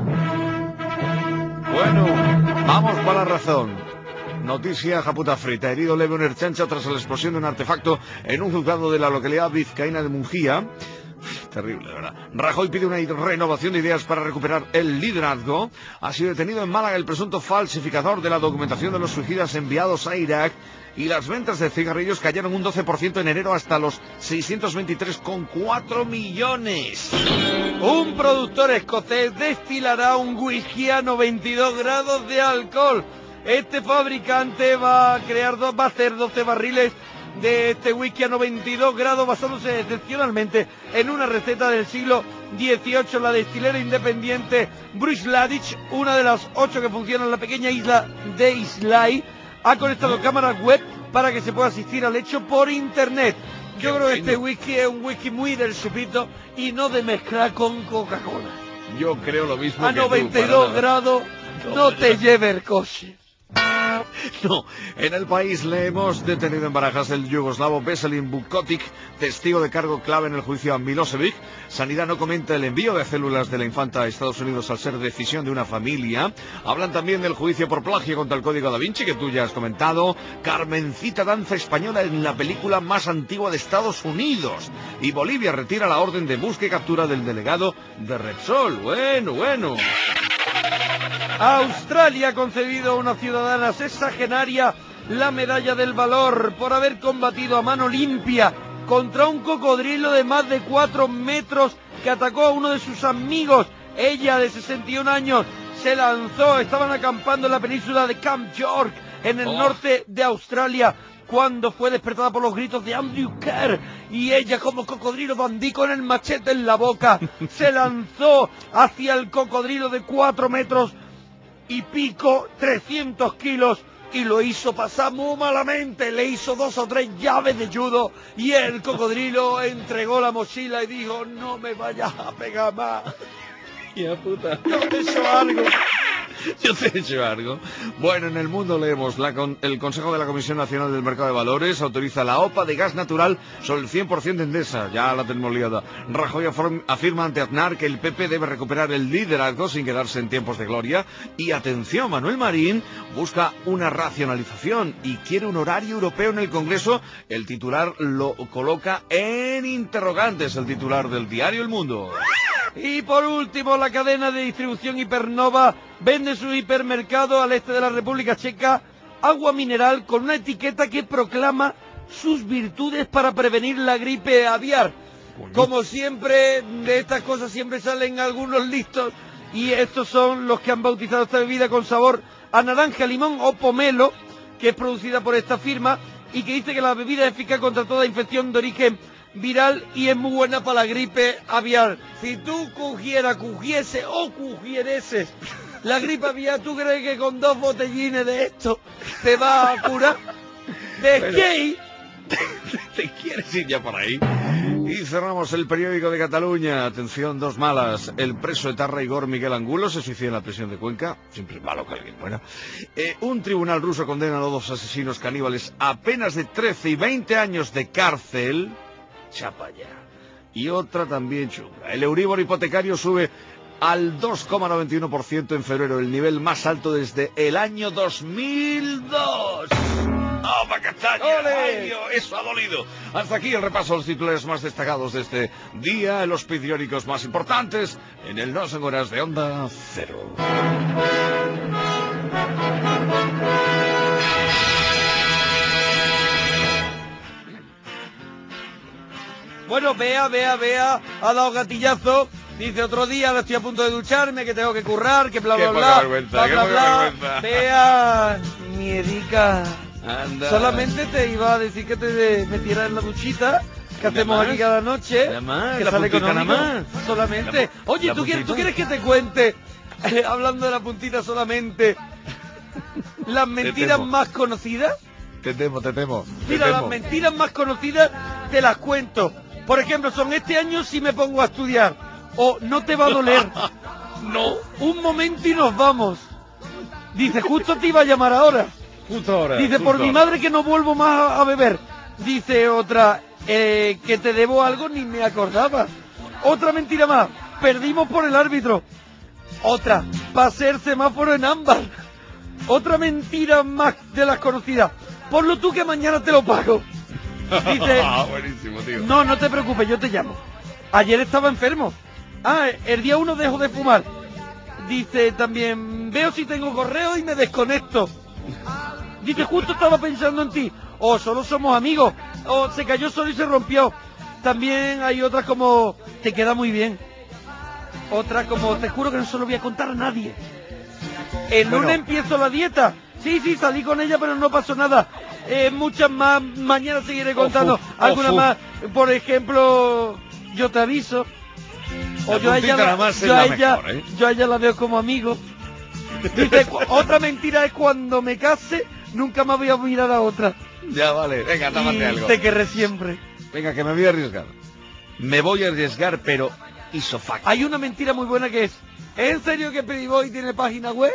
Bueno, vamos para la razón. Noticia japuta frita. Herido leve un erchancha tras la explosión de un artefacto en un juzgado de la localidad vizcaína de Mungía. Terrible, de verdad. Rajoy pide una renovación de ideas para recuperar el liderazgo. Ha sido detenido en Málaga el presunto falsificador de la documentación de los suicidas enviados a Irak. Y las ventas de cigarrillos cayeron un doce por ciento en enero hasta los seiscientos veintitrés coma cuatro millones. Un productor escocés destilará un whisky a noventa y dos grados de alcohol. Este fabricante va a crear dos, va a hacer doce barriles de este whisky a noventa y dos grados, basándose excepcionalmente en una receta del siglo dieciocho. La destilera independiente Bruichladdich, una de las ocho que funciona en la pequeña isla de Islay, ha conectado cámaras web para que se pueda asistir al hecho por internet. Yo creo que este whisky es un whisky muy del chupito y no de mezclar con Coca-Cola. Yo creo lo mismo a que tú. A noventa y dos grados no, no te lleve el coche. No, en El País leemos: detenido en Barajas el yugoslavo Veselin Vukotic, testigo de cargo clave en el juicio a Milosevic. Sanidad no comenta el envío de células de la infanta a Estados Unidos al ser decisión de una familia. Hablan también del juicio por plagio contra el Código Da Vinci, que tú ya has comentado. Carmencita danza española en la película más antigua de Estados Unidos. Y Bolivia retira la orden de búsqueda y captura del delegado de Repsol. Bueno, bueno. Australia ha concedido a una ciudadana sexagenaria la medalla del valor por haber combatido a mano limpia contra un cocodrilo de más de cuatro metros que atacó a uno de sus amigos. Ella, de sesenta y un años, se lanzó. Estaban acampando en la península de Camp York, en el oh. norte de Australia, cuando fue despertada por los gritos de Andrew Kerr, y ella, como cocodrilo bandí con el machete en la boca, se lanzó hacia el cocodrilo de cuatro metros y pico, trescientos kilos, y lo hizo pasar muy malamente. Le hizo dos o tres llaves de judo y el cocodrilo entregó la mochila y dijo: no me vayas a pegar más. Ya puta. Yo te he hecho algo. Yo te he hecho algo. Bueno, en El Mundo leemos: la con, el Consejo de la Comisión Nacional del Mercado de Valores autoriza la O P A de gas natural sobre el cien por ciento de Endesa. Ya la tenemos liada. Rajoy afirma ante Aznar que el P P debe recuperar el liderazgo sin quedarse en tiempos de gloria. Y atención, Manuel Marín busca una racionalización y quiere un horario europeo en el Congreso. El titular lo coloca en interrogantes, el titular del diario El Mundo. Y por último, la cadena de distribución Hipernova vende su hipermercado al este de la República Checa agua mineral con una etiqueta que proclama sus virtudes para prevenir la gripe aviar. Como siempre, de estas cosas siempre salen algunos listos, y estos son los que han bautizado esta bebida con sabor a naranja, limón o pomelo, que es producida por esta firma y que dice que la bebida es eficaz contra toda infección de origen viral y es muy buena para la gripe aviar. Si tú cogieras, cogiese o cogiereses la gripe aviar, ¿tú crees que con dos botellines de esto te va a curar? ¿De Pero, qué? ¿Te, te quieres ir ya por ahí? Y cerramos el periódico de Cataluña. Atención, dos malas. El preso etarra Igor Miguel Angulo se suicida en la prisión de Cuenca. Siempre es malo que alguien muera. Eh, un tribunal ruso condena a los dos asesinos caníbales a penas de trece y veinte años de cárcel. Chapa ya. Y otra también chunga. El Euribor hipotecario sube al dos coma noventa y uno por ciento en febrero, el nivel más alto desde el año dos mil dos. ¡Oh, pa' castaña! ¡Ay, Dios! Eso ha dolido. Hasta aquí el repaso a los titulares más destacados de este día, en los periódicos más importantes, en el No Son Horas de Onda Cero. Bueno, Bea, Bea, Bea ha dado gatillazo. Dice: otro día, ahora estoy a punto de ducharme, que tengo que currar, que bla, bla, qué bla. Poca vergüenza, bla, qué bla, poca bla. vergüenza. Bea, miedica. Anda. Solamente te iba a decir que te metieras en la duchita que Nada hacemos más. aquí cada noche. Nada más, que la sale puntita económico. nada más. Solamente. La pu- Oye, la ¿tú quieres, ¿tú puntita. quieres que te cuente, eh, hablando de la puntita solamente, las mentiras temo. más conocidas? Te temo, te temo. te Mira, las temo. mentiras más conocidas te las cuento. Por ejemplo, son: este año sí me pongo a estudiar. O no te va a doler. No. Un momento y nos vamos. Dice: justo te iba a llamar ahora. Justo ahora. Dice, justo por mi ahora. madre que no vuelvo más a, a beber. Dice otra, eh, que te debo algo ni me acordaba. Otra mentira más, perdimos por el árbitro. Otra, pasé el semáforo en ámbar. Otra mentira más de las conocidas. Ponlo tú que mañana te lo pago. Dice, buenísimo, tío. no, no te preocupes, yo te llamo. Ayer estaba enfermo. Ah, el día uno dejo de fumar. Dice también, veo si tengo correo y me desconecto. Dice, justo estaba pensando en ti. O solo somos amigos. O se cayó solo y se rompió. También hay otras como, te queda muy bien. Otra como, te juro que no se lo voy a contar a nadie. El Bueno. lunes empiezo la dieta. Sí, sí, salí con ella, pero no pasó nada. Eh, muchas más, mañana seguiré contando. Ofu, Algunas ofu. más, por ejemplo, yo te aviso. O La yo a ella puntita la, nada más es yo a la ella, mejor, ¿eh? yo a ella la veo como amigo. Dice, cu- otra mentira es cuando me case, nunca más voy a mirar a otra. Ya vale, venga, támate Y algo. te querré siempre. Venga, que me voy a arriesgar. Me voy a arriesgar, pero isofacto. Hay una mentira muy buena que es, ¿es en serio que Pediboy tiene página web?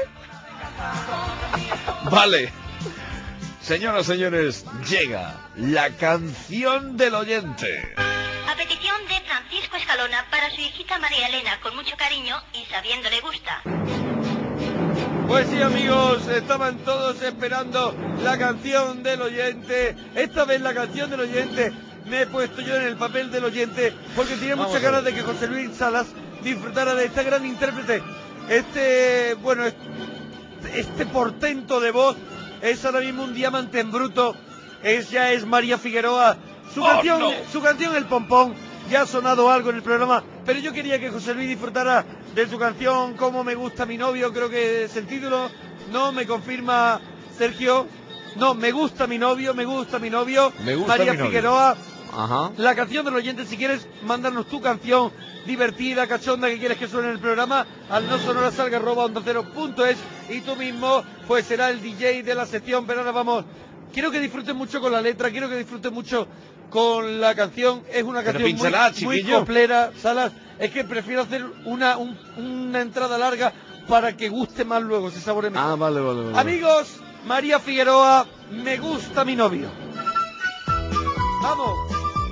Vale. Señoras, señores, llega la canción del oyente. A petición de Francisco Escalona para su hijita María Elena, con mucho cariño y sabiendo le gusta. Pues sí, amigos, estaban todos esperando la canción del oyente. Esta vez la canción del oyente me he puesto yo en el papel del oyente porque tenía Vamos muchas a ganas ver. de que José Luis Salas disfrutara de esta gran intérprete. Este, bueno, es- este portento de voz es ahora mismo un diamante en bruto. Ella es María Figueroa. Su Oh, canción, no. su canción El Pompón, ya ha sonado algo en el programa, pero yo quería que José Luis disfrutara de su canción Cómo me gusta mi novio, creo que es el título. No, me confirma Sergio. No, me gusta mi novio, me gusta mi novio. Me gusta María mi novio. Figueroa. Ajá. La canción del oyente, si quieres, mándanos tu canción divertida, cachonda, que quieres que suene en el programa al no sonora salga arroba onda cero punto es y tú mismo pues será el D J de la sección. Pero ahora vamos, quiero que disfruten mucho con la letra, quiero que disfruten mucho con la canción. Es una Pero canción muy, pínchala, muy chiquillo. coplera, Salas. Es que prefiero hacer una, un- una entrada larga para que guste más luego, se saborea mejor. Ah, vale, vale, vale. Amigos, María Figueroa, me gusta mi novio. Vamos.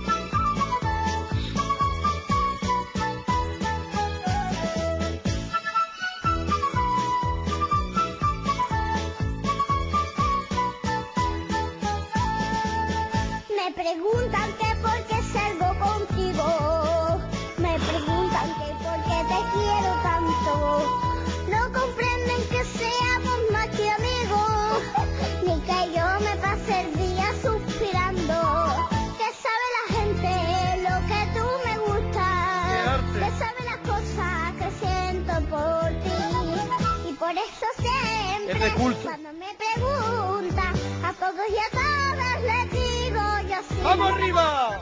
Me preguntan que por qué salgo contigo. Me preguntan que por qué te quiero tanto. No comprenden que seamos más que amigos, ni que yo me pase el día suspirando. Que sabe la gente lo que tú me gustas. Que sabe las cosas que siento por ti. Y por eso Es de siempre culto. cuando me preguntan a todos y a todas les digo yo sí. ¡Vamos arriba!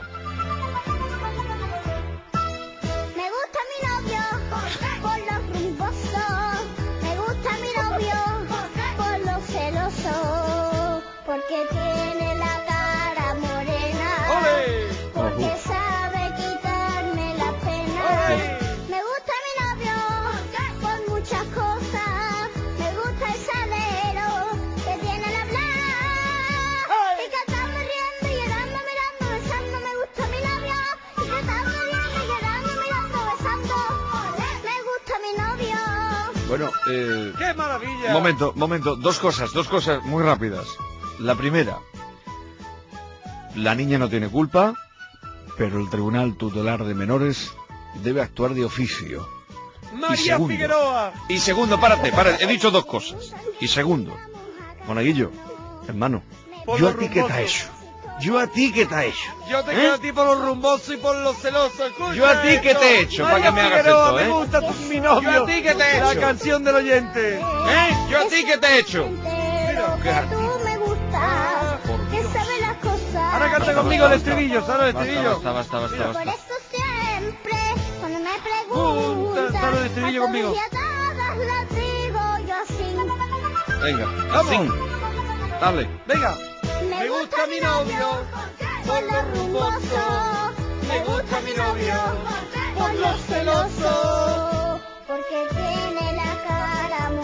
Me gusta mi novio por lo rumboso. Me gusta mi novio por lo celoso. Porque tiene la cara morena. Porque sabe quitarme la pena. Me gusta mi novio por muchas cosas. Me gusta el salero que tiene al hablar. Y cantando, riendo, llorando, mirando, besando. Me gusta mi novio. Y cantando, riendo, llorando, mirando, besando. Me gusta mi novio. Bueno, eh... ¡Qué maravilla! Momento, momento. Dos cosas, dos cosas muy rápidas. La primera. La niña no tiene culpa, pero el Tribunal Tutelar de Menores debe actuar de oficio. Y María segundo, Figueroa. Y segundo, párate, párate. He dicho dos cosas. Y segundo, Monaguillo, hermano, Por ¿yo lo a ti qué te rumboso. he hecho? ¿Yo a ti qué te he hecho? Yo te ¿Eh? quiero a ti por los rumbosos y por los celosos. Escucha ¿Yo a ti qué esto. te he hecho María para que me hagas Figueroa, esto, eh? me gusta tu, mi novio. ¿Yo a ti qué te he La hecho? canción del oyente. ¿Eh? ¿Yo a ti qué te he hecho? Pero que tú me gustas. Que sabe las cosas. Ahora canta conmigo el estribillo, ¿sabes el estribillo? Basta, basta, basta, Por basta. eso siempre, cuando me Punta, preguntan, sale el estribillo a conmigo. todos y a todas las digo yo así. Venga, Vamos. así. Dale. Venga. Me gusta mi novio por lo rumboso. Me gusta mi novio por lo celoso. Porque tiene la cara morena.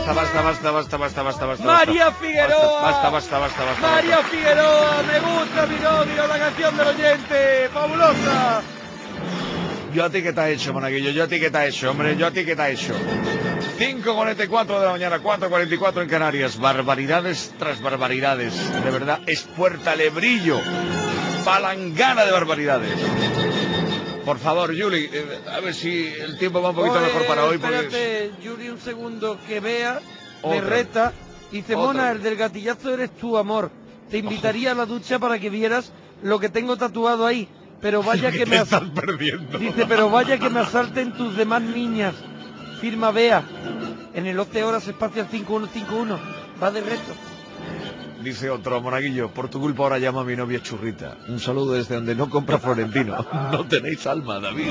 basta, basta, basta, basta, basta, basta, basta. María Figueroa. Basta, basta, basta, basta. María Figueroa, me gusta mi novio, la canción del oyente, fabulosa. Yo a ti que te ha hecho, monaguillo, yo a ti que te ha hecho, hombre, yo a ti que te ha hecho. cinco cuarenta y cuatro de la mañana, cuatro cuarenta y cuatro en Canarias. Barbaridades tras barbaridades. De verdad, es puerta lebrillo. Palangana de barbaridades. Por favor, Juli, eh, a ver si el tiempo va un poquito Oye, mejor para hoy. Espérate, porque... Juli, un segundo, que vea, me Otra reta. Y dice, Otra Mona, vez. el del gatillazo eres tú, amor. Te invitaría a la ducha para que vieras lo que tengo tatuado ahí. Pero vaya que me... Te estás perdiendo. Dice, pero vaya que me asalten tus demás niñas. Firma Bea. En el once horas espacial cinco uno cinco uno. Va de reto. Dice otro, monaguillo, por tu culpa ahora llama a mi novia Churrita. Un saludo desde donde no compra Florentino. No tenéis alma, David.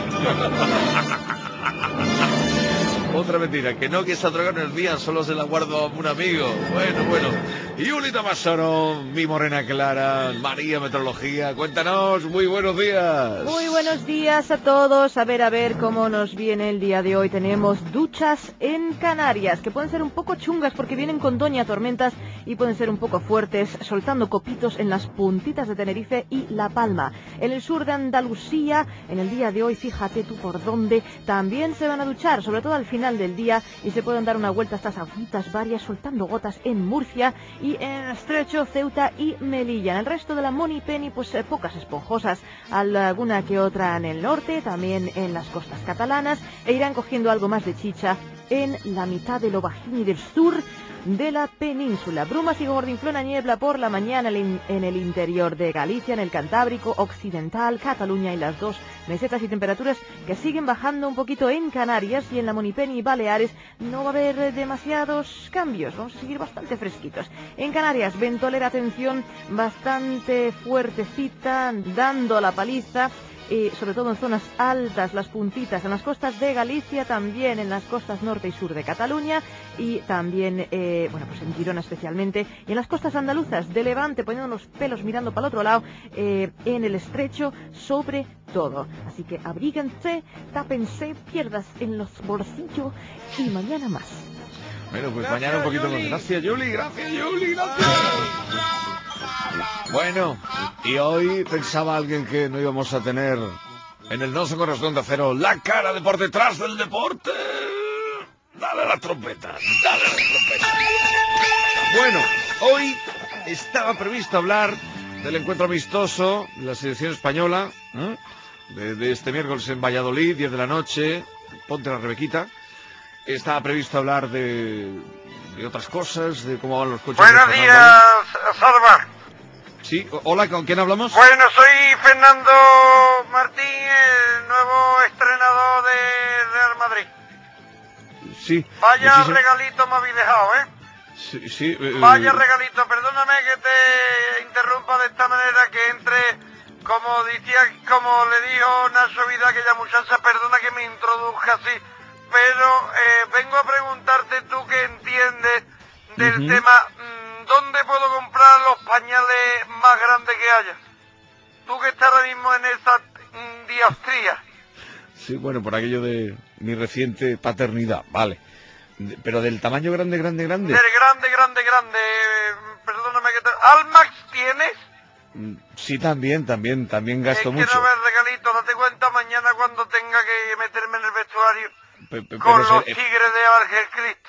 Otra mentira, que no, que esa droga no es mía, solo se la guardo a un amigo. Bueno, bueno. Y Julita Massoro, mi morena clara, María Metrología, cuéntanos, muy buenos días. Muy buenos días a todos. A ver, a ver cómo nos viene el día de hoy. Tenemos duchas en Canarias, que pueden ser un poco chungas porque vienen con doña tormentas y pueden ser un poco fuertes, soltando copitos en las puntitas de Tenerife y La Palma. En el sur de Andalucía, en el día de hoy, fíjate tú por dónde, también se van a duchar, sobre todo al final del día, y se pueden dar una vuelta a estas aguitas varias, soltando gotas en Murcia y en Estrecho, Ceuta y Melilla. En el resto de la Monipenny, pues eh, pocas esponjosas, alguna que otra en el norte, también en las costas catalanas, e irán cogiendo algo más de chicha en la mitad del Obajín y del sur de la península. Brumas y gordinflona niebla por la mañana en el interior de Galicia, en el Cantábrico Occidental, Cataluña y las dos mesetas, y temperaturas que siguen bajando un poquito en Canarias, y en la Monipenny y Baleares no va a haber demasiados cambios, vamos a seguir bastante fresquitos. En Canarias, ventolera, atención, bastante fuertecita, dando la paliza. Eh, sobre todo en zonas altas, las puntitas, en las costas de Galicia, también en las costas norte y sur de Cataluña, y también, eh, bueno, pues en Girona especialmente, y en las costas andaluzas de Levante, poniendo los pelos mirando para el otro lado, eh, en el Estrecho, sobre todo. Así que abríguense, tápense, pierdas en los bolsillos, y mañana más. Bueno, pues Gracias, mañana un poquito Juli. más. Gracias, Juli, gracias, Juli, gracias. Bueno, y hoy pensaba alguien que no íbamos a tener en el No se corresponde a cero la cara de por detrás del deporte. Dale la trompeta, dale la trompeta. Bueno, hoy estaba previsto hablar del encuentro amistoso de la selección española, ¿eh? de, de este miércoles en Valladolid, diez de la noche. Ponte la Rebequita. Estaba previsto hablar de, de otras cosas, de cómo van los coches. Buenos de días, Salva. Sí, hola, ¿con quién hablamos? Bueno, soy Fernando Martín, el nuevo entrenador de Real Madrid. Sí. Vaya muchísimo... regalito me habéis dejado, ¿eh? Sí, sí. Eh, Vaya regalito, perdóname que te interrumpa de esta manera, que entre, como decía, como le dijo Nacho Vida, aquella muchacha, perdona que me introduzca así, pero eh, vengo a preguntarte, tú que entiendes del uh-huh. tema, ¿dónde puedo comprar los pañales más grandes que haya? Tú que estás ahora mismo en esa mm, diastría. Sí, bueno, por aquello de mi reciente paternidad, vale. De, pero del tamaño grande, grande, grande. Del grande, grande, grande. Perdóname que te... ¿Almax tienes? Sí, también, también, también gasto es que mucho. no me regalito, date cuenta mañana cuando tenga que meterme en el vestuario pe, pe, con pero los se, tigres de Ángel Cristo.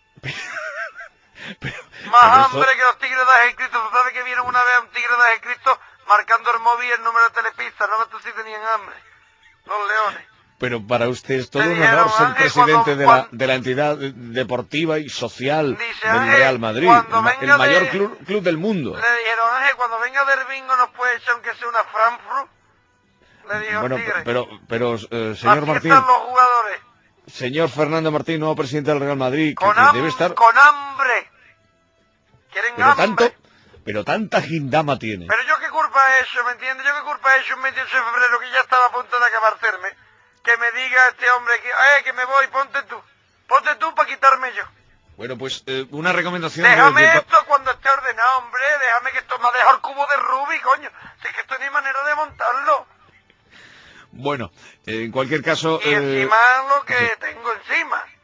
pero, Más pero hambre eso... que los tigres de Ángel Cristo. Tú sabes que vieron una vez a un tigre de Ángel Cristo marcando el móvil y el número de telepista. No, tú sí tenían hambre. Los leones. Pero para usted es todo Me un dijeron, honor ser Ángel, presidente cuando, de, cuando, la, de la entidad deportiva y social dice, del Ángel, Real Madrid, cuando el, ma- venga el mayor de- club, club del mundo. Le dijeron, Ángel, cuando venga del bingo nos puede echar aunque sea una Frankfurt. Le dijo Bueno, el tigre. pero, pero eh, señor Aquí Martín, están los jugadores. señor Fernando Martín, nuevo presidente del Real Madrid, que, Con, que ham- debe estar... con hambre. Quieren Pero hambre. tanto, pero tanta gindama tiene. Pero yo qué culpa he hecho, ¿me entiendes? Yo qué culpa he hecho un veintiocho de febrero que ya estaba a punto de acabarme. Que me diga este hombre que, eh, que me voy, ponte tú. Ponte tú para quitarme yo. Bueno, pues eh, una recomendación... Déjame de, de... esto cuando esté ordenado, hombre. Déjame que esto me ha dejado el cubo de Rubik, coño. Si es que esto no hay manera de montarlo. Bueno, eh, en cualquier caso... Y eh, encima lo que sí. tengo encima.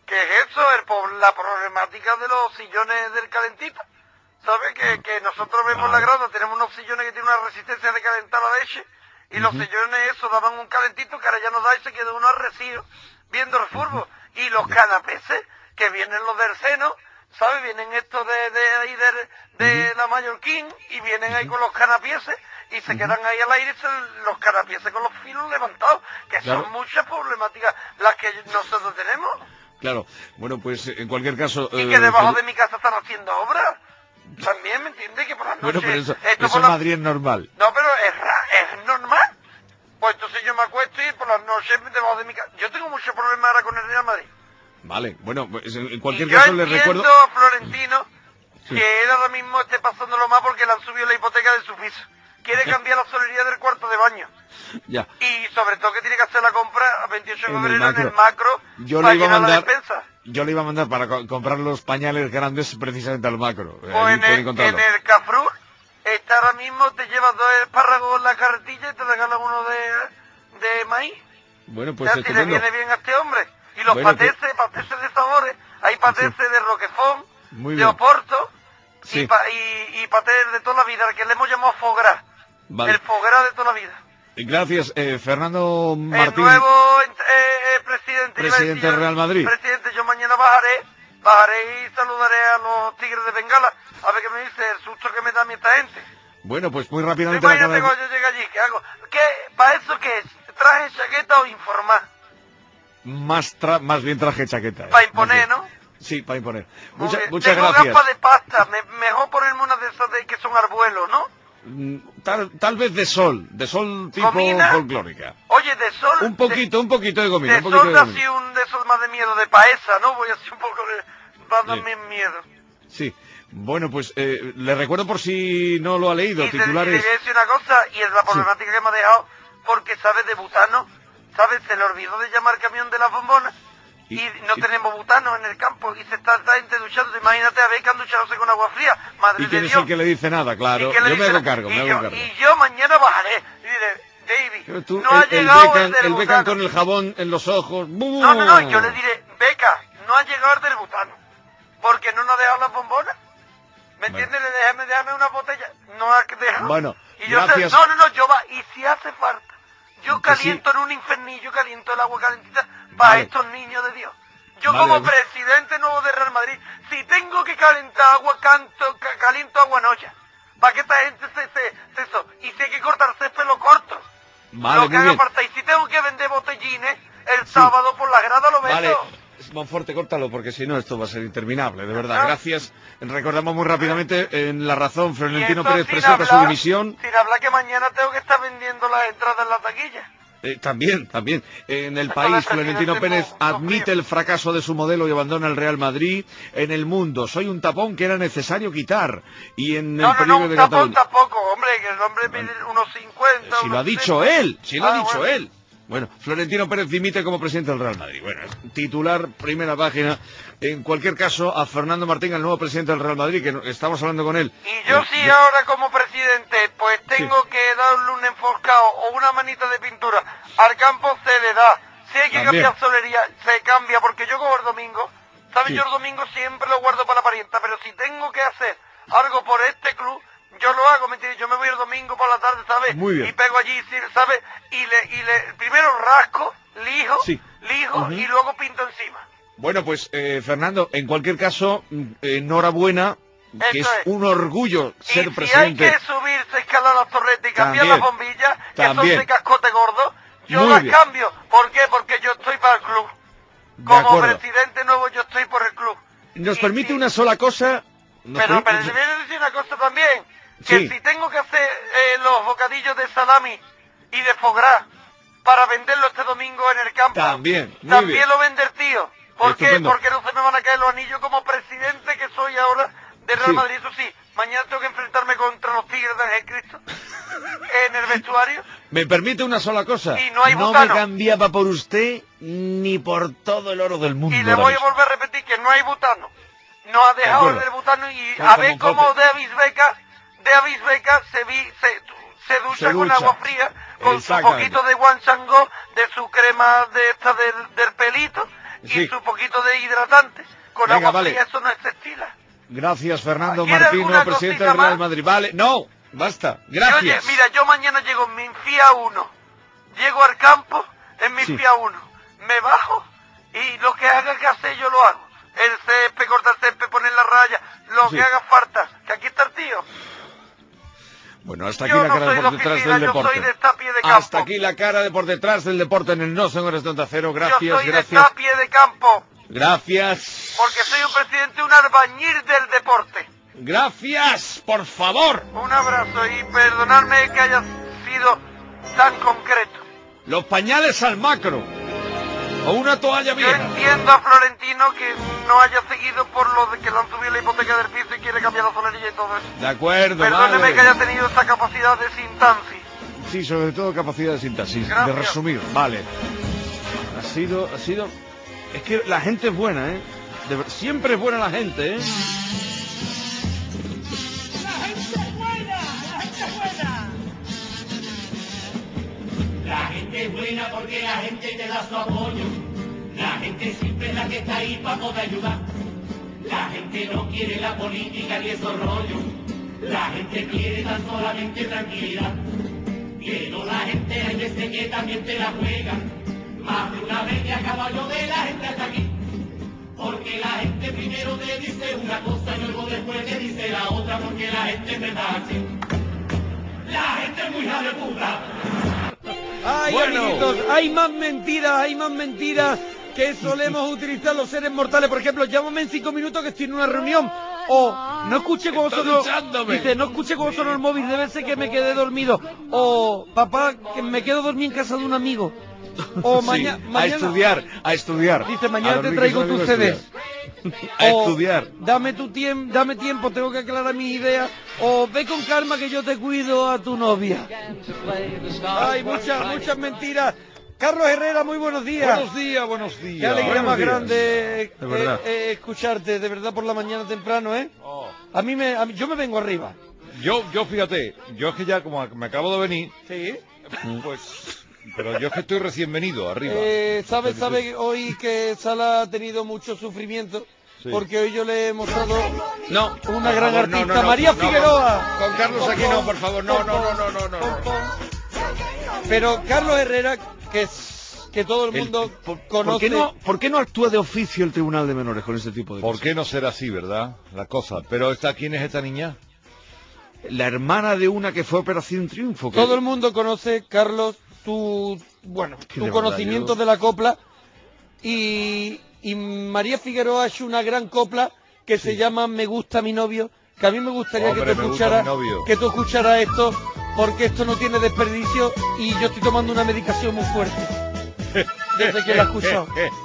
¿qué es eso? El, po- la problemática de los sillones del calentito. ¿Sabes? Que, que nosotros vemos la grada, tenemos unos sillones que tienen una resistencia de calentar la leche, y los sillones esos daban un calentito que ahora ya no da y se queda uno arrecido viendo el fútbol. Y los canapeses, que vienen los del seno, ¿sabes? Vienen estos de, de ahí de, de la Mallorquín, y vienen ahí con los canapieses, y se quedan ahí al aire se- los canapieses con los filos levantados, que Claro. son muchas problemáticas las que nosotros tenemos. Claro, bueno, pues en cualquier caso... Y eh, que debajo Feli- de mi casa están haciendo obras. También, ¿me entiendes? Que por las Bueno, noches... pero eso, esto eso por en la- Madrid es normal. No, pero es, ra- es normal. Pues entonces yo me acuesto y por las noches debajo de mi casa... Yo tengo muchos problemas ahora con el Real Madrid. Vale, bueno, pues en en cualquier Yo caso les entiendo, recuerdo... Florentino, Sí. que él ahora mismo esté pasándolo mal porque le han subido la hipoteca de su piso. Quiere cambiar la solería del cuarto de baño. Ya, Y sobre todo que tiene que hacer la compra a veintiocho de En el febrero en el macro. macro yo para le iba a llenar la mandar... despensa. Yo le iba a mandar para co- comprar los pañales grandes precisamente al macro. Pues Ahí en puede el, encontrarlo. en el Cafrur, está ahora mismo, te llevas dos espárragos en la carretilla y te regalan uno de, de maíz. Bueno, O pues sea, si le estupendo. viene bien a este hombre. Y los Bueno, que- pateses, pateses de sabores, hay pateses de Roquefort, Muy de bien. Oporto, Sí. y, pa- y, y patés de toda la vida, al que le hemos llamado Fogra. Vale. El Fogra de toda la vida. Gracias, eh, Fernando El Martín, nuevo eh, eh, presidente. iba a presidente decir yo, del Real Madrid. Presidente, yo mañana bajaré, bajaré y saludaré a los Tigres de Bengala, a ver qué me dice el susto que me da a mí esta gente. Bueno, pues muy rápidamente la Imagínate acaba de- cuando yo llegue allí, ¿qué hago? ¿Qué? ¿Para eso qué es? ¿Traje chaqueta o informar? más, tra- más bien traje chaqueta. eh, Para más imponer, bien. ¿no? Sí, para imponer. Muy Mucha- bien. muchas Tengo gracias. gafas de pasta, me- mejor ponerme una de esas de que son arbuelos, ¿no? Mm, Tal, tal vez de sol, de sol tipo ¿Gomina? folclórica. Oye, de sol... Un poquito, un poquito de gomina, De un poquito sol de da gomina. así un de esos más de miedo, de paesa, ¿no? Voy así un poco de... Va a darme miedo. Sí. Bueno, pues eh, le recuerdo por si no lo ha leído, Y te, y le titulares... voy a decir una cosa, y es la problemática que me ha dejado, porque sabe de butano, ¿sabes? Se le olvidó de llamar camión de las bombonas, y, no tenemos butano en el campo, y se está la gente duchando. Imagínate a Beckham duchándose con agua fría, madre ¿Y de quién es Dios. el que le dice nada? Claro, ¿Y qué le yo me dice? hago cargo, y me yo, hago cargo. Y yo mañana bajaré, y diré, David, Pero tú, no ha el, el llegado Beckham, el del el Beckham butano. con el jabón en los ojos. No, no, no, yo le diré, Beca, no ha llegado el del butano, porque no nos ha dejado las bombonas. ¿Me entiendes? Le déjame, déjame una botella. No ha dejado. Bueno, y yo sé- gracias. no, no, no, yo va, y si hace falta, yo Que sí. caliento en un infernillo, caliento el agua calentita para Vale. estos niños de Dios. Yo Vale, como de acuerdo. presidente nuevo de Real Madrid, si tengo que calentar agua, canto, ca- caliento agua en olla. Para que esta gente se, se, se eso. Y si hay que cortar césped, lo corto. Vale, lo que muy haga bien. falta. Y si tengo que vender botellines, el sábado por la grada lo vendo. Vale, Monforte, córtalo, porque si no esto va a ser interminable, de verdad. Gracias. Recordamos muy rápidamente, en La Razón, Florentino Y eso Pérez sin presenta su hablar- dimisión. Sin hablar que mañana tengo que estar vendiendo las entradas en la taquilla. Eh, también, también. En el país, Florentino Pérez admite el fracaso de su modelo y abandona el Real Madrid. En El Mundo, soy un tapón que era necesario quitar. Y en No, el no, no, periódico un de tapón Cataluña. tampoco, hombre, que el hombre mide unos cincuenta. Si lo ha unos dicho sesenta. él, si lo ha Ah, dicho bueno. él. Bueno, Florentino Pérez dimite como presidente del Real Madrid. Bueno, es titular, primera página. En cualquier caso, a Fernando Martín, el nuevo presidente del Real Madrid, que no- estamos hablando con él. Y yo Eh, sí yo- ahora como presidente, pues tengo que darle un enfoscado o una manita de pintura al campo, se le da. Si hay que También. cambiar solería, se cambia, porque yo como el domingo, ¿sabes? Sí. Yo el domingo siempre lo guardo para la parienta, pero si tengo que hacer algo por este club, yo lo hago, ¿me entiendes? Yo me voy el domingo por la tarde, ¿sabes? Muy bien. Y pego allí, sí, ¿sabes? Y le, y le, primero rasco, lijo, Sí. lijo Ujú. y luego pinto encima. Bueno, pues eh, Fernando, en cualquier caso, mm, enhorabuena, que es, Eso es. un orgullo ser Si hay presidente. que subirse, escalar las torretas y cambiar También. las bombillas, que También. son de cascote gordo, yo Muy las bien. cambio. ¿Por qué? Porque yo estoy para el club. De Como acuerdo. presidente nuevo yo estoy por el club. Nos permite una sola cosa. nos Pero, permite- pero le voy a decir una cosa también, que Sí. si tengo que hacer eh, los bocadillos de salami y de foie gras para venderlo este domingo en el campo, También, muy también bien. lo vende el tío. ¿Por qué? Estupendo. Porque no se me van a caer los anillos como presidente que soy ahora de Real Sí. Madrid. Eso sí, mañana tengo que enfrentarme contra los Tigres de Ángel Cristo en el vestuario. Me permite una sola cosa. Y no hay me butano. cambiaba por usted ni por todo el oro del mundo. Y le ahora voy a mismo. volver a repetir que no hay butano. No ha dejado acuerdo. el butano y Soy a como ver un cómo jope. Davis Beca, Davis Beca se, vi, se, se ducha Se con ducha. agua fría, con su Exactamente. poquito de guanchango, de su crema de esta del, del pelito, Sí. y su poquito de hidratante. Con Venga, agua vale. fría eso no es estila. Gracias, Fernando ¿Quiere Martino, alguna presidente cosita del Real más? Madrid. Vale, no, basta, Oye, gracias. mira, yo mañana llego en mi Fiat uno. Llego al campo en mi Sí. Fiat uno. Me bajo y lo que haga que hacer yo lo hago. El césped, cortar césped, poner la raya, lo Sí. que haga falta. Que aquí está el tío. Bueno, hasta aquí Yo la no cara de soy por de detrás oficina, del yo deporte. soy de esta pie de campo. Hasta aquí la cara de por detrás del deporte en el No Son Horas de Onda Cero. Gracias, Yo soy de gracias. esta pie de campo. Gracias. Porque soy un presidente, un albañil del deporte. Gracias, por favor. Un abrazo y perdonadme que haya sido tan concreto. Los pañales al macro. O una toalla Yo vieja. entiendo a Florentino que no haya seguido por lo de que le han subido la hipoteca del piso y quiere cambiar la solerilla y todo eso. De acuerdo, Perdóneme vale. que haya tenido esta capacidad de sintaxis. Sí, sobre todo capacidad de síntesis, de Gracias. resumir. Vale. Ha sido, ha sido... Es que la gente es buena, ¿eh? De ver- Siempre es buena la gente, ¿eh? La gente es buena porque la gente te da su apoyo. La gente siempre es la que está ahí para poder ayudar. La gente no quiere la política ni esos rollos. La gente quiere tan solamente tranquilidad. Pero la gente hay veces que también te la juega. Más de una vez que a caballo de la gente hasta aquí. Porque la gente primero te dice una cosa y luego después te dice la otra. Porque la gente es verdad así. La gente es muy hija de puta. Ay, Bueno. amiguitos, hay más mentiras, hay más mentiras que solemos utilizar los seres mortales. Por ejemplo, llámame en cinco minutos que estoy en una reunión. O no escuche cuando Estoy sonó. duchándome. Dice, no escuche cuando sonó el móvil, debe ser que me quedé dormido. O papá, que me quedo dormido en casa de un amigo. O Sí, maña- a mañana. estudiar, a estudiar. Dice, A mañana te dormir, traigo que son tus amigos, C Ds. A O, estudiar. Dame tu tiempo, dame tiempo, tengo que aclarar mis ideas. O ve con calma que yo te cuido a tu novia. Hay muchas, muchas mentiras. Carlos Herrera, muy buenos días. Buenos días, buenos días. Qué alegría Buenos más días. grande eh, De verdad. eh, escucharte, de verdad, por la mañana temprano, ¿eh? Oh. A mí me, a mí- yo me vengo arriba. Yo, yo fíjate, yo es que ya como me acabo de venir, Sí. pues, pero yo es que estoy recién venido arriba. Eh, ¿Sabe, Entonces, sabe hoy que Sala ha tenido mucho sufrimiento? Sí. Porque hoy yo le he mostrado No, una por gran favor, no, artista, no, no, María no, Figueroa. Con, con Carlos aquí no, por favor, no, no, no, no, no, no. Pom, no. pom. Pero Carlos Herrera, que es que todo el El- mundo por, conoce. ¿por qué no, ¿Por qué no actúa de oficio el Tribunal de Menores con este tipo de ¿Por cosas? qué no será así, verdad? La cosa. Pero esta, ¿quién es esta niña? La hermana de una que fue Operación Triunfo. que- Todo el mundo conoce, Carlos, tu bueno, Que tu de verdad, conocimiento yo- de la copla y, y María Figueroa ha hecho una gran copla que se llama Me gusta mi novio, que a mí me gustaría Hombre, que tú Me gusta escucharas mi novio. que tú escucharas esto porque esto no tiene desperdicio y yo estoy tomando una medicación muy fuerte desde que la he escuchado.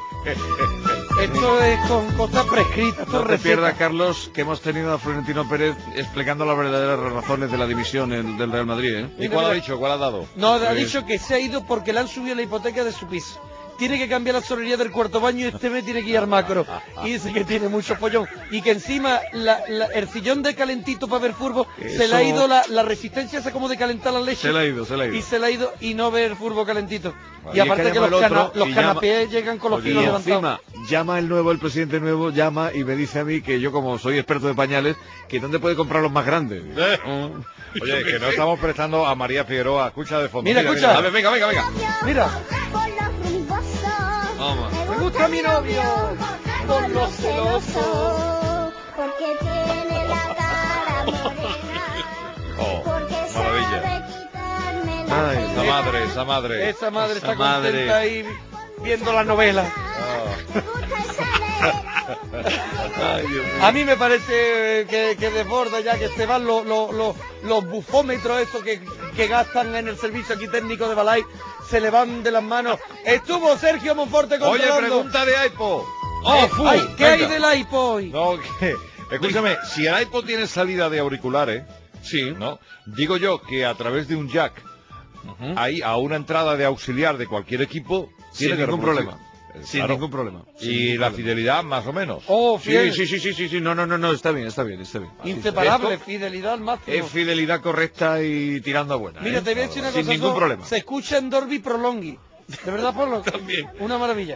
Esto es con cosas prescritas, esto No es te receta. pierdas, Carlos, que hemos tenido a Florentino Pérez explicando las verdaderas razones de la división en- del Real Madrid, ¿eh? ¿Y Mira, cuál ha mira. dicho? ¿Cuál ha dado? No, ha Pues- dicho que se ha ido porque le han subido la hipoteca de su piso. Tiene que cambiar la solería del cuarto baño y este mes tiene que ir al macro. Y dice que tiene mucho follón. Y que encima la- la- el sillón de calentito para ver furbo se le ha Eso- ido la, la resistencia esa como de calentar la leche. Se le ha ido, se le ha ido. Y se le ha ido y no ver furbo calentito. Y Y es aparte que que, llama los, el otro cana- los y llama- canapés llegan con los Oye, kilos y levantados. encima llama el nuevo, el presidente nuevo, llama y me dice a mí que yo como soy experto de pañales, que dónde puede comprar los más grandes. Eh. Oye, que no estamos prestando a María Figueroa. Escucha de fondo. Mira, escucha. A ver, venga, venga, venga. Mira, Por los rumbosos. Vamos. me gusta mi novio. Por los celosos. Porque tiene la cara morena. Oh, Porque maravilla. sabe quitarme la Ay, Esa pena. madre, esa madre. Esa madre Esa está madre. contenta ahí viendo la novela. Me gusta saber. Ay, Dios mío. A mí me parece que, que desborda ya, que se van los, los, los, los bufómetros esos que, que gastan en el servicio aquí técnico de Balay, se le van de las manos. Estuvo Sergio Monforte Oye, controlando. pregunta de iPod. Eh, fu, ay, ¿qué hay venga. del iPod hoy? No, que... Escúchame, si el iPod tiene salida de auriculares, Sí. ¿no? Digo yo que a través de un jack, ahí a una entrada de auxiliar de cualquier equipo, Sin tiene que ningún reproducir. problema. Eh, Sin claro. ningún problema. Sin Y ningún la problema. fidelidad, más o menos. Oh, Sí, fiel, sí, sí, sí, sí, sí, no, no, no, no, está bien, está bien, está bien. inseparable, Esto fidelidad al máximo. es fidelidad correcta y tirando a buena. Mira, ¿eh? te voy a decir una Sin cosa. ningún eso problema. Se escucha en Dolby Prolonghi. ¿De verdad, Pablo? También. Una maravilla.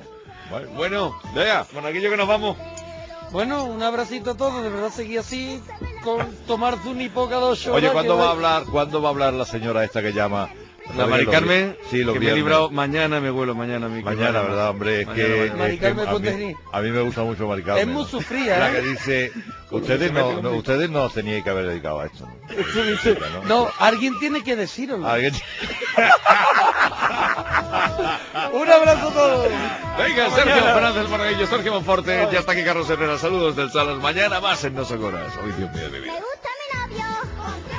Bueno, vea, Monaguillo, que nos vamos. Bueno, un abracito a todos, de verdad seguí así, con tomarse un hipo cada ocho Oye, horas, ¿cuándo que va a va- hablar, cuándo va a hablar la señora esta que llama? La Mari Los- Carmen, sí, los que me he viernes. librado, mañana me vuelo, mañana mi Mañana, ¿verdad, hombre? Es Mañana, que, mañana. Mari es que Carmen a, Ponte mí, Gris. a mí me gusta mucho Mari Carmen. Es muy ¿no? sufrida, La ¿eh? que dice, ustedes se mete no, un no, bicho. ustedes no os teníais que haber dedicado a esto. ¿no? Eso dice, no, alguien tiene que decirlo. Alguien- Un abrazo a todos. Venga, Hasta Sergio mañana. Fernández, el Monaguillo, Sergio Monforte, ya está aquí Carlos Herrera. Saludos del Salas. Mañana más en No Son Horas. Hoy, Dios mío de mi vida. Me gusta mi novio.